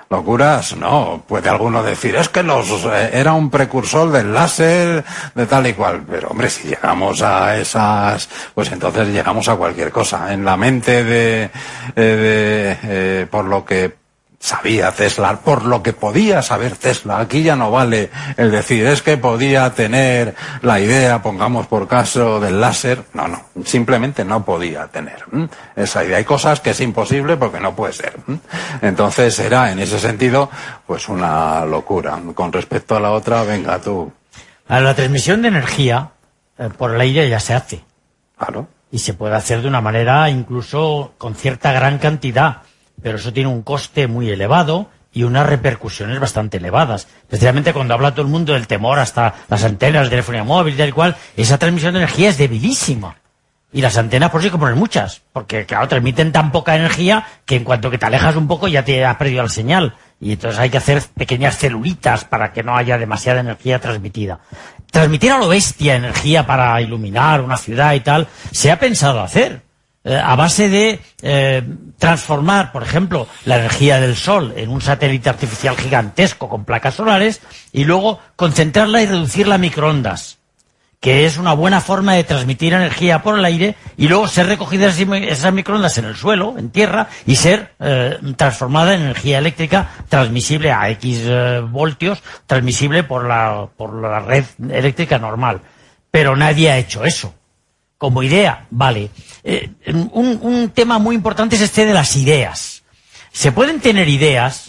Speaker 9: Locuras, no. Puede alguno decir, es que los eh, era un precursor del láser, de tal y cual. Pero, hombre, si llegamos a esas, pues entonces llegamos a cualquier cosa. En la mente de, eh, de eh, por lo que sabía Tesla, por lo que podía saber Tesla. Aquí ya no vale el decir, es que podía tener la idea, pongamos por caso, del láser. No, no, simplemente no podía tener ¿m? esa idea. Hay cosas que es imposible porque no puede ser. ¿m? Entonces era, en ese sentido, pues una locura. Con respecto a la otra, venga tú.
Speaker 10: A la transmisión de energía eh, por el aire ya se hace.
Speaker 9: Claro.
Speaker 10: Y se puede hacer de una manera incluso con cierta gran cantidad. Pero eso tiene un coste muy elevado y unas repercusiones bastante elevadas. Especialmente cuando habla todo el mundo del temor hasta las antenas de telefonía móvil y tal cual, esa transmisión de energía es debilísima. Y las antenas por sí hay que poner muchas, porque claro, transmiten tan poca energía que en cuanto que te alejas un poco ya te has perdido la señal. Y entonces hay que hacer pequeñas celulitas para que no haya demasiada energía transmitida. Transmitir a lo bestia energía para iluminar una ciudad y tal, se ha pensado hacer. Eh, a base de eh, transformar, por ejemplo, la energía del Sol en un satélite artificial gigantesco con placas solares y luego concentrarla y reducirla a microondas, que es una buena forma de transmitir energía por el aire y luego ser recogidas esas microondas en el suelo, en tierra, y ser eh, transformada en energía eléctrica transmisible a X eh, voltios, transmisible por la, por la red eléctrica normal. Pero nadie ha hecho eso. Como idea, vale. Eh, un, un tema muy importante es este de las ideas. Se pueden tener ideas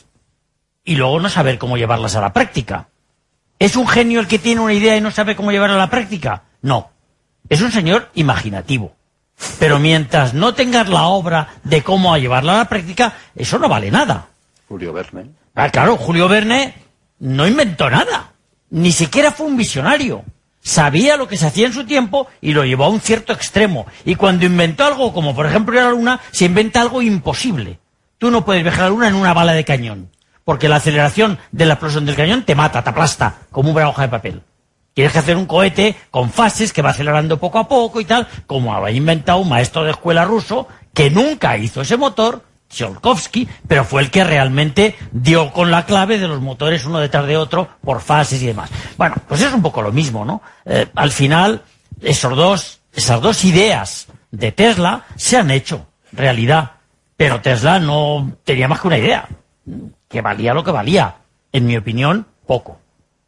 Speaker 10: y luego no saber cómo llevarlas a la práctica. ¿Es un genio el que tiene una idea y no sabe cómo llevarla a la práctica? No. Es un señor imaginativo. Pero mientras no tengas la obra de cómo llevarla a la práctica, eso no vale nada.
Speaker 9: Julio Verne.
Speaker 10: Ah, claro, Julio Verne no inventó nada. Ni siquiera fue un visionario. Sabía lo que se hacía en su tiempo y lo llevó a un cierto extremo. Y cuando inventó algo, como por ejemplo ir a la Luna, se inventa algo imposible. Tú no puedes viajar a la Luna en una bala de cañón, porque la aceleración de la explosión del cañón te mata, te aplasta, como una hoja de papel. Tienes que hacer un cohete con fases que va acelerando poco a poco y tal, como había inventado un maestro de escuela ruso que nunca hizo ese motor, Tsiolkovsky, pero fue el que realmente dio con la clave de los motores uno detrás de otro por fases y demás. Bueno, pues es un poco lo mismo, ¿no? Eh, al final, esos dos, esas dos ideas de Tesla se han hecho realidad, pero Tesla no tenía más que una idea, que valía lo que valía. En mi opinión, poco.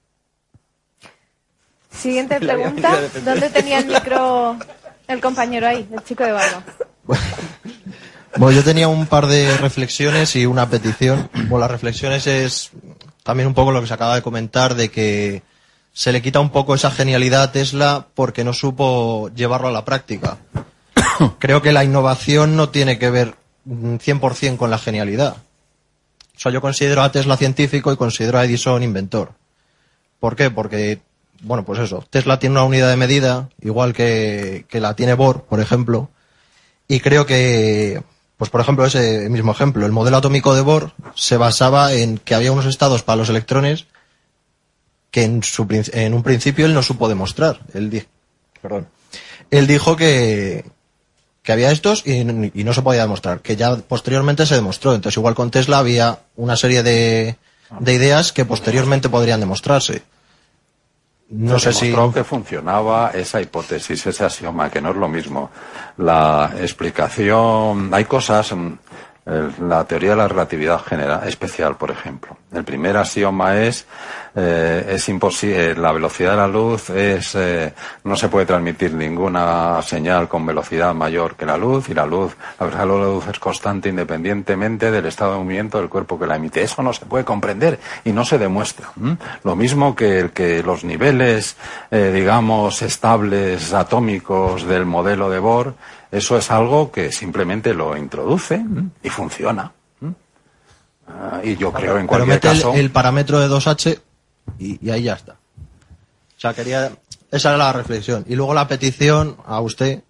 Speaker 4: Siguiente pregunta. ¿Dónde tenía el micro el compañero ahí, el chico de barba?
Speaker 16: Bueno, yo tenía un par de reflexiones y una petición. Bueno, las reflexiones es también un poco lo que se acaba de comentar, de que se le quita un poco esa genialidad a Tesla porque no supo llevarlo a la práctica. Creo que la innovación no tiene que ver cien por ciento con la genialidad. O sea, yo considero a Tesla científico y considero a Edison inventor. ¿Por qué? Porque, bueno, pues eso, Tesla tiene una unidad de medida, igual que, que la tiene Bohr, por ejemplo, y creo que, pues por ejemplo, ese mismo ejemplo, el modelo atómico de Bohr se basaba en que había unos estados para los electrones que en, su, en un principio él no supo demostrar. Él, di, perdón, él dijo que, que había estos y, y no se podía demostrar, que ya posteriormente se demostró. Entonces, igual con Tesla había una serie de, de ideas que posteriormente podrían demostrarse. No
Speaker 9: se
Speaker 16: sé
Speaker 9: demostró
Speaker 16: si...
Speaker 9: que funcionaba esa hipótesis, ese axioma, que no es lo mismo. La explicación... Hay cosas... La teoría de la relatividad general especial, por ejemplo. El primer axioma es, eh, es imposible, la velocidad de la luz es, eh, no se puede transmitir ninguna señal con velocidad mayor que la luz, y la luz, la velocidad de la luz es constante independientemente del estado de movimiento del cuerpo que la emite. Eso no se puede comprender y no se demuestra. ¿Mm? Lo mismo que el que los niveles, eh, digamos, estables atómicos del modelo de Bohr, eso es algo que simplemente lo introduce y funciona. Uh, y yo creo en cualquier
Speaker 16: Pero mete
Speaker 9: caso...
Speaker 16: el, el parámetro de dos hache y, y ahí ya está. O sea, quería... Esa era la reflexión. Y luego la petición a usted.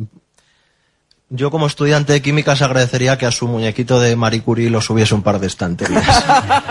Speaker 16: Yo como estudiante de química se agradecería que a su muñequito de Marie Curie lo subiese un par de estanterías.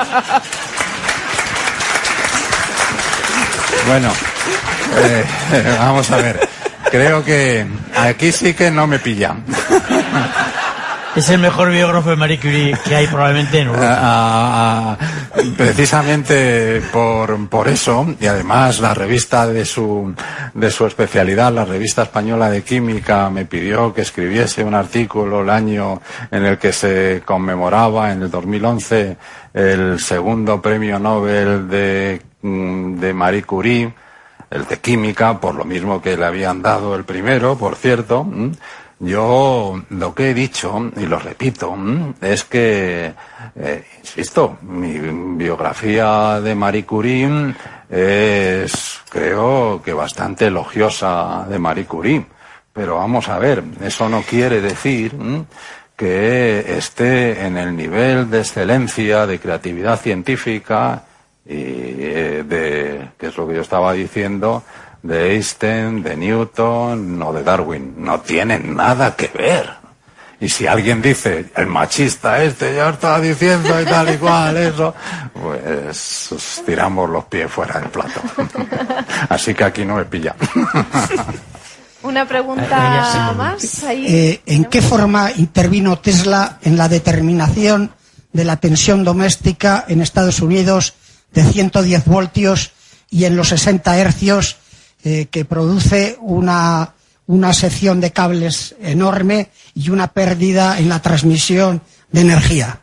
Speaker 9: Bueno, eh, vamos a ver. Creo que aquí sí que no me pillan.
Speaker 10: Es el mejor biógrafo de Marie Curie que hay probablemente en Europa.
Speaker 9: Ah, ah, precisamente por, por eso, y además la revista de su, de su especialidad, la revista española de química, me pidió que escribiese un artículo el año en el que se conmemoraba, en el dos mil once, el segundo premio Nobel de, de Marie Curie, el de química, por lo mismo que le habían dado el primero, por cierto. Yo lo que he dicho, y lo repito, es que, eh, insisto, mi biografía de Marie Curie es, creo que bastante elogiosa de Marie Curie. Pero vamos a ver, eso no quiere decir que esté en el nivel de excelencia, de creatividad científica y de, que es lo que yo estaba diciendo, de Einstein, de Newton o de Darwin. No tienen nada que ver. Y si alguien dice, el machista este ya está diciendo y tal y cual, eso, pues tiramos los pies fuera del plato. Así que aquí no me pilla.
Speaker 4: Una pregunta más. Ahí.
Speaker 17: Eh, ¿En qué forma intervino Tesla en la determinación de la tensión doméstica en Estados Unidos de ciento diez voltios y en los sesenta hercios, eh, que produce una, una sección de cables enorme y una pérdida en la transmisión de energía?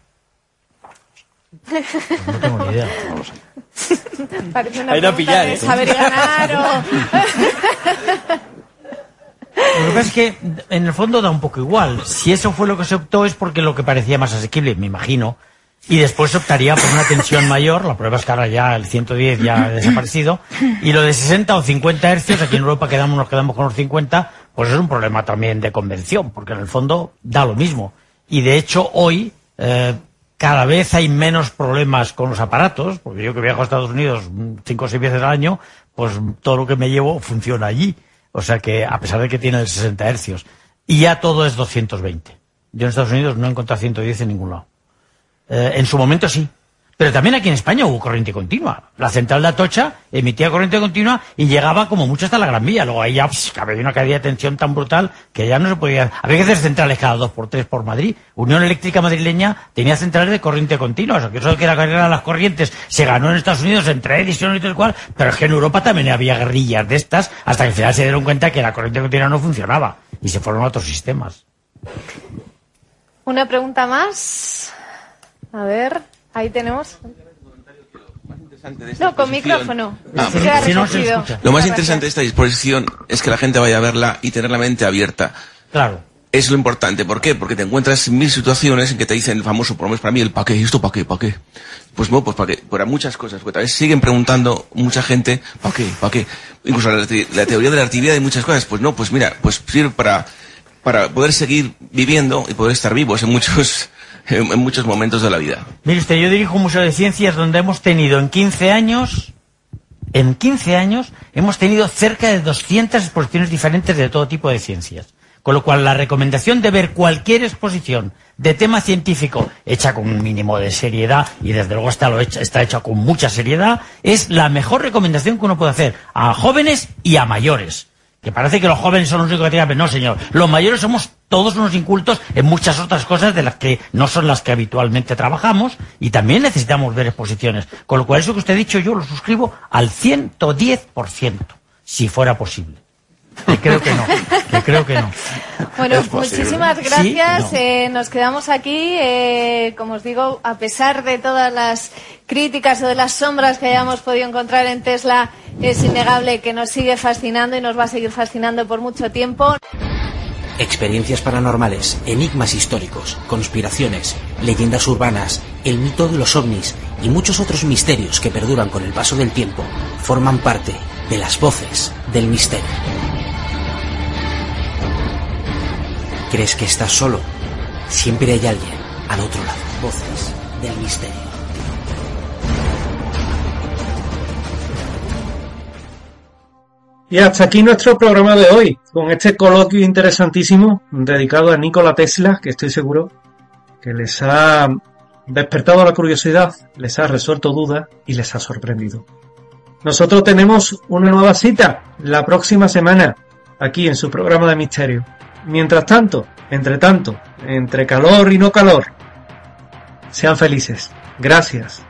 Speaker 10: No tengo ni idea.
Speaker 8: No lo sé.
Speaker 4: Parece una
Speaker 8: Ahí no
Speaker 4: pregunta
Speaker 8: pillar,
Speaker 4: de
Speaker 8: ¿eh?
Speaker 4: saber y ganar o...
Speaker 10: Lo que pasa es que en el fondo da un poco igual. Si eso fue lo que se optó es porque lo que parecía más asequible, me imagino. Y después se optaría por una tensión mayor. La prueba es que ahora ya el ciento diez ya ha desaparecido. Y lo de sesenta o cincuenta hercios, aquí en Europa quedamos, nos quedamos con los cincuenta, pues es un problema también de convención, porque en el fondo da lo mismo. Y de hecho hoy eh, cada vez hay menos problemas con los aparatos, porque yo que viajo a Estados Unidos cinco o seis veces al año, pues todo lo que me llevo funciona allí. O sea que, a pesar de que tiene el sesenta hercios, y ya todo es doscientos veinte. Yo en Estados Unidos no he encontrado ciento diez en ningún lado. Eh, en su momento sí. Pero también aquí en España hubo corriente continua. La central de Atocha emitía corriente continua y llegaba como mucho hasta la Gran Vía. Luego ahí ya pss, había una caída de tensión tan brutal que ya no se podía... Había que hacer centrales cada dos por tres por Madrid. Unión Eléctrica Madrileña tenía centrales de corriente continua. O sea, que eso de que la carrera de las corrientes se ganó en Estados Unidos entre Edison y tal cual, pero es que en Europa también había guerrillas de estas hasta que al final se dieron cuenta que la corriente continua no funcionaba y se fueron a otros sistemas.
Speaker 4: Una pregunta más. A ver, ahí tenemos... No, con micrófono.
Speaker 18: Ah,
Speaker 4: Sí, queda recogido.
Speaker 18: Lo más interesante de esta disposición es que la gente vaya a verla y tener la mente abierta.
Speaker 10: Claro.
Speaker 18: Es lo importante. ¿Por qué? Porque te encuentras en mil situaciones en que te dicen el famoso, por lo menos para mí, el ¿para qué? ¿Y esto para qué? ¿Para qué? Pues no, pues para qué. Para muchas cosas. Porque tal vez siguen preguntando mucha gente, ¿para qué? ¿Para qué? Incluso la, la teoría de la relatividad de muchas cosas. Pues no, pues mira, pues sirve para, para poder seguir viviendo y poder estar vivos en muchos... en muchos momentos de la vida.
Speaker 10: Mire usted, yo dirijo un museo de ciencias donde hemos tenido en quince años, en quince años, hemos tenido cerca de doscientas exposiciones diferentes de todo tipo de ciencias. Con lo cual, la recomendación de ver cualquier exposición de tema científico hecha con un mínimo de seriedad, y desde luego está, lo hecha, está hecha con mucha seriedad, es la mejor recomendación que uno puede hacer a jóvenes y a mayores. Que parece que los jóvenes son los únicos que tienen que ver. No, señor. Los mayores somos todos unos incultos en muchas otras cosas de las que no son las que habitualmente trabajamos, y también necesitamos ver exposiciones. Con lo cual, eso que usted ha dicho yo lo suscribo al ciento diez por ciento, si fuera posible. Que creo que no, que creo que no.
Speaker 4: Bueno, muchísimas gracias.
Speaker 10: ¿Sí? No.
Speaker 4: Eh, nos quedamos aquí. Eh, como os digo, a pesar de todas las críticas o de las sombras que hayamos podido encontrar en Tesla, es innegable que nos sigue fascinando y nos va a seguir fascinando por mucho tiempo.
Speaker 3: Experiencias paranormales, enigmas históricos, conspiraciones, leyendas urbanas, el mito de los ovnis y muchos otros misterios que perduran con el paso del tiempo forman parte de las voces del misterio. ¿Crees que estás solo? Siempre hay alguien al otro lado. Voces del misterio.
Speaker 2: Y hasta aquí nuestro programa de hoy, con este coloquio interesantísimo dedicado a Nikola Tesla, que estoy seguro que les ha despertado la curiosidad, les ha resuelto dudas y les ha sorprendido. Nosotros tenemos una nueva cita la próxima semana, aquí en su programa de misterio. Mientras tanto, entre tanto, entre calor y no calor, sean felices. Gracias.